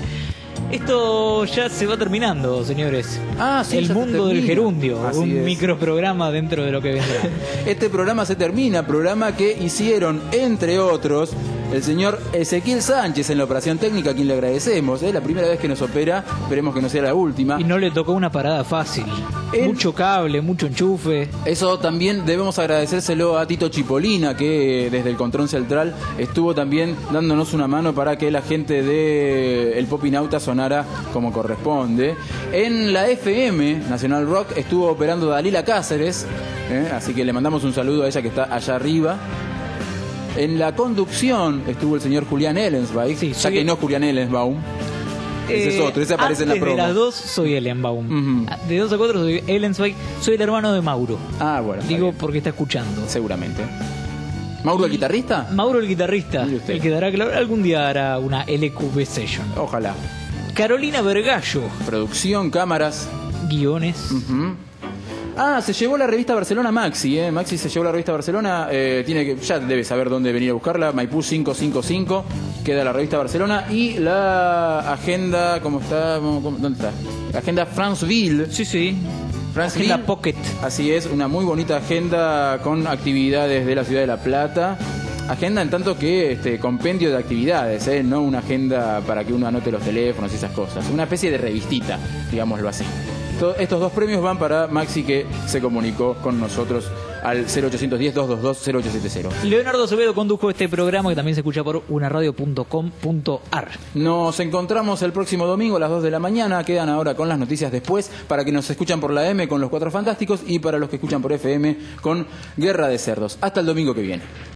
Speaker 4: Esto ya se va terminando, señores.
Speaker 3: Ah, sí,
Speaker 4: El
Speaker 3: ya se
Speaker 4: mundo del
Speaker 3: termina.
Speaker 4: gerundio,
Speaker 3: Así
Speaker 4: un
Speaker 3: es.
Speaker 4: microprograma dentro de lo que vendrá.
Speaker 3: Este programa se termina, programa que hicieron, entre otros, el señor Ezequiel Sánchez en la operación técnica, a quien le agradecemos. Es la primera vez que nos opera, esperemos que no sea la última.
Speaker 4: Y no le tocó una parada fácil.
Speaker 3: En...
Speaker 4: Mucho cable, mucho enchufe.
Speaker 3: Eso también debemos agradecérselo a Tito Chipolina, que desde el control central estuvo también dándonos una mano para que la gente de el Popinauta sonara como corresponde. En la F M, Nacional Rock, estuvo operando Dalila Cáceres, ¿eh? Así que le mandamos un saludo a ella que está allá arriba. En la conducción estuvo el señor Julián Ellensweig, sí, ya que no Julián Ellensbaum. Ese es otro, ese aparece en la promo.
Speaker 4: De las dos soy Ellenbaum. Uh-huh. De dos a cuatro soy Ellensweig, soy el hermano de Mauro.
Speaker 3: Ah, bueno.
Speaker 4: Digo porque está escuchando.
Speaker 3: Seguramente. ¿Mauro el guitarrista?
Speaker 4: Mauro el guitarrista. El que dará claro, algún día hará una L Q B Session.
Speaker 3: Ojalá.
Speaker 4: Carolina Vergallo.
Speaker 3: Producción, cámaras.
Speaker 4: Guiones.
Speaker 3: Uh-huh. Ah, se llevó la revista Barcelona Maxi, ¿eh? Maxi se llevó la revista Barcelona, eh, tiene que, ya debe saber dónde venir a buscarla, Maipú cinco cinco cinco, queda la revista Barcelona y la agenda, ¿cómo está? ¿Cómo, ¿Dónde está? La agenda Franceville.
Speaker 4: Sí, sí.
Speaker 3: Franceville.
Speaker 4: Agenda Pocket.
Speaker 3: Así es, una muy bonita agenda con actividades de la ciudad de La Plata. Agenda en tanto que este compendio de actividades, ¿eh? No una agenda para que uno anote los teléfonos y esas cosas. Una especie de revistita, digámoslo así. Estos dos premios van para Maxi, que se comunicó con nosotros al cero ochocientos diez, doscientos veintidós, cero ocho setenta.
Speaker 4: Leonardo Acevedo condujo este programa, que también se escucha por una radio punto com punto ar.
Speaker 3: Nos encontramos el próximo domingo a las dos de la mañana. Quedan ahora con las noticias después, para que nos escuchan por la M con Los Cuatro Fantásticos y para los que escuchan por F M con Guerra de Cerdos. Hasta el domingo que viene.